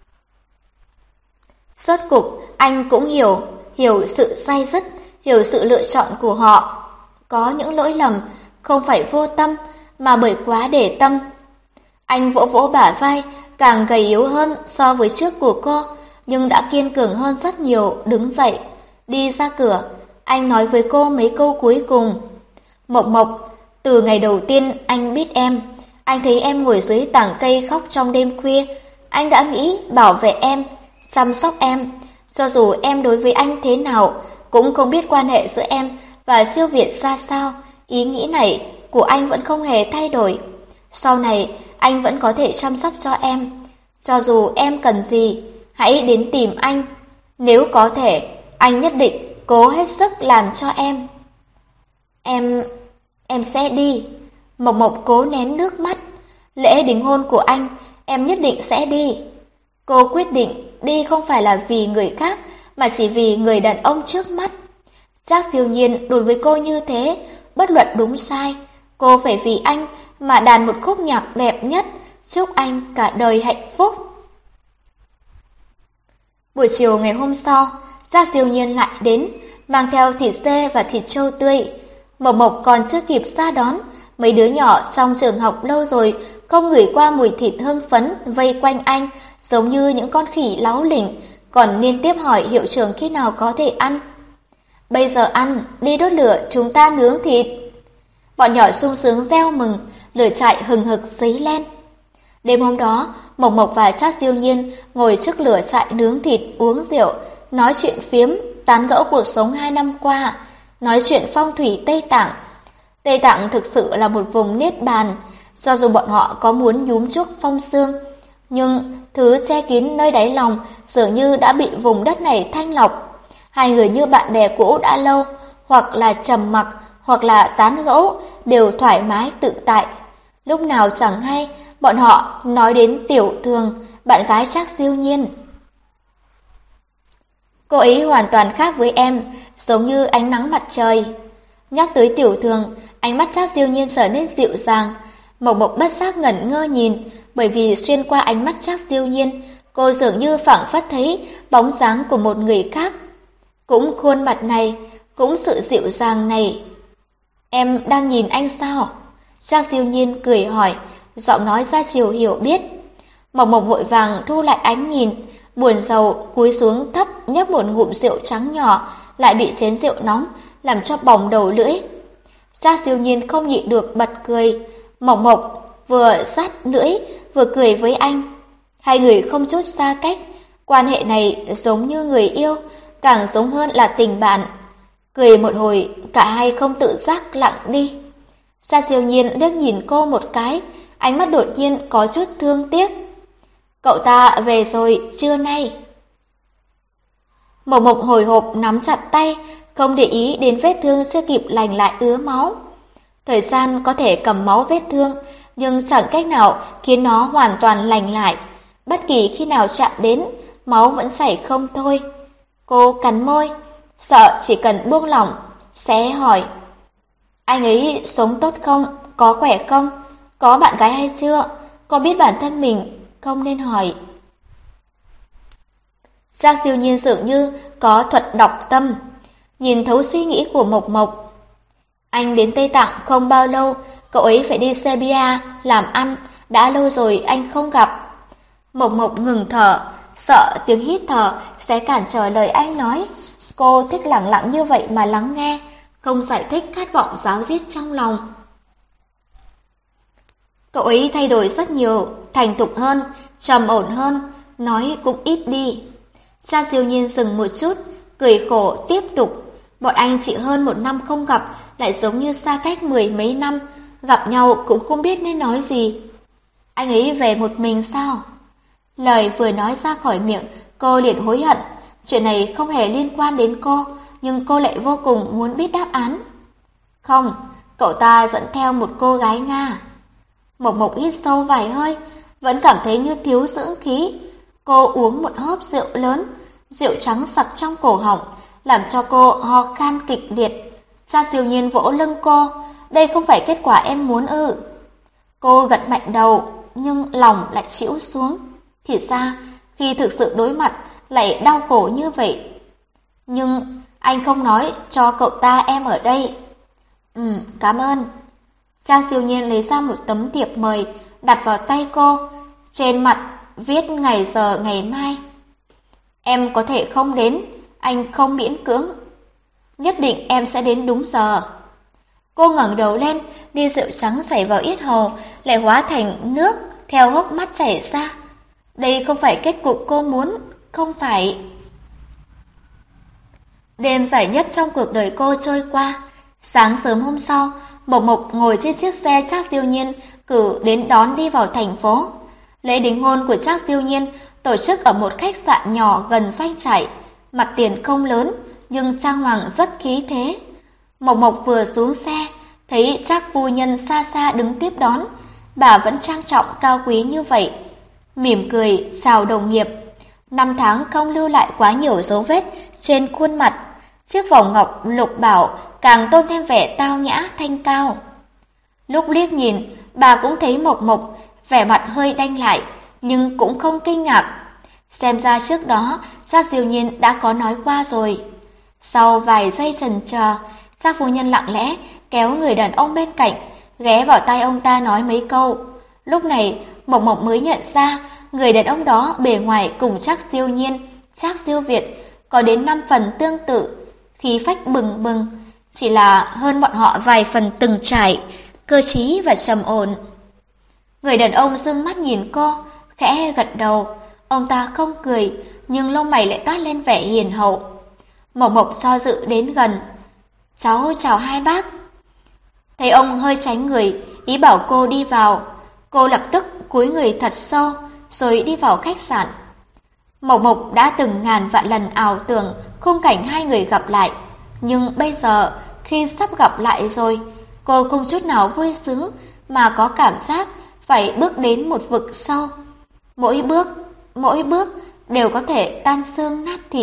Rốt cục, anh cũng hiểu, hiểu sự say dứt, hiểu sự lựa chọn của họ. Có những lỗi lầm, không phải vô tâm, mà bởi quá để tâm. Anh vỗ vỗ bả vai, càng gầy yếu hơn so với trước của cô, nhưng đã kiên cường hơn rất nhiều, đứng dậy. Đi ra cửa, anh nói với cô mấy câu cuối cùng. Mộc Mộc, từ ngày đầu tiên anh biết em, anh thấy em ngồi dưới tảng cây khóc trong đêm khuya, anh đã nghĩ bảo vệ em, chăm sóc em. Cho dù em đối với anh thế nào, cũng không biết quan hệ giữa em và Siêu Việt ra sao, ý nghĩ này của anh vẫn không hề thay đổi. Sau này, anh vẫn có thể chăm sóc cho em. Cho dù em cần gì, hãy đến tìm anh. Nếu có thể, anh nhất định cố hết sức làm cho em. Em... em sẽ đi. Mộc Mộc cố nén nước mắt. Lễ đính hôn của anh, em nhất định sẽ đi. Cô quyết định đi không phải là vì người khác, mà chỉ vì người đàn ông trước mắt. Trác Siêu Nhiên đối với cô như thế, bất luận đúng sai, cô phải vì anh mà đàn một khúc nhạc đẹp nhất, chúc anh cả đời hạnh phúc. Buổi chiều ngày hôm sau, Trác Siêu Nhiên lại đến, mang theo thịt dê và thịt trâu tươi. Mộc Mộc còn chưa kịp ra đón, Mấy đứa nhỏ trong trường học lâu rồi không ngửi qua mùi thịt hương phấn vây quanh anh, giống như những con khỉ láu lỉnh, còn liên tiếp hỏi hiệu trưởng khi nào có thể ăn. Bây giờ ăn, đi đốt lửa chúng ta nướng thịt. Bọn nhỏ sung sướng reo mừng, lửa trại hừng hực dấy lên. Đêm hôm đó, Mộc Mộc và Trác Siêu Nhiên ngồi trước lửa trại nướng thịt, uống rượu, nói chuyện phiếm, tán gẫu cuộc sống hai năm qua, nói chuyện phong thủy Tây Tạng. Tây Tạng thực sự là một vùng niết bàn, cho dù bọn họ có muốn nhúm chuốc phong xương, nhưng thứ che kín nơi đáy lòng dường như đã bị vùng đất này thanh lọc. Hai người như bạn bè cũ đã lâu, hoặc là trầm mặc, hoặc là tán gẫu, đều thoải mái tự tại. Lúc nào chẳng hay, bọn họ nói đến Tiểu Thường, bạn gái Trác Siêu Nhiên. Cô ấy hoàn toàn khác với em, giống như ánh nắng mặt trời. Nhắc tới Tiểu Thường, ánh mắt Trác Siêu Nhiên trở nên dịu dàng. Mộc Mộc bất giác ngẩn ngơ nhìn, bởi vì xuyên qua ánh mắt Trác Siêu Nhiên, cô dường như phảng phất thấy bóng dáng của một người khác. Cũng khuôn mặt này, cũng sự dịu dàng này. Em đang nhìn anh sao? Trác Siêu Nhiên cười hỏi, giọng nói ra chiều hiểu biết. Mộc Mộc vội vàng thu lại ánh nhìn, buồn rầu cúi xuống thấp nhấp một ngụm rượu trắng nhỏ, lại bị chén rượu nóng làm cho bỏng đầu lưỡi. Trác Siêu Nhiên không nhịn được bật cười. Mộc Mộc vừa sát lưỡi vừa cười với anh. Hai người không chút xa cách, quan hệ này giống như người yêu, càng giống hơn là tình bạn. Cười một hồi, cả hai không tự giác lặng đi. Trác Siêu Nhiên liếc nhìn cô một cái, ánh mắt đột nhiên có chút thương tiếc. Cậu ta về rồi trưa nay. Mộc Mộc hồi hộp nắm chặt tay, không để ý đến vết thương chưa kịp lành lại ứa máu. Thời gian có thể cầm máu vết thương, nhưng chẳng cách nào khiến nó hoàn toàn lành lại. Bất kỳ khi nào chạm đến, máu vẫn chảy không thôi. Cô cắn môi, sợ chỉ cần buông lỏng, sẽ hỏi. Anh ấy sống tốt không? Có khỏe không? Có bạn gái hay chưa? Có biết bản thân mình không nên hỏi. Trác Siêu Nhiên dường như có thuật đọc tâm, nhìn thấu suy nghĩ của Mộc Mộc. Anh đến Tây Tạng không bao lâu, cậu ấy phải đi Serbia làm ăn, đã lâu rồi anh không gặp. Mộc Mộc ngừng thở, sợ tiếng hít thở sẽ cản trở lời anh nói. Cô thích lặng lặng như vậy mà lắng nghe, không giải thích khát vọng ráo riết trong lòng. Cậu ấy thay đổi rất nhiều, thành thục hơn, trầm ổn hơn, nói cũng ít đi. Trác Siêu Nhiên dừng một chút, cười khổ tiếp tục. Bọn anh chỉ hơn một năm không gặp, lại giống như xa cách mười mấy năm, gặp nhau cũng không biết nên nói gì. Anh ấy về một mình sao? Lời vừa nói ra khỏi miệng, cô liền hối hận. Chuyện này không hề liên quan đến cô, nhưng cô lại vô cùng muốn biết đáp án. Không, cậu ta dẫn theo một cô gái Nga. Mộc Mộc hít sâu vài hơi, vẫn cảm thấy như thiếu dưỡng khí. Cô uống một hớp rượu lớn, rượu trắng sặc trong cổ họng, làm cho cô ho khan kịch liệt. Trác Siêu Nhiên vỗ lưng cô, đây không phải kết quả em muốn ư? Cô gật mạnh đầu, nhưng lòng lại chịu xuống. Thì ra, khi thực sự đối mặt, lại đau khổ như vậy. Nhưng anh không nói cho cậu ta em ở đây. Ừ, cảm ơn. Trác Siêu Nhiên lấy ra một tấm thiệp mời, đặt vào tay cô. Trên mặt viết ngày giờ ngày mai. Em có thể không đến, anh không miễn cưỡng. Nhất định em sẽ đến đúng giờ. Cô ngẩng đầu lên, ly rượu trắng chảy vào yết hầu, lại hóa thành nước theo hốc mắt chảy ra. Đây không phải kết cục cô muốn, không phải. Đêm dài nhất trong cuộc đời cô trôi qua. Sáng sớm hôm sau, Mộc Mộc ngồi trên chiếc xe Trác Siêu Nhiên cử đến đón đi vào thành phố. Lễ đính hôn của Trác Siêu Nhiên tổ chức ở một khách sạn nhỏ gần doanh trại, mặt tiền không lớn nhưng trang hoàng rất khí thế. Mộc Mộc vừa xuống xe, thấy Trác phu nhân xa xa đứng tiếp đón, bà vẫn trang trọng cao quý như vậy, mỉm cười chào đồng nghiệp. Năm tháng không lưu lại quá nhiều dấu vết trên khuôn mặt, chiếc vòng ngọc lục bảo càng tôn thêm vẻ tao nhã thanh cao. Lúc liếc nhìn, bà cũng thấy Mộc Mộc vẻ mặt hơi đanh lại, nhưng cũng không kinh ngạc. Xem ra trước đó Trác Siêu Nhiên đã có nói qua rồi. Sau vài giây chần chờ, Trác phu nhân lặng lẽ kéo người đàn ông bên cạnh, ghé vào tai ông ta nói mấy câu. Lúc này, Mộc Mộc mới nhận ra người đàn ông đó bề ngoài cùng Trác Diêu Nhiên, Trác Diêu Việt có đến năm phần tương tự, khí phách bừng bừng, chỉ là hơn bọn họ vài phần từng trải, cơ trí và trầm ổn. Người đàn ông dương mắt nhìn cô, khẽ gật đầu. Ông ta không cười, nhưng lông mày lại toát lên vẻ hiền hậu. Mộc Mộc do dự đến gần. Cháu chào hai bác. Thấy ông hơi tránh người, ý bảo cô đi vào. Cô lập tức cúi người thật sâu, rồi đi vào khách sạn. Mộc Mộc đã từng ngàn vạn lần ảo tưởng khung cảnh hai người gặp lại. Nhưng bây giờ, khi sắp gặp lại rồi, cô không chút nào vui sướng mà có cảm giác phải bước đến một vực sâu. Mỗi bước, mỗi bước đều có thể tan xương nát thịt.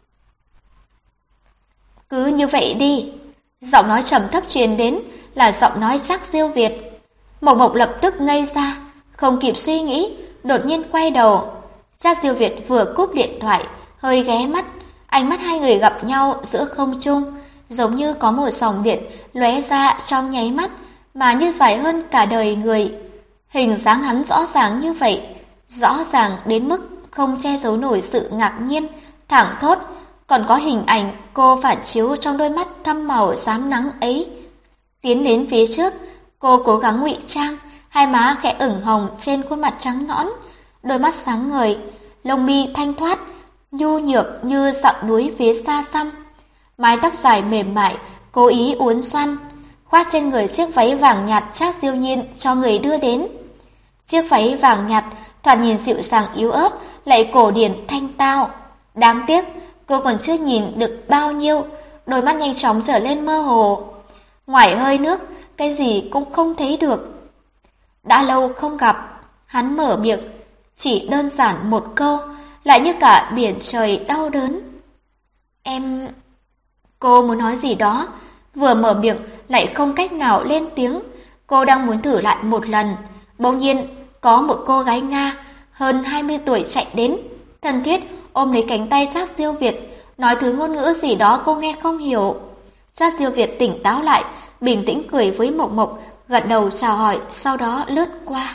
Cứ như vậy đi. Giọng nói trầm thấp truyền đến là giọng nói Trác Diêu Việt. Mộc Mộc lập tức ngây ra, không kịp suy nghĩ, đột nhiên quay đầu. Trác Diêu Việt vừa cúp điện thoại, hơi ghé mắt, ánh mắt hai người gặp nhau giữa không trung, giống như có một dòng điện lóe ra trong nháy mắt mà như dài hơn cả đời người. Hình dáng hắn rõ ràng như vậy, rõ ràng đến mức không che giấu nổi sự ngạc nhiên, thảng thốt, còn có hình ảnh cô phản chiếu trong đôi mắt thâm màu xám nắng ấy. Tiến đến phía trước, cô cố gắng ngụy trang, hai má khẽ ửng hồng trên khuôn mặt trắng nõn, đôi mắt sáng ngời, lông mi thanh thoát, nhu nhược như dặm núi phía xa xăm. Mái tóc dài mềm mại, cố ý uốn xoăn, khoác trên người chiếc váy vàng nhạt Trác Diêu Nhiên cho người đưa đến. Chiếc váy vàng nhạt thoạt nhìn dịu dàng yếu ớt, lại cổ điển thanh tao. Đáng tiếc, cô còn chưa nhìn được bao nhiêu, đôi mắt nhanh chóng trở lên mơ hồ. Ngoài hơi nước, cái gì cũng không thấy được. Đã lâu không gặp, hắn mở miệng, chỉ đơn giản một câu, lại như cả biển trời đau đớn. Em... Cô muốn nói gì đó, vừa mở miệng lại không cách nào lên tiếng. Cô đang muốn thử lại một lần. Bỗng nhiên, có một cô gái Nga, hơn hai mươi tuổi chạy đến, thân thiết ôm lấy cánh tay Trác Diêu Việt, nói thứ ngôn ngữ gì đó cô nghe không hiểu. Trác Diêu Việt tỉnh táo lại, bình tĩnh cười với Mộc Mộc, gật đầu chào hỏi, sau đó lướt qua.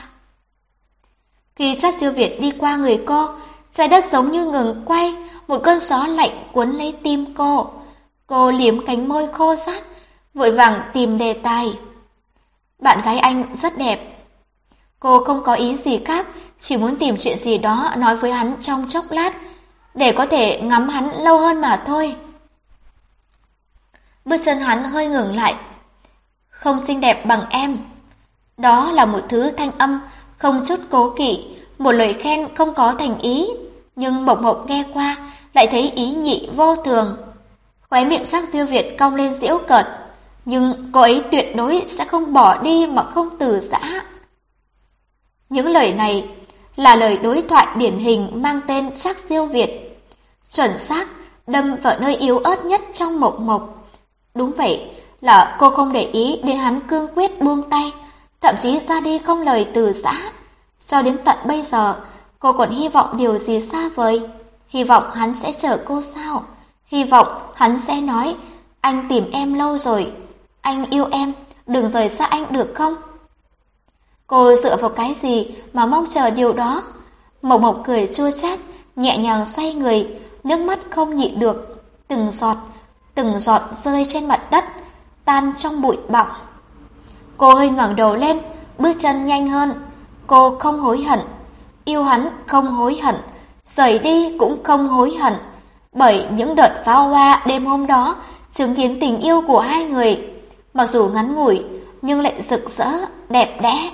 Khi Trác Diêu Việt đi qua người cô, trái đất giống như ngừng quay, một cơn gió lạnh cuốn lấy tim cô. Cô liếm cánh môi khô rát, vội vàng tìm đề tài. Bạn gái anh rất đẹp. Cô không có ý gì khác, chỉ muốn tìm chuyện gì đó nói với hắn trong chốc lát, để có thể ngắm hắn lâu hơn mà thôi. Bước chân hắn hơi ngừng lại. Không xinh đẹp bằng em. Đó là một thứ thanh âm không chút cố kỵ, một lời khen không có thành ý, nhưng Mộc Mộc nghe qua lại thấy ý nhị vô thường. Khóe miệng Trác Diêu Việt cong lên giễu cợt, nhưng cô ấy tuyệt đối sẽ không bỏ đi mà không từ giã. Những lời này là lời đối thoại điển hình mang tên Trác Diêu Việt, chuẩn xác đâm vào nơi yếu ớt nhất trong Mộc Mộc. Đúng vậy, là cô không để ý đến hắn cương quyết buông tay, thậm chí ra đi không lời từ giã. Cho đến tận bây giờ, cô còn hy vọng điều gì xa vời, hy vọng hắn sẽ chờ cô sao, hy vọng hắn sẽ nói, anh tìm em lâu rồi, anh yêu em, đừng rời xa anh được không? Cô dựa vào cái gì mà mong chờ điều đó? Mộc Mộc cười chua chát, nhẹ nhàng xoay người, nước mắt không nhịn được, từng giọt, từng giọt rơi trên mặt đất, tan trong bụi bặm. Cô hơi ngẩng đầu lên, bước chân nhanh hơn. Cô không hối hận, yêu hắn không hối hận, rời đi cũng không hối hận, bởi những đợt pháo hoa đêm hôm đó chứng kiến tình yêu của hai người, mặc dù ngắn ngủi nhưng lại rực rỡ, đẹp đẽ.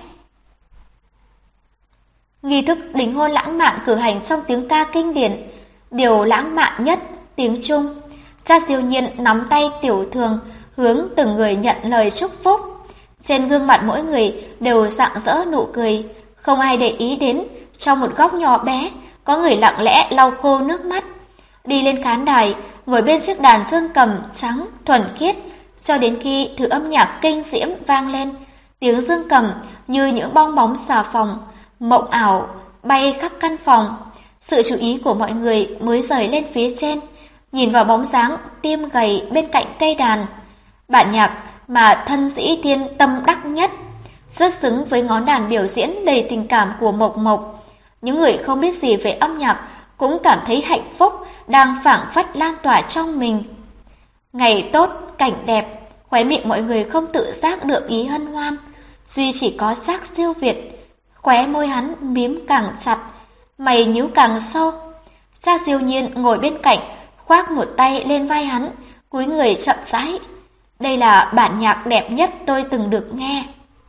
Nghi thức đính hôn lãng mạn cử hành trong tiếng ca kinh điển, điều lãng mạn nhất, tiếng Trung. Trác Diêu Nhiên nắm tay Tiểu Thường, hướng từng người nhận lời chúc phúc. Trên gương mặt mỗi người đều rạng rỡ nụ cười, không ai để ý đến, trong một góc nhỏ bé, có người lặng lẽ lau khô nước mắt. Đi lên khán đài, ngồi bên chiếc đàn dương cầm trắng, thuần khiết, cho đến khi thứ âm nhạc kinh diễm vang lên. Tiếng dương cầm như những bong bóng xà phòng, mộng ảo, bay khắp căn phòng. Sự chú ý của mọi người mới rời lên phía trên, nhìn vào bóng dáng tiêm gầy bên cạnh cây đàn. Bản nhạc mà thân sĩ thiên tâm đắc nhất rất xứng với ngón đàn biểu diễn đầy tình cảm của Mộc Mộc. Những người không biết gì về âm nhạc cũng cảm thấy hạnh phúc đang phảng phất lan tỏa trong mình. Ngày tốt, cảnh đẹp, khóe miệng mọi người không tự giác được ý hân hoan. Duy chỉ có Trác Siêu Việt, khóe môi hắn mím càng chặt, mày nhíu càng sâu. Trác Siêu Nhiên ngồi bên cạnh, khoác một tay lên vai hắn, cúi người chậm rãi. Đây là bản nhạc đẹp nhất tôi từng được nghe.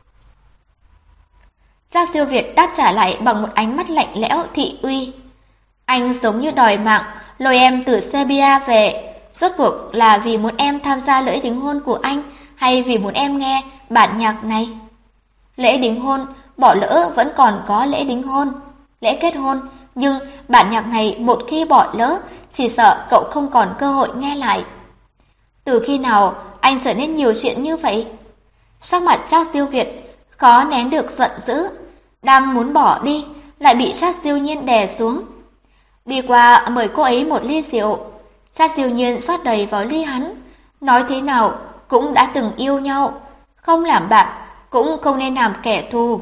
Trác Siêu Việt đáp trả lại bằng một ánh mắt lạnh lẽo thị uy. Anh giống như đòi mạng, lôi em từ Serbia về. Rốt cuộc là vì muốn em tham gia lễ đính hôn của anh, hay vì muốn em nghe bản nhạc này? Lễ đính hôn, bỏ lỡ vẫn còn có lễ đính hôn, lễ kết hôn, nhưng bản nhạc này một khi bỏ lỡ, chỉ sợ cậu không còn cơ hội nghe lại. Từ khi nào anh trở nên nhiều chuyện như vậy? Sắc mặt Trác Siêu Việt khó nén được giận dữ, đang muốn bỏ đi, lại bị Trác Siêu Nhiên đè xuống. Đi qua mời cô ấy một ly rượu. Trác Siêu Nhiên rót đầy vào ly hắn, nói thế nào cũng đã từng yêu nhau, không làm bạn cũng không nên làm kẻ thù.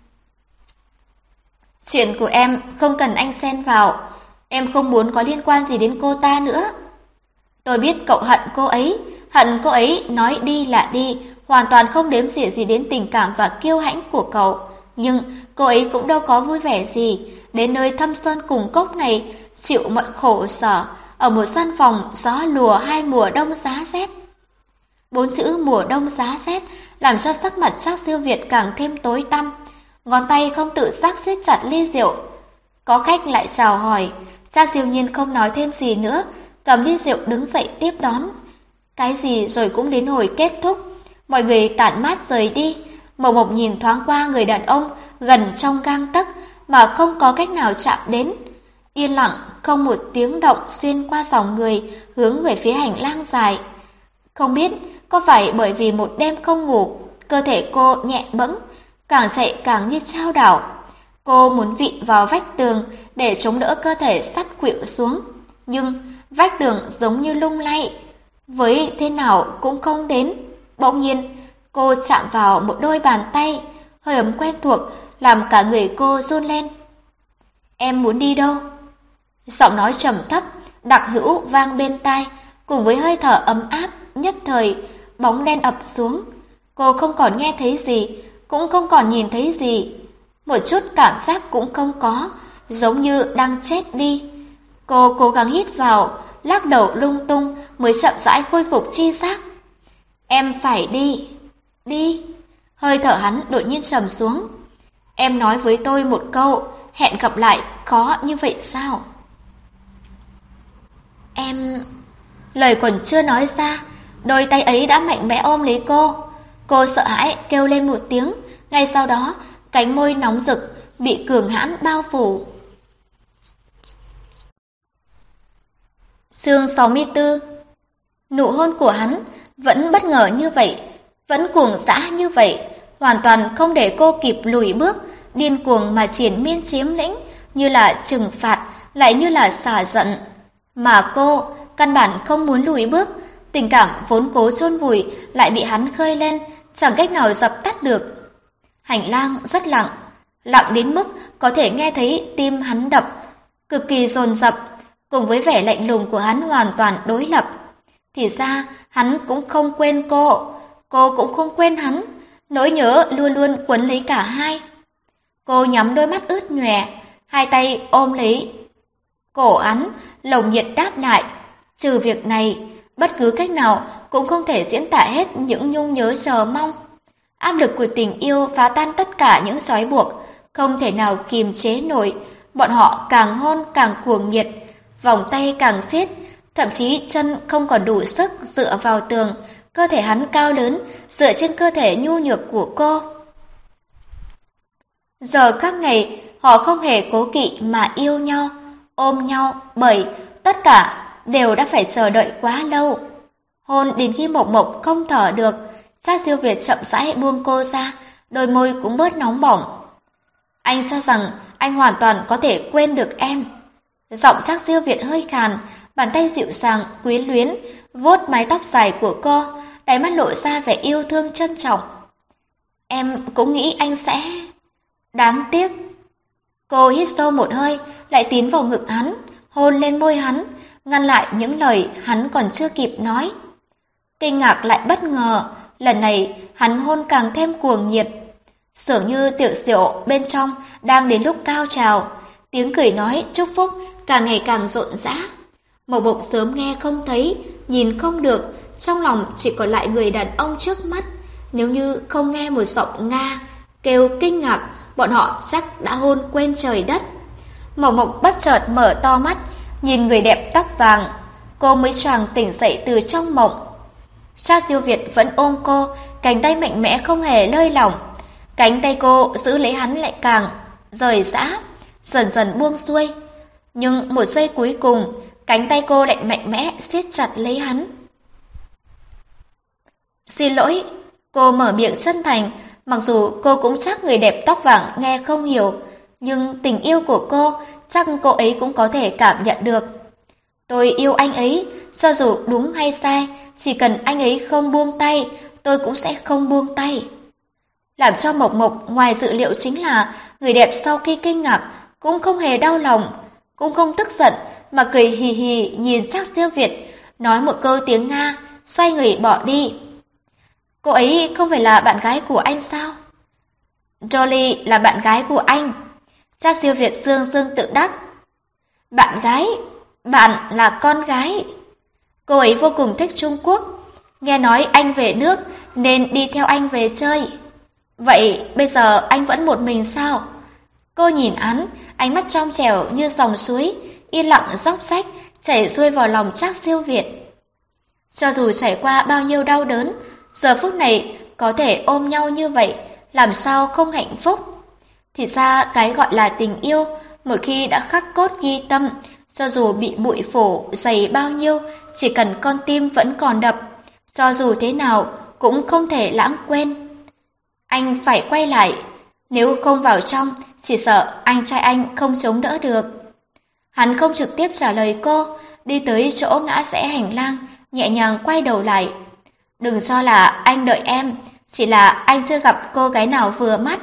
Chuyện của em không cần anh xen vào, em không muốn có liên quan gì đến cô ta nữa. Tôi biết cậu hận cô ấy, hận cô ấy nói đi là đi, hoàn toàn không đếm xỉa gì đến tình cảm và kiêu hãnh của cậu. Nhưng cô ấy cũng đâu có vui vẻ gì, đến nơi thâm sơn cùng cốc này, chịu mọi khổ sở, ở một gian phòng gió lùa hai mùa đông giá rét. Bốn chữ mùa đông giá rét làm cho sắc mặt Trác Siêu Việt càng thêm tối tăm, ngón tay không tự giác siết chặt ly rượu. Có khách lại chào hỏi, Trác Siêu Nhiên không nói thêm gì nữa, cầm ly rượu đứng dậy tiếp đón. Cái gì rồi cũng đến hồi kết thúc, mọi người tản mát rời đi. Mộc Mộc nhìn thoáng qua người đàn ông gần trong gang tấc mà không có cách nào chạm đến, yên lặng không một tiếng động xuyên qua dòng người hướng về phía hành lang dài. Không biết có phải bởi vì một đêm không ngủ, cơ thể cô nhẹ bẫng, càng chạy càng như chao đảo. Cô muốn vịn vào vách tường để chống đỡ cơ thể sắp khuỵu xuống, nhưng vách tường giống như lung lay, với thế nào cũng không đến. Bỗng nhiên, cô chạm vào một đôi bàn tay, hơi ấm quen thuộc làm cả người cô run lên. Em muốn đi đâu? Giọng nói trầm thấp, đặc hữu vang bên tai, cùng với hơi thở ấm áp, nhất thời, bóng đen ập xuống. Cô không còn nghe thấy gì, cũng không còn nhìn thấy gì. Một chút cảm giác cũng không có, giống như đang chết đi. Cô cố gắng hít vào, lắc đầu lung tung mới chậm rãi khôi phục tri giác. Em phải đi, đi. Hơi thở hắn đột nhiên trầm xuống. Em nói với tôi một câu, hẹn gặp lại, khó như vậy sao? Em... Lời còn chưa nói ra, đôi tay ấy đã mạnh mẽ ôm lấy cô. Cô sợ hãi kêu lên một tiếng, ngay sau đó cánh môi nóng rực bị cường hãn bao phủ. Chương sáu mươi tư. Nụ hôn của hắn vẫn bất ngờ như vậy, vẫn cuồng dã như vậy, hoàn toàn không để cô kịp lùi bước, điên cuồng mà triển miên chiếm lĩnh, như là trừng phạt, lại như là xả giận. Mà cô căn bản không muốn lùi bước, tình cảm vốn cố chôn vùi lại bị hắn khơi lên, chẳng cách nào dập tắt được. Hành lang rất lặng, lặng đến mức có thể nghe thấy tim hắn đập, cực kỳ dồn dập, cùng với vẻ lạnh lùng của hắn hoàn toàn đối lập. Thì ra hắn cũng không quên cô, cô cũng không quên hắn, nỗi nhớ luôn luôn quấn lấy cả hai. Cô nhắm đôi mắt ướt nhòe, hai tay ôm lấy cổ hắn, lồng nhiệt đáp lại. Trừ việc này, bất cứ cách nào cũng không thể diễn tả hết những nhung nhớ chờ mong. Áp lực của tình yêu phá tan tất cả những trói buộc, không thể nào kìm chế nổi. Bọn họ càng hôn càng cuồng nhiệt, vòng tay càng siết, thậm chí chân không còn đủ sức dựa vào tường, cơ thể hắn cao lớn dựa trên cơ thể nhu nhược của cô. Giờ khắc này, họ không hề cố kỵ mà yêu nhau, ôm nhau, bởi tất cả đều đã phải chờ đợi quá lâu. Hôn đến khi Mộc Mộc không thở được, Trác Siêu Việt chậm rãi buông cô ra, đôi môi cũng bớt nóng bỏng. Anh cho rằng anh hoàn toàn có thể quên được em. Giọng Trác Siêu Việt hơi khàn, bàn tay dịu dàng, quyến luyến, vuốt mái tóc dài của cô, đáy mắt lộ ra vẻ yêu thương trân trọng. Em cũng nghĩ anh sẽ... Đáng tiếc. Cô hít sâu một hơi, lại tiến vào ngực hắn, hôn lên môi hắn, ngăn lại những lời hắn còn chưa kịp nói. Kinh ngạc lại bất ngờ, lần này hắn hôn càng thêm cuồng nhiệt. Dường như tiệc rượu bên trong đang đến lúc cao trào, tiếng cười nói chúc phúc càng ngày càng rộn rã. Mộc Mộc sớm nghe không thấy, nhìn không được, trong lòng chỉ còn lại người đàn ông trước mắt. Nếu như không nghe một giọng Nga kêu kinh ngạc, bọn họ chắc đã hôn quên trời đất. Mộc Mộc bất chợt mở to mắt, nhìn người đẹp tóc vàng, cô mới choàng tỉnh dậy từ trong mộng. Trác Siêu Việt vẫn ôm cô, cánh tay mạnh mẽ không hề lơi lỏng. Cánh tay cô giữ lấy hắn lại càng rời rã, dần dần buông xuôi. Nhưng một giây cuối cùng, cánh tay cô lại mạnh mẽ siết chặt lấy hắn. Xin lỗi, cô mở miệng chân thành, mặc dù cô cũng chắc người đẹp tóc vàng nghe không hiểu, nhưng tình yêu của cô chắc cô ấy cũng có thể cảm nhận được. Tôi yêu anh ấy, cho dù đúng hay sai, chỉ cần anh ấy không buông tay, tôi cũng sẽ không buông tay. Làm cho Mộc Mộc ngoài dự liệu chính là người đẹp sau khi kinh ngạc cũng không hề đau lòng, cũng không tức giận, mà cười hì hì nhìn Trác Siêu Việt, nói một câu tiếng Nga, xoay người bỏ đi. Cô ấy không phải là bạn gái của anh sao? Jolie là bạn gái của anh. Trác Siêu Việt dương dương tự đắc. Bạn gái? Bạn là con gái. Cô ấy vô cùng thích Trung Quốc, nghe nói anh về nước nên đi theo anh về chơi. Vậy bây giờ anh vẫn một mình sao? Cô nhìn hắn, ánh mắt trong trẻo như dòng suối, yên lặng róc rách chảy xuôi vào lòng Trác Siêu Việt. Cho dù trải qua bao nhiêu đau đớn, giờ phút này có thể ôm nhau như vậy, làm sao không hạnh phúc? Thì ra cái gọi là tình yêu, một khi đã khắc cốt ghi tâm, cho dù bị bụi phủ dày bao nhiêu, chỉ cần con tim vẫn còn đập, cho dù thế nào cũng không thể lãng quên. Anh phải quay lại, nếu không vào trong, chỉ sợ anh trai anh không chống đỡ được. Hắn không trực tiếp trả lời cô, đi tới chỗ ngã rẽ hành lang, nhẹ nhàng quay đầu lại. Đừng cho là anh đợi em, chỉ là anh chưa gặp cô gái nào vừa mắt.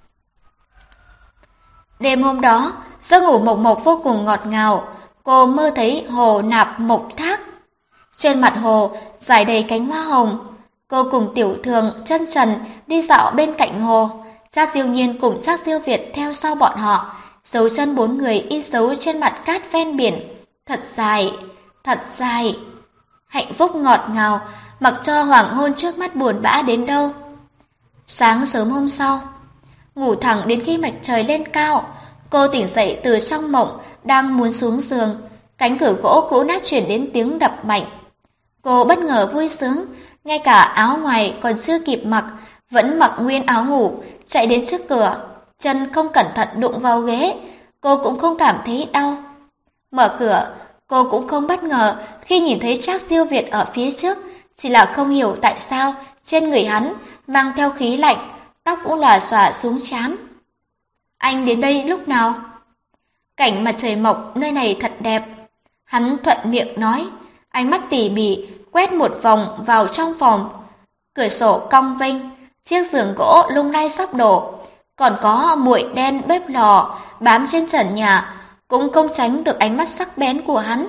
Đêm hôm đó, giấc ngủ Mộc Mộc vô cùng ngọt ngào, cô mơ thấy hồ nạp mộc thác. Trên mặt hồ rải đầy cánh hoa hồng. Cô cùng Tiểu Thường chân trần đi dạo bên cạnh hồ. Trác Siêu Nhiên cùng Trác Siêu Việt theo sau bọn họ, dấu chân bốn người in dấu trên mặt cát ven biển. Thật dài, thật dài. Hạnh phúc ngọt ngào, mặc cho hoàng hôn trước mắt buồn bã đến đâu. Sáng sớm hôm sau, ngủ thẳng đến khi mặt trời lên cao, cô tỉnh dậy từ trong mộng, đang muốn xuống giường, cánh cửa gỗ cũ nát chuyển đến tiếng đập mạnh. Cô bất ngờ vui sướng, ngay cả áo ngoài còn chưa kịp mặc, vẫn mặc nguyên áo ngủ, chạy đến trước cửa, chân không cẩn thận đụng vào ghế, cô cũng không cảm thấy đau. Mở cửa, cô cũng không bất ngờ khi nhìn thấy Trác Siêu Việt ở phía trước, chỉ là không hiểu tại sao trên người hắn mang theo khí lạnh, tóc cũng lòa xòa xuống trán. Anh đến đây lúc nào? Cảnh mặt trời mọc nơi này thật đẹp. Hắn thuận miệng nói, ánh mắt tỉ mỉ quét một vòng vào trong phòng. Cửa sổ cong vênh, chiếc giường gỗ lung lay sắp đổ, còn có muội đen bếp lò bám trên trần nhà, cũng không tránh được ánh mắt sắc bén của hắn.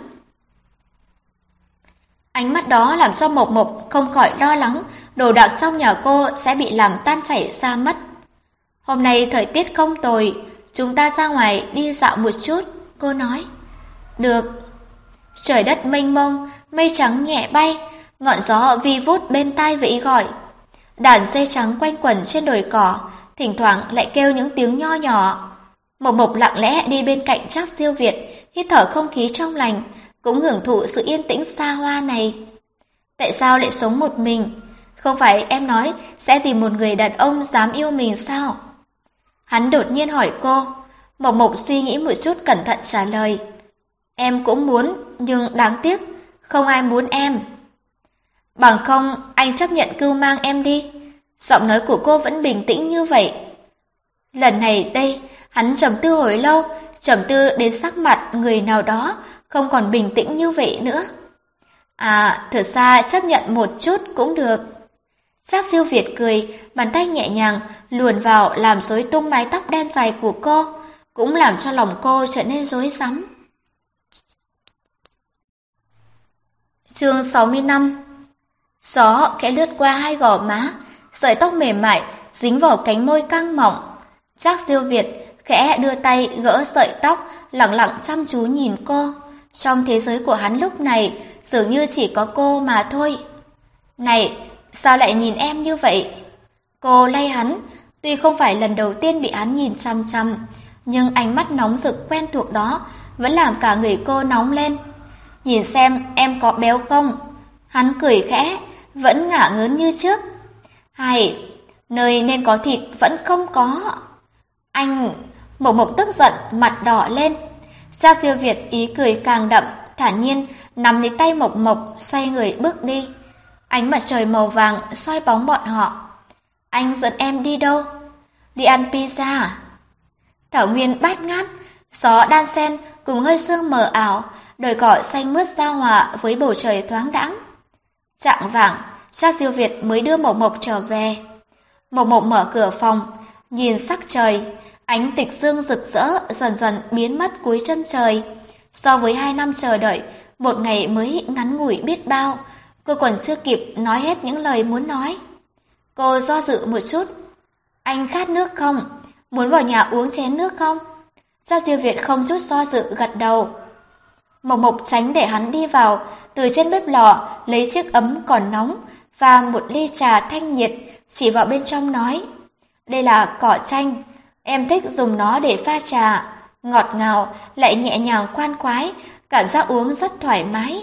Ánh mắt đó làm cho Mộc Mộc không khỏi lo lắng, đồ đạc trong nhà cô sẽ bị làm tan chảy ra mất. Hôm nay thời tiết không tồi, chúng ta ra ngoài đi dạo một chút, cô nói. Được. Trời đất mênh mông, mây trắng nhẹ bay, ngọn gió vi vút bên tai vẫy gọi. Đàn dê trắng quanh quẩn trên đồi cỏ, thỉnh thoảng lại kêu những tiếng nho nhỏ. Mộc Mộc lặng lẽ đi bên cạnh Trác Siêu Việt, hít thở không khí trong lành, cũng hưởng thụ sự yên tĩnh xa hoa này. Tại sao lại sống một mình? Không phải em nói sẽ tìm một người đàn ông dám yêu mình sao? Hắn đột nhiên hỏi cô. Mộc Mộc suy nghĩ một chút cẩn thận trả lời. Em cũng muốn, nhưng đáng tiếc, không ai muốn em. Bằng không, anh chấp nhận cưu mang em đi. Giọng nói của cô vẫn bình tĩnh như vậy. Lần này đây, hắn trầm tư hồi lâu, trầm tư đến sắc mặt người nào đó không còn bình tĩnh như vậy nữa. À, thực ra chấp nhận một chút cũng được. Trác Siêu Việt cười, bàn tay nhẹ nhàng luồn vào làm rối tung mái tóc đen dài của cô, cũng làm cho lòng cô trở nên rối rắm. Chương sáu mươi lăm. Gió khẽ lướt qua hai gò má, sợi tóc mềm mại dính vào cánh môi căng mọng. Trác Siêu Việt khẽ đưa tay gỡ sợi tóc, lặng lặng chăm chú nhìn cô. Trong thế giới của hắn lúc này dường như chỉ có cô mà thôi. Này, sao lại nhìn em như vậy? Cô lay hắn, tuy không phải lần đầu tiên bị hắn nhìn chăm chăm, nhưng ánh mắt nóng rực quen thuộc đó vẫn làm cả người cô nóng lên. Nhìn xem em có béo không? Hắn cười khẽ, vẫn ngả ngớn như trước. Hay, nơi nên có thịt vẫn không có. Anh... Mộc Mộc tức giận, mặt đỏ lên. Trác Siêu Việt ý cười càng đậm, thản nhiên nắm lấy tay Mộc Mộc, xoay người bước đi. Ánh mặt trời màu vàng soi bóng bọn họ. Anh dẫn em đi đâu? Đi ăn pizza. Thảo nguyên bát ngát, gió đan xen cùng hơi sương mờ ảo, đồi cỏ xanh mướt giao hòa với bầu trời thoáng đãng. Chạng vạng, Trác Siêu Việt mới đưa Mộc Mộc trở về. Mộc Mộc mở cửa phòng, nhìn sắc trời, ánh tịch dương rực rỡ dần dần biến mất cuối chân trời. So với hai năm chờ đợi, một ngày mới ngắn ngủi biết bao, cô còn chưa kịp nói hết những lời muốn nói. Cô do dự một chút. Anh khát nước không? Muốn vào nhà uống chén nước không? Trác Siêu Việt không chút do dự gật đầu. Mộc Mộc tránh để hắn đi vào, từ trên bếp lò lấy chiếc ấm còn nóng và một ly trà thanh nhiệt, chỉ vào bên trong nói: đây là cỏ chanh, em thích dùng nó để pha trà, ngọt ngào lại nhẹ nhàng khoan khoái, cảm giác uống rất thoải mái.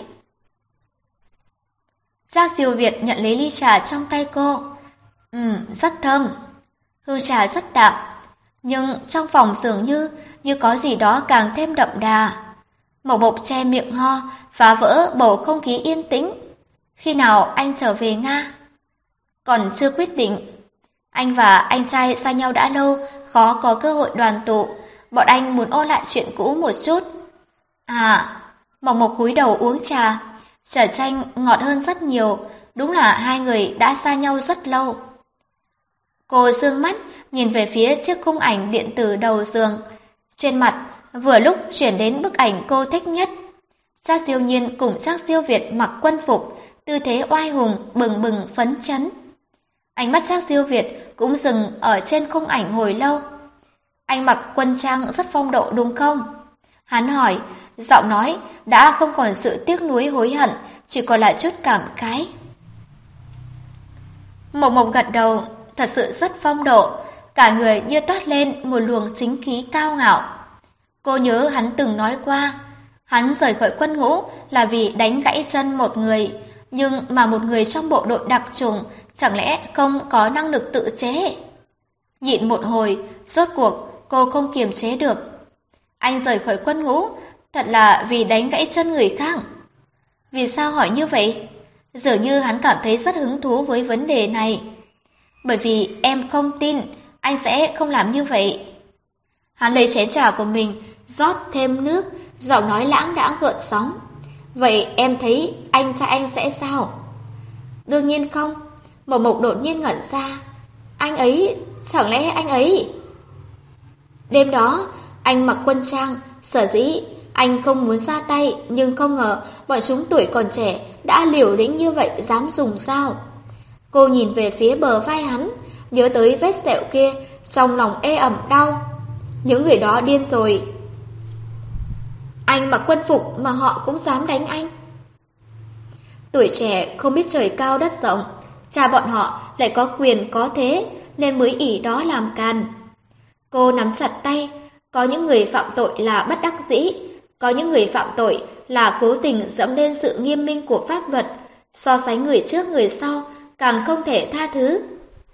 Trác Siêu Việt nhận lấy ly trà trong tay cô. Ừm, rất thơm. Hương trà rất đạm, nhưng trong phòng dường như như có gì đó càng thêm đậm đà. Mộc Mộc che miệng ho, phá vỡ bầu không khí yên tĩnh. Khi nào anh trở về Nga? Còn chưa quyết định. Anh và anh trai xa nhau đã lâu, khó có cơ hội đoàn tụ. Bọn anh muốn ôn lại chuyện cũ một chút. À, Mộc Mộc cúi đầu uống trà. Trà chanh ngọt hơn rất nhiều, đúng là hai người đã xa nhau rất lâu. Cô dương mắt nhìn về phía chiếc khung ảnh điện tử đầu giường. Trên mặt vừa lúc chuyển đến bức ảnh cô thích nhất. Trác Siêu Nhiên cùng Trác Siêu Việt mặc quân phục, tư thế oai hùng, bừng bừng phấn chấn. Ánh mắt Trác Siêu Việt cũng dừng ở trên khung ảnh hồi lâu. Anh mặc quân trang rất phong độ đúng không? Hắn hỏi, giọng nói đã không còn sự tiếc nuối hối hận, chỉ còn lại chút cảm khái. Mộc Mộc gật đầu, thật sự rất phong độ, cả người như toát lên một luồng chính khí cao ngạo. Cô nhớ hắn từng nói qua, hắn rời khỏi quân ngũ là vì đánh gãy chân một người, nhưng mà một người trong bộ đội đặc chủng chẳng lẽ không có năng lực tự chế? Nhịn một hồi, rốt cuộc cô không kiềm chế được. Anh rời khỏi quân ngũ thật là vì đánh gãy chân người khác. Vì sao hỏi như vậy? Dường như hắn cảm thấy rất hứng thú với vấn đề này. Bởi vì em không tin anh sẽ không làm như vậy. Hắn lấy chén trà của mình, rót thêm nước, giọng nói lãng đãng gợn sóng. Vậy em thấy anh trai anh sẽ sao? Đương nhiên không. Mộc Mộc đột nhiên ngẩn ra. Anh ấy, chẳng lẽ anh ấy... Đêm đó, anh mặc quân trang, sở dĩ anh không muốn ra tay, nhưng không ngờ bọn chúng tuổi còn trẻ đã liều lĩnh như vậy, dám dùng dao. Cô nhìn về phía bờ vai hắn, nhớ tới vết sẹo kia, trong lòng ê ẩm đau. Những người đó điên rồi. Anh mặc quân phục mà họ cũng dám đánh anh. Tuổi trẻ không biết trời cao đất rộng, cha bọn họ lại có quyền có thế nên mới ỷ đó làm càn. Cô nắm chặt tay, có những người phạm tội là bất đắc dĩ, có những người phạm tội là cố tình dẫm lên sự nghiêm minh của pháp luật, so sánh người trước người sau càng không thể tha thứ.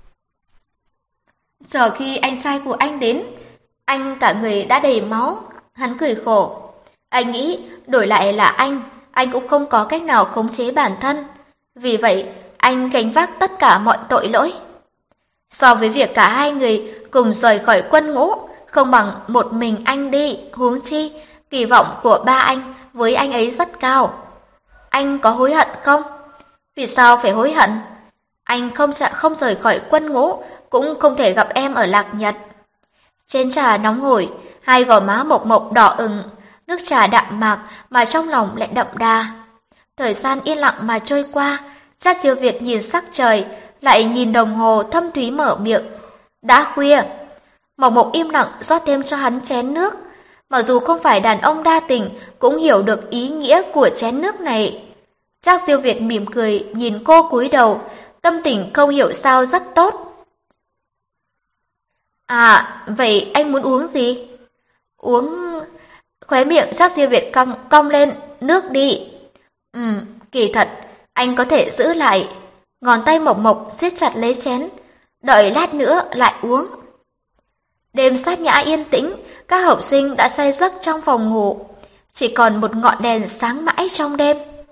Chờ khi anh trai của anh đến, anh cả người đã đầy máu, hắn cười khổ. Anh nghĩ đổi lại là anh, anh cũng không có cách nào khống chế bản thân. Vì vậy, anh gánh vác tất cả mọi tội lỗi. So với việc cả hai người cùng rời khỏi quân ngũ, không bằng một mình anh đi, huống chi, kỳ vọng của ba anh với anh ấy rất cao. Anh có hối hận không? Vì sao phải hối hận? Anh không không rời khỏi quân ngũ, cũng không thể gặp em ở Lạc Nhật. Chén trà nóng hổi, hai gò má Mộc Mộc đỏ ửng, nước trà đạm mạc mà trong lòng lại đậm đà. Thời gian yên lặng mà trôi qua, Trác Siêu Việt nhìn sắc trời, lại nhìn đồng hồ thâm thúy mở miệng. Đã khuya. Mộc Mộc im lặng rót thêm cho hắn chén nước. Mặc dù không phải đàn ông đa tình, cũng hiểu được ý nghĩa của chén nước này. Trác Siêu Việt mỉm cười nhìn cô cúi đầu, tâm tình không hiểu sao rất tốt. À, vậy anh muốn uống gì? Uống... Khóe miệng Trác Siêu Việt cong, cong lên, nước đi. Ừm, kỳ thật, anh có thể giữ lại. Ngón tay Mộc Mộc siết chặt lấy chén, đợi lát nữa lại uống. Đêm sát nhã yên tĩnh, các học sinh đã say giấc trong phòng ngủ. Chỉ còn một ngọn đèn sáng mãi trong đêm.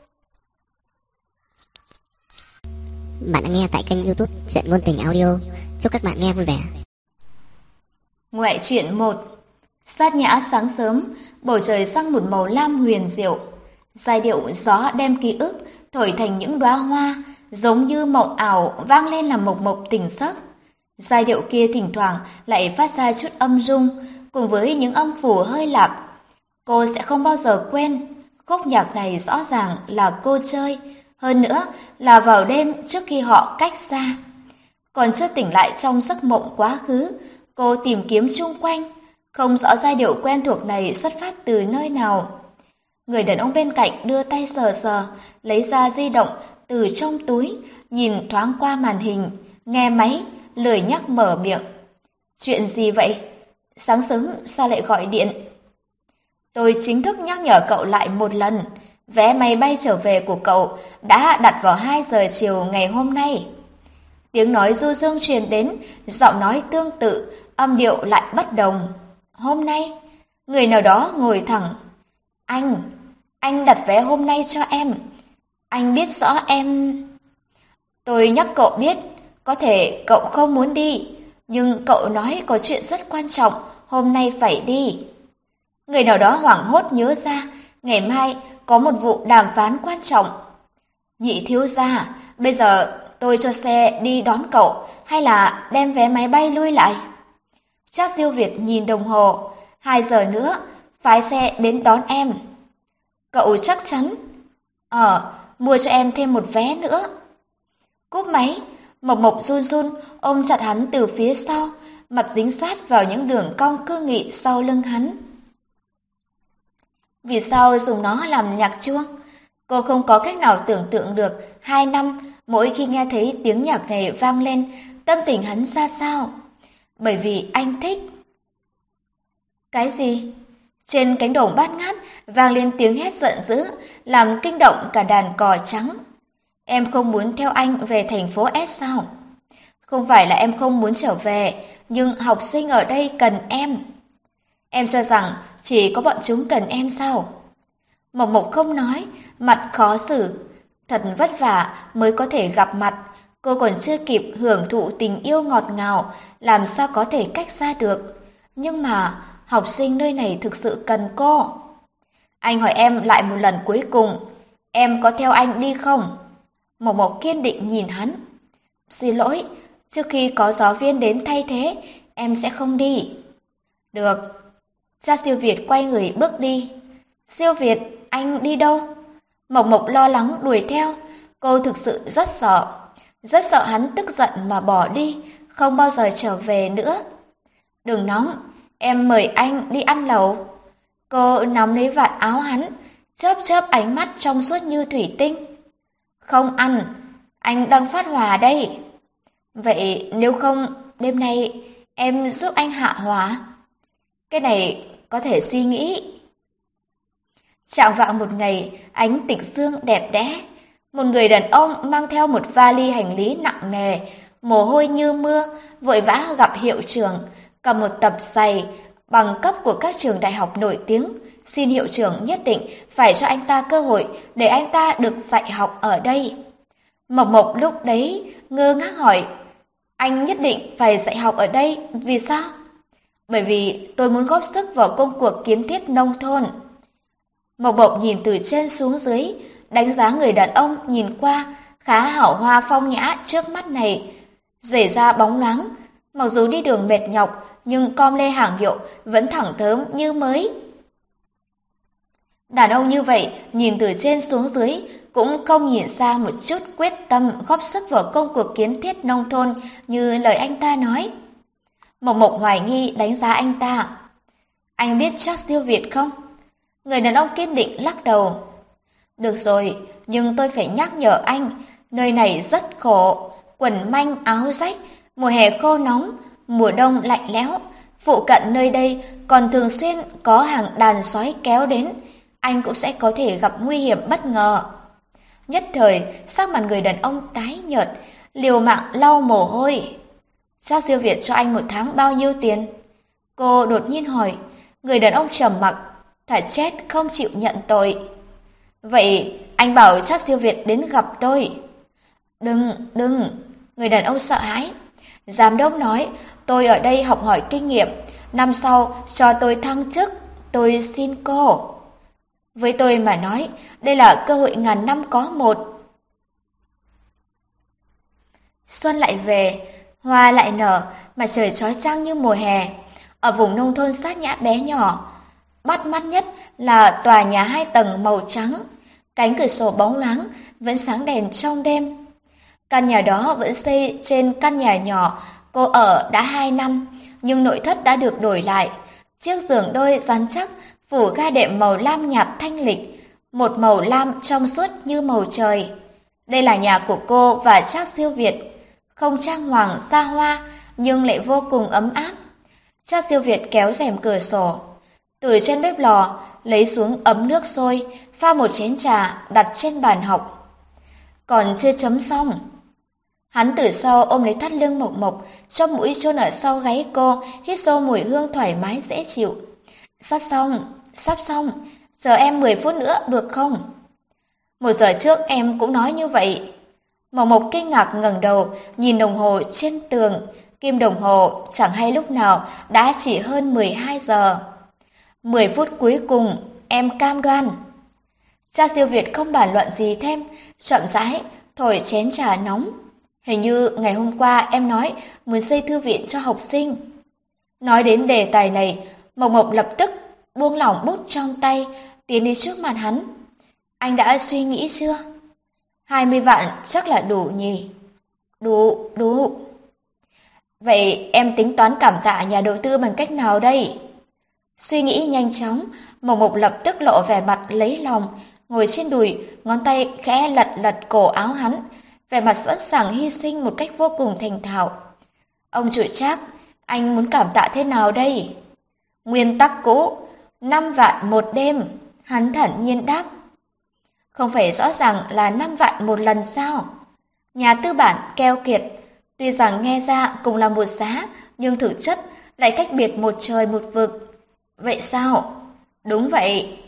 Bạn đã nghe tại kênh YouTube Truyện Ngôn Tình Audio. Chúc các bạn nghe vui vẻ. Ngoại truyện một. Sát nhã sáng sớm, bầu trời sang một màu lam huyền diệu. Giai điệu gió đem ký ức thổi thành những đóa hoa, giống như mộng ảo vang lên làm Mộc Mộc tỉnh giấc. Giai điệu kia thỉnh thoảng lại phát ra chút âm rung, cùng với những âm phủ hơi lạc. Cô sẽ không bao giờ quên, khúc nhạc này rõ ràng là cô chơi, hơn nữa là vào đêm trước khi họ cách xa. Còn chưa tỉnh lại trong giấc mộng quá khứ, cô tìm kiếm chung quanh, không rõ giai điệu quen thuộc này xuất phát từ nơi nào. Người đàn ông bên cạnh đưa tay sờ sờ, lấy ra di động từ trong túi, nhìn thoáng qua màn hình, nghe máy, lười nhắc mở miệng. Chuyện gì vậy? Sáng sớm sao lại gọi điện? Tôi chính thức nhắc nhở cậu lại một lần, vé máy bay trở về của cậu đã đặt vào hai giờ chiều ngày hôm nay. Tiếng nói du dương truyền đến, giọng nói tương tự, âm điệu lại bất đồng. Hôm nay, người nào đó ngồi thẳng. Anh, anh đặt vé hôm nay cho em. Anh biết rõ em... Tôi nhắc cậu biết, có thể cậu không muốn đi, nhưng cậu nói có chuyện rất quan trọng, hôm nay phải đi. Người nào đó hoảng hốt nhớ ra, ngày mai có một vụ đàm phán quan trọng. Nhị thiếu gia, bây giờ tôi cho xe đi đón cậu, hay là đem vé máy bay lui lại? Trác Siêu Việt nhìn đồng hồ, hai giờ nữa, phái xe đến đón em. Cậu chắc chắn? Ờ, mua cho em thêm một vé nữa. Cúp máy, Mộc Mộc run run ôm chặt hắn từ phía sau, mặt dính sát vào những đường cong cương nghị sau lưng hắn. Vì sao dùng nó làm nhạc chuông? Cô không có cách nào tưởng tượng được hai năm mỗi khi nghe thấy tiếng nhạc này vang lên, tâm tình hắn ra sao. Bởi vì anh thích. Cái gì? Trên cánh đồng bát ngát vang lên tiếng hét giận dữ, làm kinh động cả đàn cò trắng. Em không muốn theo anh về thành phố S sao? Không phải là em không muốn trở về, nhưng học sinh ở đây cần em. Em cho rằng chỉ có bọn chúng cần em sao? Mộc Mộc không nói, mặt khó xử. Thật vất vả mới có thể gặp mặt, cô còn chưa kịp hưởng thụ tình yêu ngọt ngào, làm sao có thể cách xa được. Nhưng mà học sinh nơi này thực sự cần cô. Anh hỏi em lại một lần cuối cùng, em có theo anh đi không? Mộc Mộc kiên định nhìn hắn. Xin lỗi, trước khi có giáo viên đến thay thế, em sẽ không đi. Được. Cha Siêu Việt quay người bước đi. Siêu Việt, anh đi đâu? Mộc Mộc lo lắng đuổi theo, cô thực sự rất sợ. Rất sợ hắn tức giận mà bỏ đi, không bao giờ trở về nữa. Đừng nóng, em mời anh đi ăn lẩu. Cô nắm lấy vạt áo hắn, chớp chớp ánh mắt trong suốt như thủy tinh. Không ăn, anh đang phát hỏa đây. Vậy nếu không, đêm nay em giúp anh hạ hỏa. Cái này có thể suy nghĩ. Chạng vạng một ngày, ánh tịch dương đẹp đẽ. Một người đàn ông mang theo một vali hành lý nặng nề, mồ hôi như mưa, vội vã gặp hiệu trưởng, cầm một tập giày bằng cấp của các trường đại học nổi tiếng, xin hiệu trưởng nhất định phải cho anh ta cơ hội để anh ta được dạy học ở đây. Mộc Mộc lúc đấy ngơ ngác hỏi, anh nhất định phải dạy học ở đây, vì sao? Bởi vì tôi muốn góp sức vào công cuộc kiến thiết nông thôn. Mộc Mộc nhìn từ trên xuống dưới, đánh giá người đàn ông nhìn qua, khá hảo hoa phong nhã trước mắt này, rể da bóng loáng, mặc dù đi đường mệt nhọc nhưng com lê hàng hiệu vẫn thẳng thớm như mới. Đàn ông như vậy nhìn từ trên xuống dưới cũng không nhìn ra một chút quyết tâm góp sức vào công cuộc kiến thiết nông thôn như lời anh ta nói. Mộc Mộc hoài nghi đánh giá anh ta. Anh biết Trác Siêu Việt không? Người đàn ông kiên định lắc đầu. Được rồi, nhưng tôi phải nhắc nhở anh, nơi này rất khổ, quần manh áo rách, mùa hè khô nóng, mùa đông lạnh lẽo, phụ cận nơi đây còn thường xuyên có hàng đàn sói kéo đến, anh cũng sẽ có thể gặp nguy hiểm bất ngờ. Nhất thời, sắc mặt người đàn ông tái nhợt, liều mạng lau mồ hôi. Trác Siêu Việt cho anh một tháng bao nhiêu tiền? Cô đột nhiên hỏi. Người đàn ông trầm mặc, thà chết không chịu nhận tội. Vậy anh bảo Trác Siêu Việt đến gặp tôi. Đừng, đừng, người đàn ông sợ hãi. Giám đốc nói tôi ở đây học hỏi kinh nghiệm, năm sau cho tôi thăng chức, tôi xin cô. Với tôi mà nói, đây là cơ hội ngàn năm có một. Xuân lại về, hoa lại nở, mặt trời chói chang như mùa hè. Ở vùng nông thôn sát nhã bé nhỏ, bắt mắt nhất là tòa nhà hai tầng màu trắng, cánh cửa sổ bóng loáng vẫn sáng đèn trong đêm. Căn nhà đó vẫn xây trên căn nhà nhỏ cô ở đã hai năm, nhưng nội thất đã được đổi lại. Chiếc giường đôi rắn chắc phủ ga đệm màu lam nhạt thanh lịch, một màu lam trong suốt như màu trời. Đây là nhà của cô và Trác Siêu Việt, không trang hoàng xa hoa nhưng lại vô cùng ấm áp. Trác Siêu Việt kéo rèm cửa sổ, từ trên bếp lò lấy xuống ấm nước sôi, pha một chén trà đặt trên bàn học. Còn chưa chấm xong. Hắn từ sau ôm lấy thắt lưng Mộc Mộc, cho mũi chôn ở sau gáy cô, hít sâu mùi hương thoải mái dễ chịu. Sắp xong, sắp xong, chờ em mười phút nữa được không? Một giờ trước em cũng nói như vậy. Mộc Mộc kinh ngạc ngẩng đầu, nhìn đồng hồ trên tường, kim đồng hồ chẳng hay lúc nào đã chỉ hơn mười hai giờ. Mười phút cuối cùng, em cam đoan. Trác Siêu Việt không bàn luận gì thêm, chậm rãi thổi chén trà nóng. Hình như ngày hôm qua em nói muốn xây thư viện cho học sinh. Nói đến đề tài này, Mộc Mộc lập tức buông lỏng bút trong tay, tiến đến trước mặt hắn. Anh đã suy nghĩ chưa? Hai mươi vạn chắc là đủ nhỉ? Đủ, đủ. Vậy em tính toán cảm tạ nhà đầu tư bằng cách nào đây? Suy nghĩ nhanh chóng, Mộc Mộc lập tức lộ vẻ mặt lấy lòng, ngồi trên đùi, ngón tay khẽ lật lật cổ áo hắn, vẻ mặt sẵn sàng hy sinh một cách vô cùng thành thạo. Ông chủ Trác, anh muốn cảm tạ thế nào đây? Nguyên tắc cũ, năm vạn một đêm, hắn thản nhiên đáp. Không phải rõ ràng là năm vạn một lần sao? Nhà tư bản keo kiệt, tuy rằng nghe ra cùng là một giá, nhưng thực chất lại cách biệt một trời một vực. Vậy sao? Đúng vậy.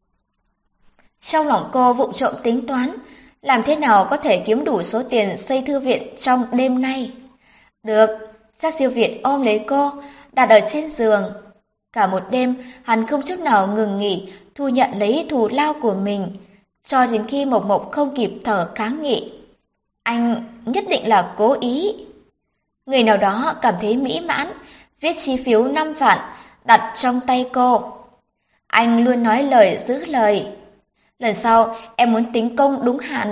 Trong lòng cô vụng trộm tính toán, làm thế nào có thể kiếm đủ số tiền xây thư viện trong đêm nay? Được, Trác Siêu Việt ôm lấy cô, đặt ở trên giường. Cả một đêm, hắn không chút nào ngừng nghỉ thu nhận lấy thù lao của mình, cho đến khi Mộc Mộc không kịp thở kháng nghị. Anh nhất định là cố ý. Người nào đó cảm thấy mỹ mãn, viết chi phiếu năm vạn, đặt trong tay cô. Anh luôn nói lời giữ lời. Lần sau em muốn tính công đúng hạn.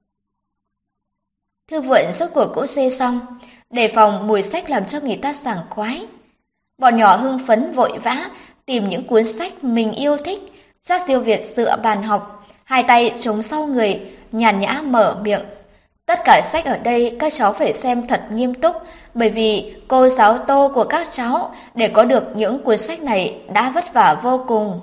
Thư viện rốt cuộc cũng xây xong, đề phòng mùi sách làm cho người ta sảng khoái. Bọn nhỏ hưng phấn vội vã tìm những cuốn sách mình yêu thích. Trác Siêu Việt dựa bàn học, hai tay chống sau người, nhàn nhã mở miệng. Tất cả sách ở đây các cháu phải xem thật nghiêm túc, bởi vì cô giáo Tô của các cháu để có được những cuốn sách này đã vất vả vô cùng.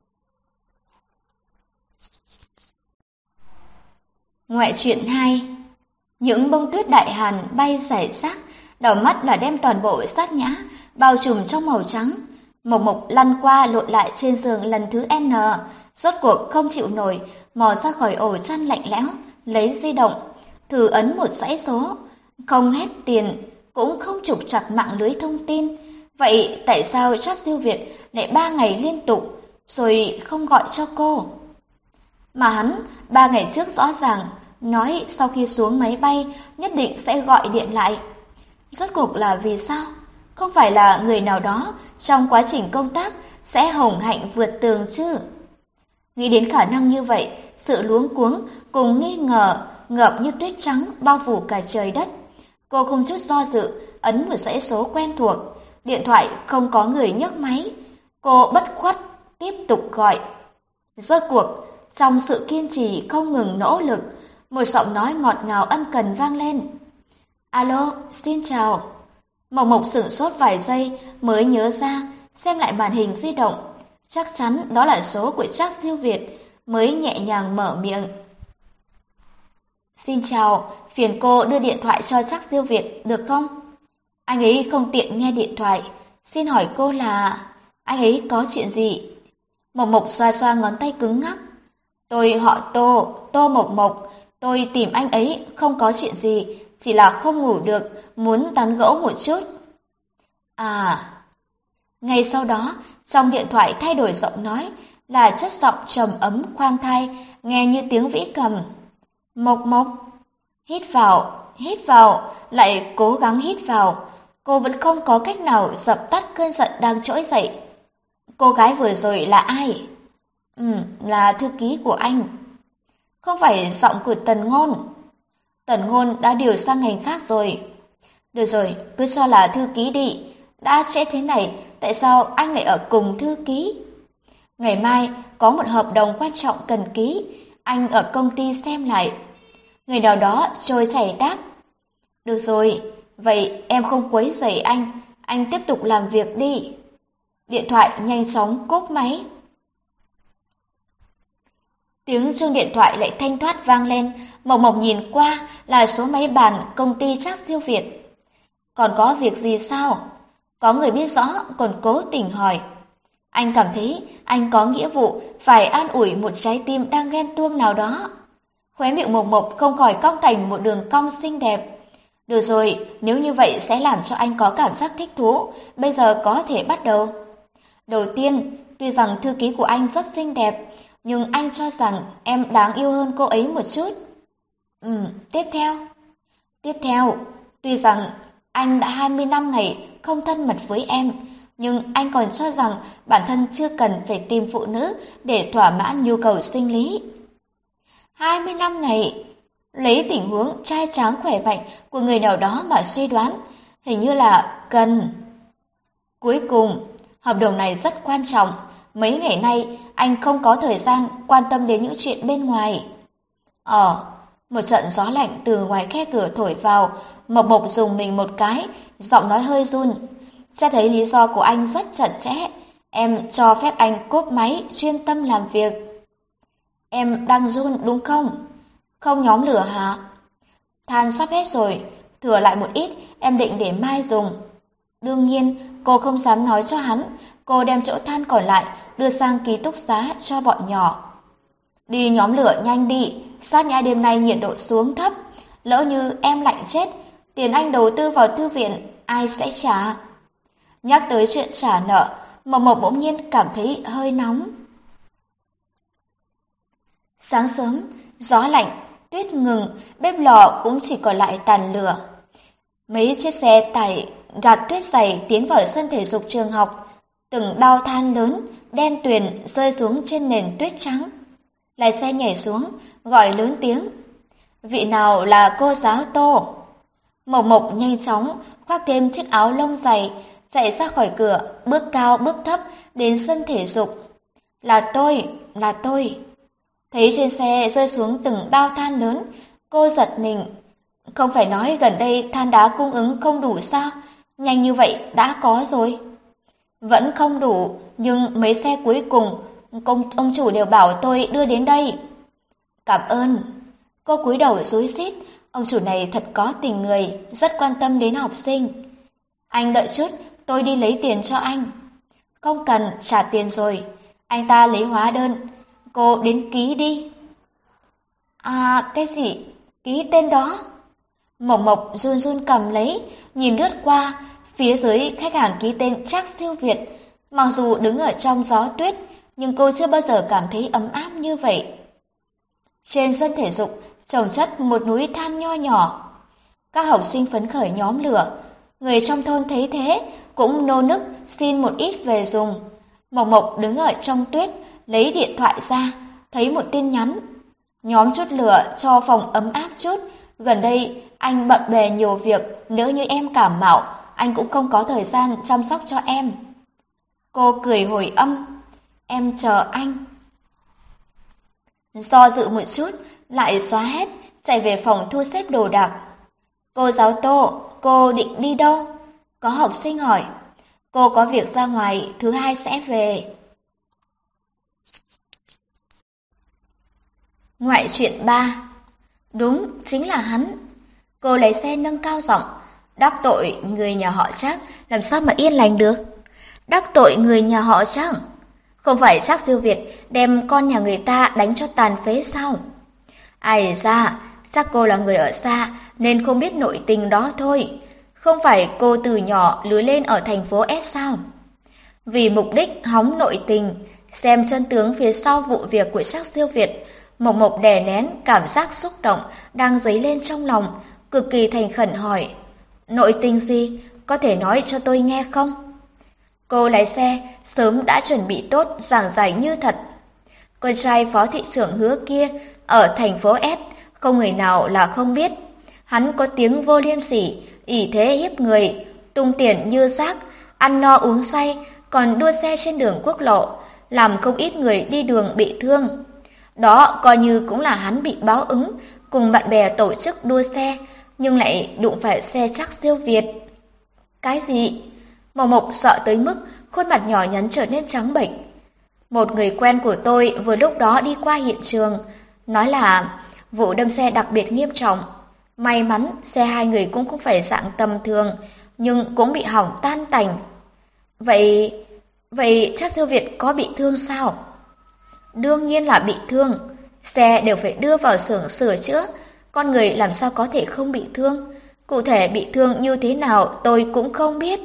Ngoại truyện hai. Những bông tuyết đại hàn bay rải rác, đảo mắt là đem toàn bộ sát nhã bao trùm trong màu trắng. Mộc Mộc lăn qua lộn lại trên giường lần thứ N, rốt cuộc không chịu nổi, mò ra khỏi ổ chăn lạnh lẽo, lấy di động, thử ấn một dãy số, không hết tiền, cũng không trục trặc mạng lưới thông tin. Vậy tại sao Trác Siêu Việt lại ba ngày liên tục rồi không gọi cho cô? Mà hắn ba ngày trước rõ ràng nói sau khi xuống máy bay nhất định sẽ gọi điện lại. Rốt cuộc là vì sao? Không phải là người nào đó trong quá trình công tác sẽ hồng hạnh vượt tường chứ? Nghĩ đến khả năng như vậy, sự luống cuống cùng nghi ngờ ngập như tuyết trắng bao phủ cả trời đất. Cô không chút do dự ấn một dãy số quen thuộc, điện thoại không có người nhấc máy. Cô bất khuất tiếp tục gọi. Rốt cuộc, trong sự kiên trì không ngừng nỗ lực, một giọng nói ngọt ngào ân cần vang lên. Alo, xin chào. Mộc Mộc sửng sốt vài giây mới nhớ ra, xem lại màn hình di động. Chắc chắn đó là số của Trác Diêu Việt, mới nhẹ nhàng mở miệng. Xin chào, phiền cô đưa điện thoại cho Trác Diêu Việt được không? Anh ấy không tiện nghe điện thoại, xin hỏi cô là... Anh ấy có chuyện gì? Mộc Mộc xoa xoa ngón tay cứng ngắc. Tôi họ Tô, Tô Mộc Mộc, tôi tìm anh ấy không có chuyện gì, chỉ là không ngủ được, muốn tán gẫu một chút. À... Ngay sau đó, trong điện thoại thay đổi giọng nói, là chất giọng trầm ấm khoan thai, nghe như tiếng vĩ cầm. Mộc Mộc, hít vào, hít vào, lại cố gắng hít vào. Cô vẫn không có cách nào dập tắt cơn giận đang trỗi dậy. Cô gái vừa rồi là ai? Ừ, là thư ký của anh. Không phải giọng của Tần Ngôn. Tần Ngôn đã điều sang ngành khác rồi. Được rồi, cứ cho là thư ký đi. Đã trễ thế này, tại sao anh lại ở cùng thư ký? Ngày mai có một hợp đồng quan trọng cần ký, anh ở công ty xem lại. Người nào đó trôi chảy đáp. Được rồi, vậy em không quấy rầy anh, anh tiếp tục làm việc đi. Điện thoại nhanh chóng cốp máy. Tiếng chuông điện thoại lại thanh thoát vang lên, Mộc Mộc nhìn qua là số máy bàn công ty Trác Diêu Việt. Còn có việc gì sao? Có người biết rõ còn cố tình hỏi. Anh cảm thấy anh có nghĩa vụ phải an ủi một trái tim đang ghen tuông nào đó. Khóe miệng Mộc Mộc không khỏi cong thành một đường cong xinh đẹp. Được rồi, nếu như vậy sẽ làm cho anh có cảm giác thích thú, bây giờ có thể bắt đầu. Đầu tiên, tuy rằng thư ký của anh rất xinh đẹp, nhưng anh cho rằng em đáng yêu hơn cô ấy một chút. Ừ, tiếp theo. Tiếp theo, tuy rằng anh đã hai mươi năm ngày không thân mật với em, nhưng anh còn cho rằng bản thân chưa cần phải tìm phụ nữ để thỏa mãn nhu cầu sinh lý. hai mươi năm ngày, lấy tình huống trai tráng khỏe mạnh của người nào đó mà suy đoán, hình như là cần. Cuối cùng, hợp đồng này rất quan trọng, mấy ngày nay anh không có thời gian quan tâm đến những chuyện bên ngoài. Ờ, một trận gió lạnh từ ngoài khe cửa thổi vào, Mộc Mộc dùng mình một cái, giọng nói hơi run. Sẽ thấy lý do của anh rất chặt chẽ, em cho phép anh cúp máy chuyên tâm làm việc. Em đang run đúng không? Không nhóm lửa hả? Than sắp hết rồi, thừa lại một ít, em định để mai dùng. Đương nhiên, cô không dám nói cho hắn, cô đem chỗ than còn lại đưa sang ký túc xá cho bọn nhỏ. Đi nhóm lửa nhanh đi, sát nhã đêm nay nhiệt độ xuống thấp, lỡ như em lạnh chết, tiền anh đầu tư vào thư viện, ai sẽ trả? Nhắc tới chuyện trả nợ, Mộc Mộc bỗng nhiên cảm thấy hơi nóng. Sáng sớm, gió lạnh, tuyết ngừng, bếp lò cũng chỉ còn lại tàn lửa. Mấy chiếc xe tải gạt tuyết dày tiến vào sân thể dục trường học, từng bao than lớn, đen tuyền rơi xuống trên nền tuyết trắng. Lái xe nhảy xuống, gọi lớn tiếng. Vị nào là cô giáo Tô? Mộc Mộc nhanh chóng khoác thêm chiếc áo lông dày, chạy ra khỏi cửa, bước cao bước thấp đến sân thể dục. Là tôi, là tôi. Thấy trên xe rơi xuống từng bao than lớn, cô giật mình. Không phải nói gần đây than đá cung ứng không đủ sao? Nhanh như vậy đã có rồi. Vẫn không đủ, nhưng mấy xe cuối cùng, công, ông chủ đều bảo tôi đưa đến đây. Cảm ơn. Cô cúi đầu rúi rít, ông chủ này thật có tình người, rất quan tâm đến học sinh. Anh đợi chút, tôi đi lấy tiền cho anh. Không cần, trả tiền rồi. Anh ta lấy hóa đơn, cô đến ký đi. À, cái gì? Ký tên đó? Mộc Mộc run run cầm lấy, nhìn lướt qua, phía dưới khách hàng ký tên Trác Diêu Việt. Mặc dù đứng ở trong gió tuyết, nhưng cô chưa bao giờ cảm thấy ấm áp như vậy. Trên sân thể dục, chồng chất một núi than nho nhỏ. Các học sinh phấn khởi nhóm lửa, người trong thôn thấy thế cũng nô nức xin một ít về dùng. Mộc Mộc đứng ở trong tuyết, lấy điện thoại ra, thấy một tin nhắn. Nhóm chút lửa cho phòng ấm áp chút, gần đây anh bận bề nhiều việc, nếu như em cảm mạo, anh cũng không có thời gian chăm sóc cho em. Cô cười hồi âm, em chờ anh. Do dự một chút, lại xóa hết, chạy về phòng thu xếp đồ đạc. Cô giáo Tô, cô định đi đâu? Có học sinh hỏi. Cô có việc ra ngoài, thứ hai sẽ về. Ngoại truyện ba. Đúng, chính là hắn. Cô lấy xe nâng cao giọng, đắc tội người nhà họ Trác, làm sao mà yên lành được? Đắc tội người nhà họ Trác? Không phải Trác Siêu Việt đem con nhà người ta đánh cho tàn phế sao? Ai ra, chắc cô là người ở xa nên không biết nội tình đó thôi. Không phải cô từ nhỏ lớn lên ở thành phố S sao? Vì mục đích hóng nội tình, xem chân tướng phía sau vụ việc của Trác Siêu Việt, Mộc Mộc đè nén cảm giác xúc động đang dấy lên trong lòng, cực kỳ thành khẩn hỏi, nội tình gì, có thể nói cho tôi nghe không? Cô lái xe sớm đã chuẩn bị tốt giảng giải như thật. Con trai phó thị trưởng Hứa kia ở thành phố S, không người nào là không biết. Hắn có tiếng vô liêm sỉ, ỷ thế hiếp người, tung tiền như rác, ăn no uống say, còn đua xe trên đường quốc lộ, làm không ít người đi đường bị thương. Đó coi như cũng là hắn bị báo ứng, cùng bạn bè tổ chức đua xe, nhưng lại đụng phải xe Trác Siêu Việt. Cái gì? Mộc Mộc sợ tới mức khuôn mặt nhỏ nhắn trở nên trắng bệch. Một người quen của tôi vừa lúc đó đi qua hiện trường, nói là vụ đâm xe đặc biệt nghiêm trọng. May mắn xe hai người cũng không phải dạng tầm thường, nhưng cũng bị hỏng tan tành. Vậy, vậy Trác Siêu Việt có bị thương sao? Đương nhiên là bị thương, xe đều phải đưa vào xưởng sửa chữa, con người làm sao có thể không bị thương, cụ thể bị thương như thế nào tôi cũng không biết.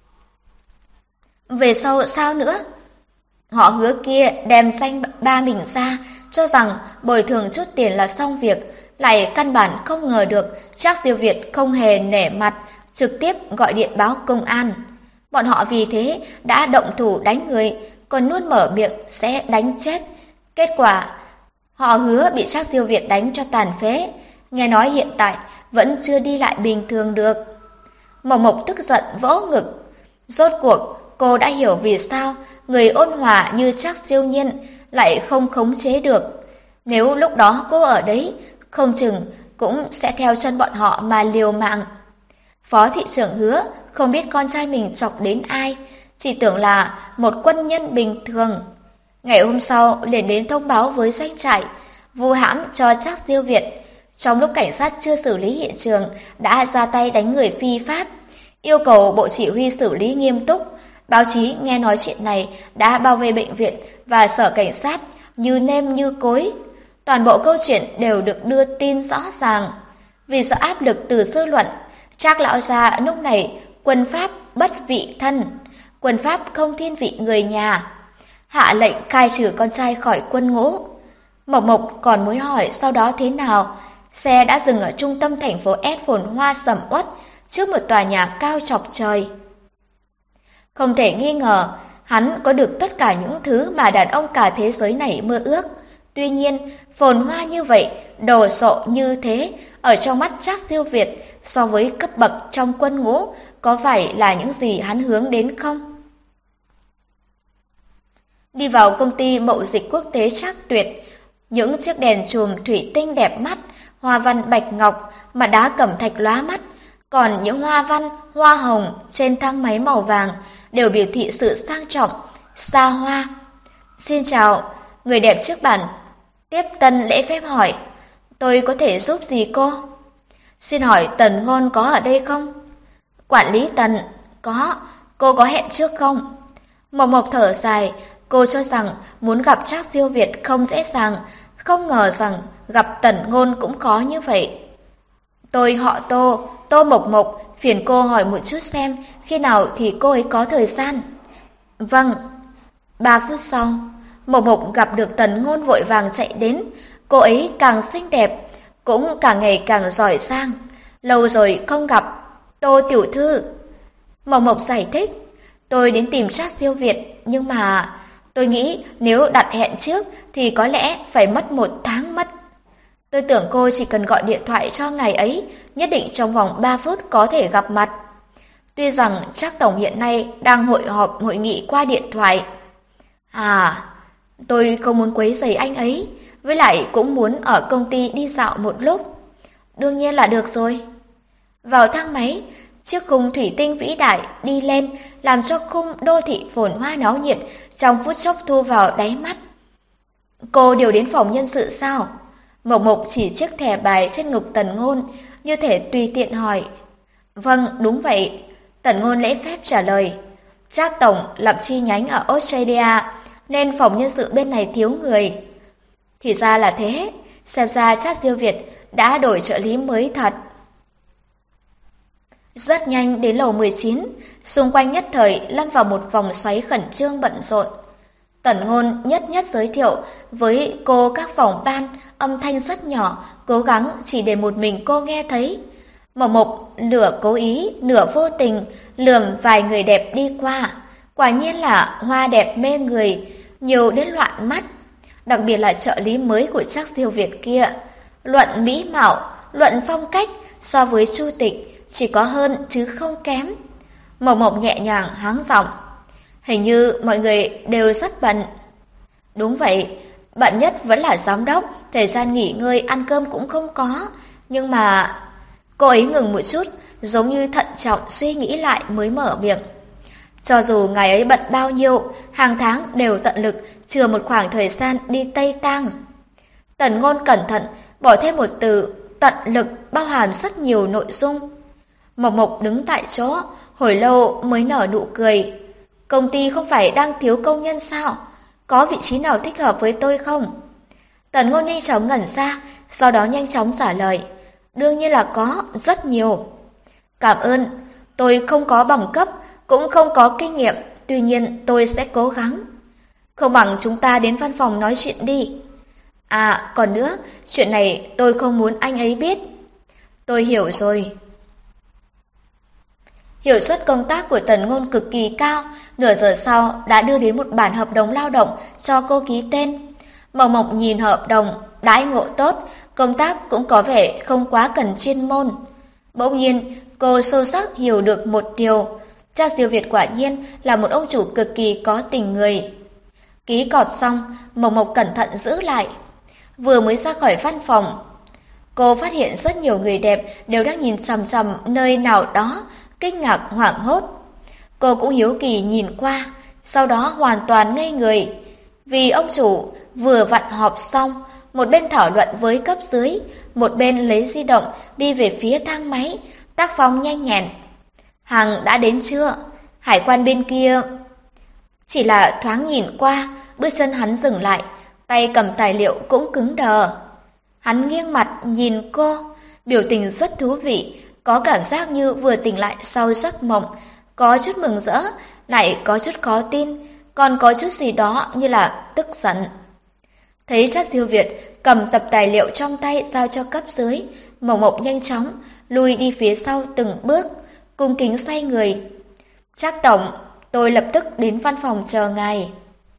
Về sau sao nữa? Họ Hứa kia đem danh ba mình ra, cho rằng bồi thường chút tiền là xong việc, lại căn bản không ngờ được Trác Siêu Việt không hề nể mặt, trực tiếp gọi điện báo công an. Bọn họ vì thế đã động thủ đánh người, còn nuốt mở miệng sẽ đánh chết. Kết quả, họ Hứa bị Trác Siêu Việt đánh cho tàn phế, nghe nói hiện tại vẫn chưa đi lại bình thường được. Mộc Mộc tức giận vỗ ngực. Rốt cuộc, cô đã hiểu vì sao người ôn hòa như Trác Siêu Nhiên lại không khống chế được. Nếu lúc đó cô ở đấy, không chừng cũng sẽ theo chân bọn họ mà liều mạng. Phó thị trưởng Hứa không biết con trai mình chọc đến ai, chỉ tưởng là một quân nhân bình thường. Ngày hôm sau liền đến thông báo với doanh trại, vu hãm cho Trác Siêu Việt. Trong lúc cảnh sát chưa xử lý hiện trường đã ra tay đánh người phi pháp, yêu cầu bộ chỉ huy xử lý nghiêm túc. Báo chí nghe nói chuyện này đã bao vây bệnh viện và sở cảnh sát như nêm như cối. Toàn bộ câu chuyện đều được đưa tin rõ ràng. Vì sợ áp lực từ dư luận, Trác lão gia lúc này quân pháp bất vị thân, quân pháp không thiên vị người nhà, hạ lệnh khai trừ con trai khỏi quân ngũ. Mộc Mộc còn muốn hỏi sau đó thế nào, xe đã dừng ở trung tâm thành phố S phồn hoa sầm uất trước một tòa nhà cao chọc trời. Không thể nghi ngờ, hắn có được tất cả những thứ mà đàn ông cả thế giới này mơ ước. Tuy nhiên, phồn hoa như vậy, đồ sộ như thế, ở trong mắt Trác Siêu Việt so với cấp bậc trong quân ngũ, có phải là những gì hắn hướng đến không? Đi vào công ty mậu dịch quốc tế Trác Tuyệt, những chiếc đèn chùm thủy tinh đẹp mắt, hoa văn bạch ngọc, mặt đá cẩm thạch lóa mắt, còn những hoa văn, hoa hồng trên thang máy màu vàng đều biểu thị sự sang trọng, xa hoa. Xin chào, người đẹp trước bàn tiếp tân lễ phép hỏi, tôi có thể giúp gì cô? Xin hỏi Tần Ngôn có ở đây không? Quản lý Tần, có, cô có hẹn trước không? Mộc Mộc thở dài, cô cho rằng muốn gặp Trác Siêu Việt không dễ dàng, không ngờ rằng gặp Tần Ngôn cũng khó như vậy. Tôi họ Tô, Tô Mộc Mộc, phiền cô hỏi một chút xem khi nào thì cô ấy có thời gian. Vâng. Ba phút sau, Mộc Mộc gặp được Tần Ngôn vội vàng chạy đến, cô ấy càng xinh đẹp. cũng càng ngày càng giỏi giang. Lâu rồi không gặp, Tô tiểu thư. Mộc Mộc giải thích, tôi đến tìm Trác Siêu Việt, nhưng mà tôi nghĩ nếu đặt hẹn trước thì có lẽ phải mất một tháng mất. Tôi tưởng cô chỉ cần gọi điện thoại cho ngày ấy, nhất định trong vòng ba phút có thể gặp mặt. Tuy rằng Trác tổng hiện nay đang hội họp hội nghị qua điện thoại. À, tôi không muốn quấy rầy anh ấy, với lại cũng muốn ở công ty đi dạo một lúc. Đương nhiên là được rồi. Vào thang máy, chiếc khung thủy tinh vĩ đại đi lên, làm cho khung đô thị phồn hoa náo nhiệt trong phút chốc thu vào đáy mắt. Cô điều đến phòng nhân sự sao? Mộc Mộc chỉ chiếc thẻ bài trên ngực Tần Ngôn, như thể tùy tiện hỏi. Vâng, đúng vậy. Tần Ngôn lễ phép trả lời. Trác tổng lập chi nhánh ở Australia, nên phòng nhân sự bên này thiếu người. Thì ra là thế, xem ra Trác Siêu Việt đã đổi trợ lý mới thật. Rất nhanh đến lầu mười chín, xung quanh nhất thời lâm vào một vòng xoáy khẩn trương bận rộn. Tần Ngôn nhất nhất giới thiệu với cô các phòng ban, âm thanh rất nhỏ, cố gắng chỉ để một mình cô nghe thấy. Mộc Mộc nửa cố ý, nửa vô tình lườm vài người đẹp đi qua. Quả nhiên là hoa đẹp mê người, nhiều đến loạn mắt. Đặc biệt là trợ lý mới của Trác Siêu Việt kia, luận mỹ mạo, luận phong cách so với Chu Tịch chỉ có hơn chứ không kém. Mộc Mộc nhẹ nhàng háng giọng, hình như mọi người đều rất bận. Đúng vậy, bận nhất vẫn là giám đốc, thời gian nghỉ ngơi ăn cơm cũng không có. Nhưng mà cô ấy ngừng một chút, giống như thận trọng suy nghĩ lại mới mở miệng. Cho dù ngài ấy bận bao nhiêu, hàng tháng đều tận lực chừa một khoảng thời gian đi Tây Tang. Tần Ngôn cẩn thận bỏ thêm một từ tận lực bao hàm rất nhiều nội dung. Mộc Mộc đứng tại chỗ, hồi lâu mới nở nụ cười. Công ty không phải đang thiếu công nhân sao? Có vị trí nào thích hợp với tôi không? Tần Ngôn nhanh chóng ngẩn ra, sau đó nhanh chóng trả lời. Đương nhiên là có, rất nhiều. Cảm ơn, tôi không có bằng cấp, cũng không có kinh nghiệm, tuy nhiên tôi sẽ cố gắng. Không bằng chúng ta đến văn phòng nói chuyện đi. À, còn nữa, chuyện này tôi không muốn anh ấy biết. Tôi hiểu rồi. Hiệu suất công tác của Tần Ngôn cực kỳ cao, nửa giờ sau đã đưa đến một bản hợp đồng lao động cho cô ký tên. Mộc Mộc nhìn hợp đồng, đãi ngộ tốt, công tác cũng có vẻ không quá cần chuyên môn. Bỗng nhiên, cô sâu sắc hiểu được một điều, Trác Siêu Việt quả nhiên là một ông chủ cực kỳ có tình người. Ký cọt xong, Mộc Mộc cẩn thận giữ lại. Vừa mới ra khỏi văn phòng, cô phát hiện rất nhiều người đẹp đều đang nhìn chằm chằm nơi nào đó, kinh ngạc hoảng hốt. Cô cũng hiếu kỳ nhìn qua, sau đó hoàn toàn ngây người. Vì ông chủ vừa vặn họp xong, một bên thảo luận với cấp dưới, một bên lấy di động đi về phía thang máy, tác phong nhanh nhẹn. Hằng đã đến chưa? Hải quan bên kia. Chỉ là thoáng nhìn qua, bước chân hắn dừng lại, tay cầm tài liệu cũng cứng đờ. Hắn nghiêng mặt nhìn cô, biểu tình rất thú vị, có cảm giác như vừa tỉnh lại sau giấc mộng, có chút mừng rỡ, lại có chút khó tin, còn có chút gì đó như là tức giận. Thấy Trác Siêu Việt cầm tập tài liệu trong tay giao cho cấp dưới, Mộc Mộc nhanh chóng lùi đi phía sau từng bước, cung kính xoay người. Trác tổng, tôi lập tức đến văn phòng chờ ngài.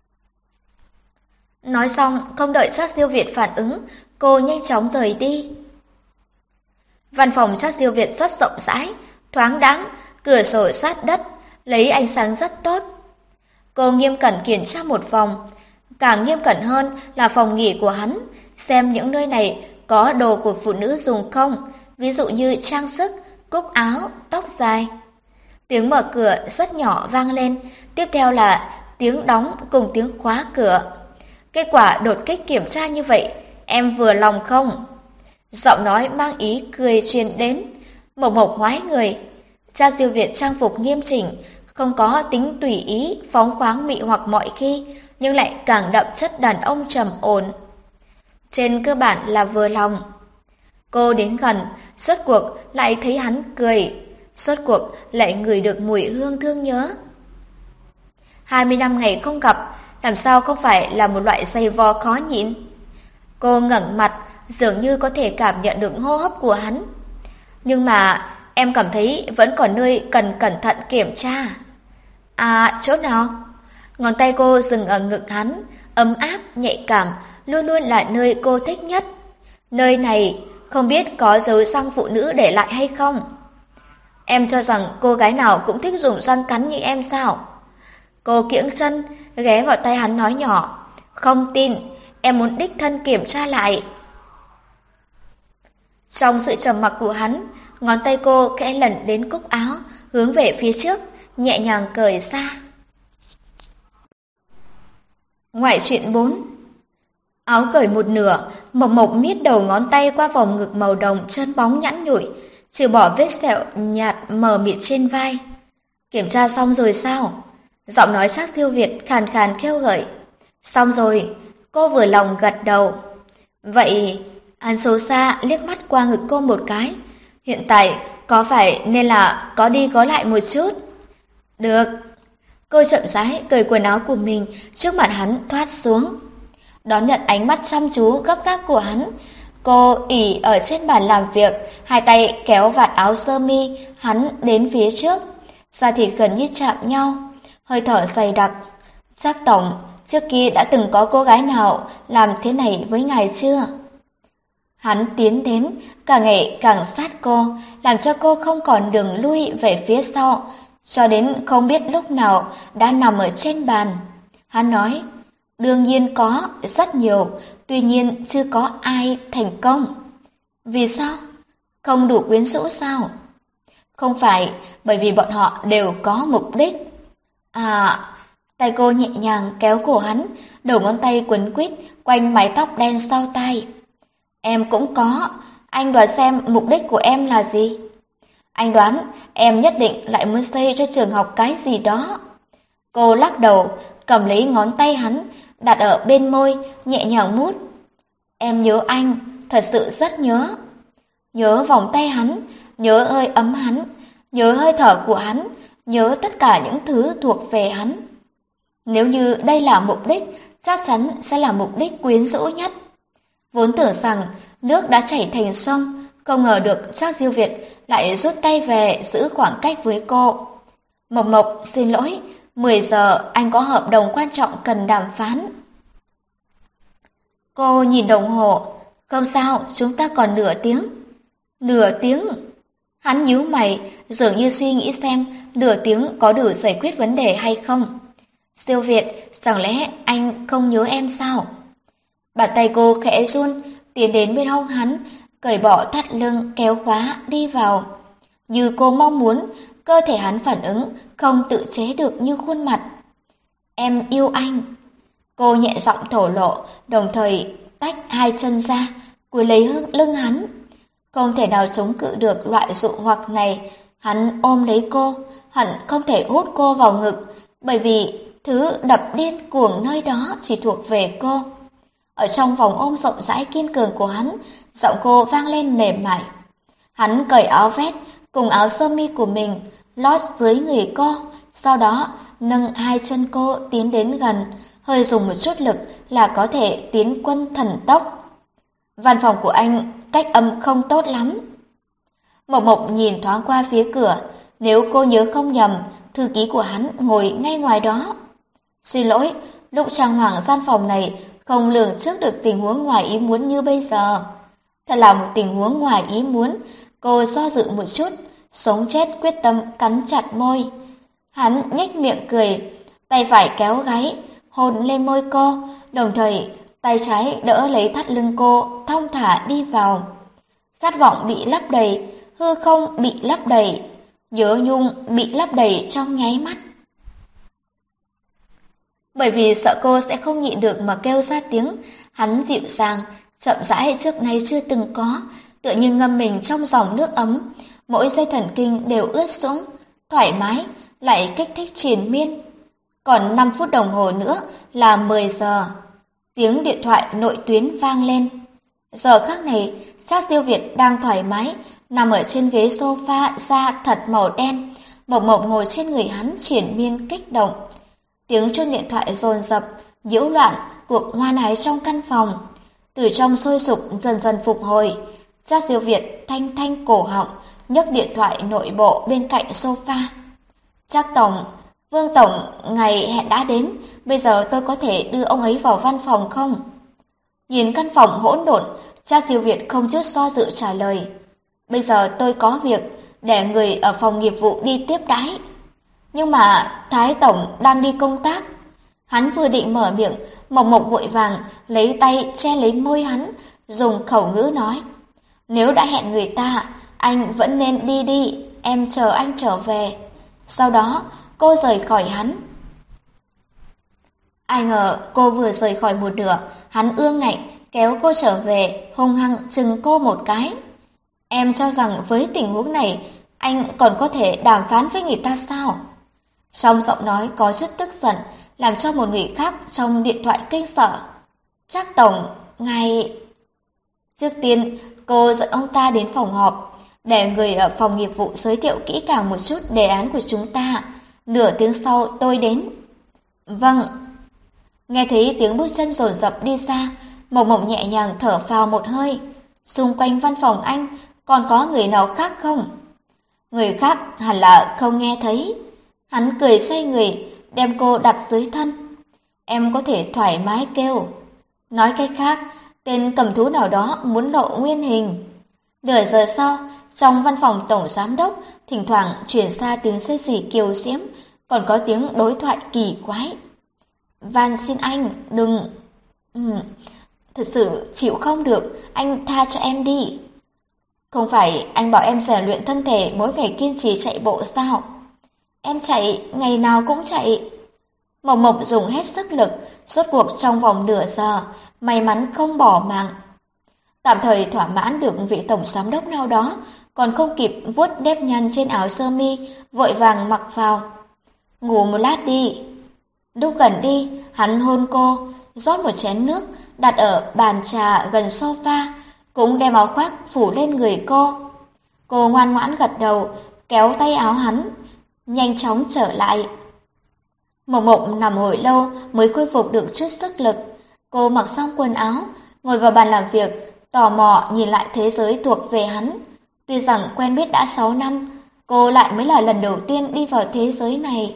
Nói xong, không đợi Trác Siêu Việt phản ứng, cô nhanh chóng rời đi. Văn phòng Trác Siêu Việt rất rộng rãi, thoáng đãng, cửa sổ sát đất, lấy ánh sáng rất tốt. Cô nghiêm cẩn kiểm tra một vòng, càng nghiêm cẩn hơn là phòng nghỉ của hắn, xem những nơi này có đồ của phụ nữ dùng không, ví dụ như trang sức, cúc áo, tóc dài. Tiếng mở cửa rất nhỏ vang lên, tiếp theo là tiếng đóng cùng tiếng khóa cửa. Kết quả đột kích kiểm tra như vậy, em vừa lòng không? Giọng nói mang ý cười truyền đến. Mộc Mộc ngoái người. Trác Siêu Việt trang phục nghiêm chỉnh, không có tính tùy ý, phóng khoáng mị hoặc mọi khi, nhưng lại càng đậm chất đàn ông trầm ổn. Trên cơ bản là vừa lòng. Cô đến gần, rốt cuộc lại thấy hắn cười, rốt cuộc lại ngửi được mùi hương thương nhớ. Hai mươi năm ngày không gặp, làm sao không phải là một loại dày vò khó nhịn. Cô ngẩng mặt, dường như có thể cảm nhận được hô hấp của hắn. Nhưng mà em cảm thấy vẫn còn nơi cần cẩn thận kiểm tra. À, chỗ nào? Ngón tay cô dừng ở ngực hắn, ấm áp, nhạy cảm, luôn luôn là nơi cô thích nhất. Nơi này không biết có dấu răng phụ nữ để lại hay không? Em cho rằng cô gái nào cũng thích dùng răng cắn như em sao? Cô kiễng chân, ghé vào tay hắn nói nhỏ. Không tin, em muốn đích thân kiểm tra lại. Trong sự trầm mặc của hắn, ngón tay cô khẽ lần đến cúc áo, hướng về phía trước, nhẹ nhàng cởi ra. Ngoại truyện bốn. Áo cởi một nửa, Mộc Mộc miết đầu ngón tay qua vòng ngực màu đồng trơn bóng nhẵn nhụi, trừ bỏ vết sẹo nhạt mờ mịt trên vai. Kiểm tra xong rồi sao? Giọng nói Trác Siêu Việt khàn khàn kêu gợi. Xong rồi, cô vừa lòng gật đầu. Vậy, hắn xấu xa liếc mắt qua ngực cô một cái. Hiện tại có phải nên là có đi có lại một chút? Được. Cô chậm rãi cởi quần áo của mình trước mặt hắn thoát xuống. Đón nhận ánh mắt chăm chú gấp gáp của hắn, cô ỉ ở trên bàn làm việc, hai tay kéo vạt áo sơ mi hắn đến phía trước, da thịt gần như chạm nhau, hơi thở dày đặc. Trác tổng, trước kia đã từng có cô gái nào làm thế này với ngài chưa? Hắn tiến đến, càng ngày càng sát cô, làm cho cô không còn đường lui về phía sau, cho đến không biết lúc nào đã nằm ở trên bàn. Hắn nói, đương nhiên có, rất nhiều, tuy nhiên chưa có ai thành công. Vì sao? Không đủ quyến rũ sao? Không phải, bởi vì bọn họ đều có mục đích. À, tay cô nhẹ nhàng kéo cổ hắn, đầu ngón tay quấn quýt quanh mái tóc đen sau tai. Em cũng có, anh đoán xem mục đích của em là gì? Anh đoán em nhất định lại muốn xây cho trường học cái gì đó. Cô lắc đầu, cầm lấy ngón tay hắn, đặt ở bên môi, nhẹ nhàng mút. Em nhớ anh, thật sự rất nhớ. Nhớ vòng tay hắn, nhớ hơi ấm hắn, nhớ hơi thở của hắn, nhớ tất cả những thứ thuộc về hắn. Nếu như đây là mục đích, chắc chắn sẽ là mục đích quyến rũ nhất. Vốn tưởng rằng nước đã chảy thành sông, không ngờ được Trác Diêu Việt lại rút tay về giữ khoảng cách với cô. Mộc Mộc, xin lỗi, mười giờ anh có hợp đồng quan trọng cần đàm phán. Cô nhìn đồng hồ, không sao, chúng ta còn nửa tiếng. Nửa tiếng? Hắn nhíu mày, dường như suy nghĩ xem nửa tiếng có đủ giải quyết vấn đề hay không. Siêu Việt, chẳng lẽ anh không nhớ em sao? Bàn tay cô khẽ run, tiến đến bên hông hắn, cởi bỏ thắt lưng kéo khóa đi vào. Như cô mong muốn, cơ thể hắn phản ứng không tự chế được như khuôn mặt. Em yêu anh. Cô nhẹ giọng thổ lộ, đồng thời tách hai chân ra, cúi lấy lưng hắn. Không thể nào chống cự được loại dụ hoặc này, hắn ôm lấy cô, hẳn không thể hút cô vào ngực, bởi vì thứ đập điên cuồng nơi đó chỉ thuộc về cô. Ở trong vòng ôm rộng rãi kiên cường của hắn, giọng cô vang lên mềm mại. Hắn cởi áo vest cùng áo sơ mi của mình, lót dưới người cô, sau đó nâng hai chân cô tiến đến gần, hơi dùng một chút lực là có thể tiến quân thần tốc. Văn phòng của anh cách âm không tốt lắm. Mộc Mộc nhìn thoáng qua phía cửa, nếu cô nhớ không nhầm, thư ký của hắn ngồi ngay ngoài đó. Xin lỗi, lúc trang hoàng gian phòng này không lường trước được tình huống ngoài ý muốn như bây giờ. Thật là một tình huống ngoài ý muốn, cô do dự một chút, sống chết quyết tâm cắn chặt môi. Hắn nhếch miệng cười, tay phải kéo gáy, hôn lên môi cô, đồng thời tay trái đỡ lấy thắt lưng cô, thong thả đi vào. Khát vọng bị lấp đầy, hư không bị lấp đầy, nhớ nhung bị lấp đầy trong nháy mắt. Bởi vì sợ cô sẽ không nhịn được mà kêu ra tiếng, hắn dịu dàng, chậm rãi trước nay chưa từng có, tựa như ngâm mình trong dòng nước ấm, mỗi dây thần kinh đều ướt sũng, thoải mái, lại kích thích triền miên. Còn năm phút đồng hồ nữa là mười giờ. Tiếng điện thoại nội tuyến vang lên. Giờ khắc này, Trác Diêu Việt đang thoải mái, nằm ở trên ghế sofa da thật màu đen, Mộc Mộc ngồi trên người hắn triền miên kích động. Tiếng chuông điện thoại dồn dập, nhiễu loạn cuộc hoa ái trong căn phòng. Từ trong sôi sục dần dần phục hồi, Trác Siêu Việt thanh thanh cổ họng, nhấc điện thoại nội bộ bên cạnh sofa. Trác Tổng, Vương Tổng, ngày hẹn đã đến, bây giờ tôi có thể đưa ông ấy vào văn phòng không? Nhìn căn phòng hỗn độn, Trác Siêu Việt không chút do dự trả lời. Bây giờ tôi có việc, để người ở phòng nghiệp vụ đi tiếp đãi. Nhưng mà Thái Tổng đang đi công tác. Hắn vừa định mở miệng, Mộc Mộc vội vàng lấy tay che lấy môi hắn, dùng khẩu ngữ nói. Nếu đã hẹn người ta, anh vẫn nên đi đi, em chờ anh trở về. Sau đó, cô rời khỏi hắn. Ai ngờ cô vừa rời khỏi một nửa, hắn ương ngạnh, kéo cô trở về, hung hăng chừng cô một cái. Em cho rằng với tình huống này, anh còn có thể đàm phán với người ta sao? Trong giọng nói có chút tức giận, làm cho một người khác trong điện thoại kinh sợ. Trác Tổng, ngài... Trước tiên, cô dẫn ông ta đến phòng họp, để người ở phòng nghiệp vụ giới thiệu kỹ càng một chút đề án của chúng ta. Nửa tiếng sau tôi đến. Vâng. Nghe thấy tiếng bước chân dồn dập đi xa, Mộc Mộc nhẹ nhàng thở phào một hơi. Xung quanh văn phòng anh còn có người nào khác không? Người khác hẳn là không nghe thấy. Hắn cười xoay người, đem cô đặt dưới thân. Em có thể thoải mái kêu. Nói cách khác, tên cầm thú nào đó muốn lộ nguyên hình. Nửa giờ sau, trong văn phòng tổng giám đốc, thỉnh thoảng chuyển ra tiếng xê xì kiều diễm, còn có tiếng đối thoại kỳ quái. Van xin anh, đừng... Ừ, thật sự chịu không được, anh tha cho em đi. Không phải anh bảo em rèn luyện thân thể mỗi ngày kiên trì chạy bộ sao? Em chạy, ngày nào cũng chạy. Mộc Mộc dùng hết sức lực, rốt cuộc trong vòng nửa giờ, may mắn không bỏ mạng. Tạm thời thỏa mãn được vị tổng giám đốc nào đó, còn không kịp vuốt nếp nhăn trên áo sơ mi, vội vàng mặc vào. Ngủ một lát đi. Lúc gần đi, hắn hôn cô, rót một chén nước, đặt ở bàn trà gần sofa, cũng đem áo khoác phủ lên người cô. Cô ngoan ngoãn gật đầu, kéo tay áo hắn, nhanh chóng trở lại. Mộc Mộc nằm hồi lâu mới khôi phục được chút sức lực. Cô mặc xong quần áo, ngồi vào bàn làm việc, tò mò nhìn lại thế giới thuộc về hắn. Tuy rằng quen biết đã sáu năm, cô lại mới là lần đầu tiên đi vào thế giới này.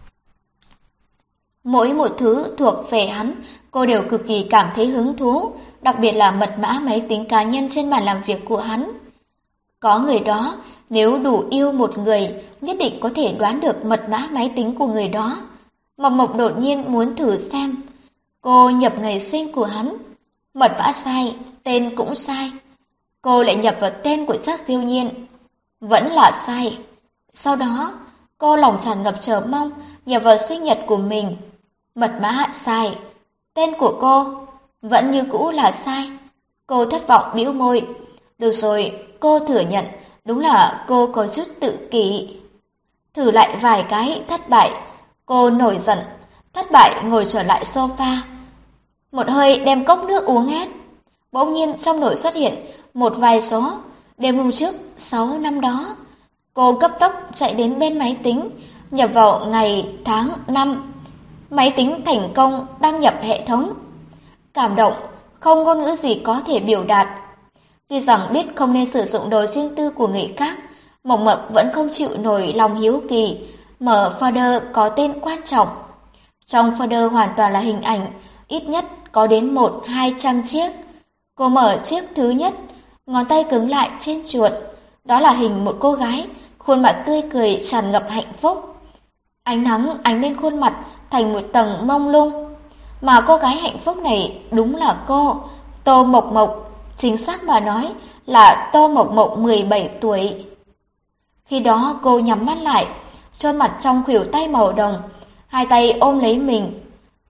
Mỗi một thứ thuộc về hắn, cô đều cực kỳ cảm thấy hứng thú, đặc biệt là mật mã máy tính cá nhân trên bàn làm việc của hắn. Có người đó, nếu đủ yêu một người, nhất định có thể đoán được mật mã máy tính của người đó. Mộc Mộc đột nhiên muốn thử xem. Cô nhập ngày sinh của hắn, mật mã sai, tên cũng sai. Cô lại nhập vào tên của Trác Siêu Nhiên, vẫn là sai. Sau đó, cô lòng tràn ngập chờ mong nhập vào sinh nhật của mình, mật mã sai, tên của cô vẫn như cũ là sai. Cô thất vọng bĩu môi. Được rồi, cô thừa nhận, đúng là cô có chút tự kỷ. Thử lại vài cái thất bại, cô nổi giận, thất bại ngồi trở lại sofa. Một hơi đem cốc nước uống hết. Bỗng nhiên trong nồi xuất hiện một vài số, đêm hôm trước, sáu năm đó. Cô cấp tốc chạy đến bên máy tính, nhập vào ngày, tháng, năm. Máy tính thành công đăng nhập hệ thống. Cảm động, không ngôn ngữ gì có thể biểu đạt. Tuy rằng biết không nên sử dụng đồ riêng tư của người khác, Mộc Mộc vẫn không chịu nổi lòng hiếu kỳ, mở folder có tên quan trọng. Trong folder hoàn toàn là hình ảnh, ít nhất có đến một hai trăm chiếc. Cô mở chiếc thứ nhất, ngón tay cứng lại trên chuột. Đó là hình một cô gái, khuôn mặt tươi cười tràn ngập hạnh phúc. Ánh nắng ánh lên khuôn mặt thành một tầng mông lung. Mà cô gái hạnh phúc này đúng là cô, Tô Mộc Mộc, chính xác mà nói là Tô Mộc Mộc mười bảy tuổi. Khi đó cô nhắm mắt lại, chôn mặt trong khuỷu tay màu đồng, hai tay ôm lấy mình.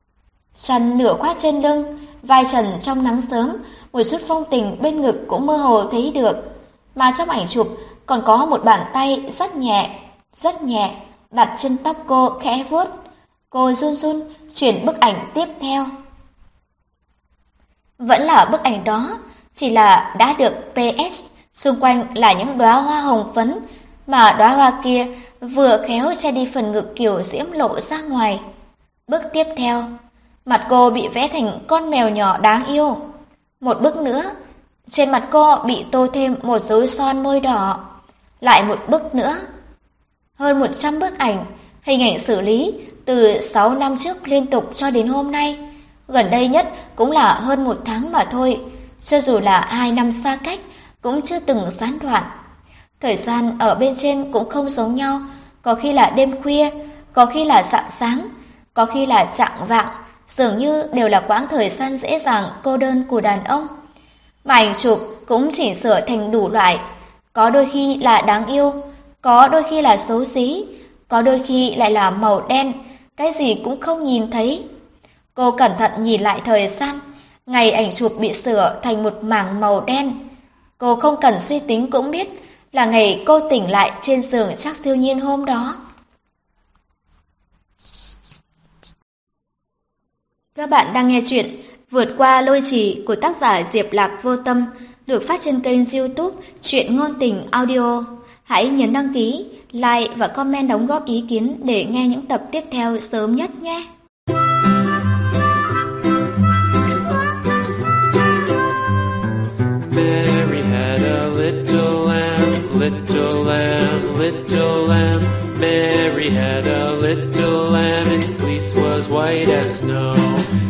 Chăn nửa khoác trên lưng, vai trần trong nắng sớm, một chút phong tình bên ngực cũng mơ hồ thấy được. Mà trong ảnh chụp còn có một bàn tay rất nhẹ, rất nhẹ, đặt trên tóc cô khẽ vuốt. Cô run run chuyển bức ảnh tiếp theo. Vẫn là bức ảnh đó, chỉ là đã được pê ét, xung quanh là những đóa hoa hồng phấn, mà đóa hoa kia vừa khéo che đi phần ngực kiều diễm lộ ra ngoài. Bước tiếp theo, mặt cô bị vẽ thành con mèo nhỏ đáng yêu. Một bức nữa, trên mặt cô bị tô thêm một dấu son môi đỏ. Lại một bức nữa. Hơn một trăm bức ảnh, hình ảnh xử lý từ sáu năm trước liên tục cho đến hôm nay. Gần đây nhất cũng là hơn một tháng mà thôi, cho dù là hai năm xa cách cũng chưa từng gián đoạn. Thời gian ở bên trên cũng không giống nhau, có khi là đêm khuya, có khi là rạng sáng, có khi là chạng vạng, dường như đều là quãng thời gian dễ dàng cô đơn của đàn ông. Mà ảnh chụp cũng chỉnh sửa thành đủ loại, có đôi khi là đáng yêu, có đôi khi là xấu xí, có đôi khi lại là màu đen, cái gì cũng không nhìn thấy. Cô cẩn thận nhìn lại thời gian, ngày ảnh chụp bị sửa thành một mảng màu đen. Cô không cần suy tính cũng biết là ngày cô tỉnh lại trên giường Trác Siêu Nhiên hôm đó. Các bạn đang nghe chuyện Vượt qua lôi trì của tác giả Diệp Lạc Vô Tâm, được phát trên kênh YouTube Truyện Ngôn Tình Audio. Hãy nhấn đăng ký, like và comment đóng góp ý kiến để nghe những tập tiếp theo sớm nhất nhé. Mary had a little lamb, little lamb, little lamb. Mary had a little lamb, its fleece was white as snow.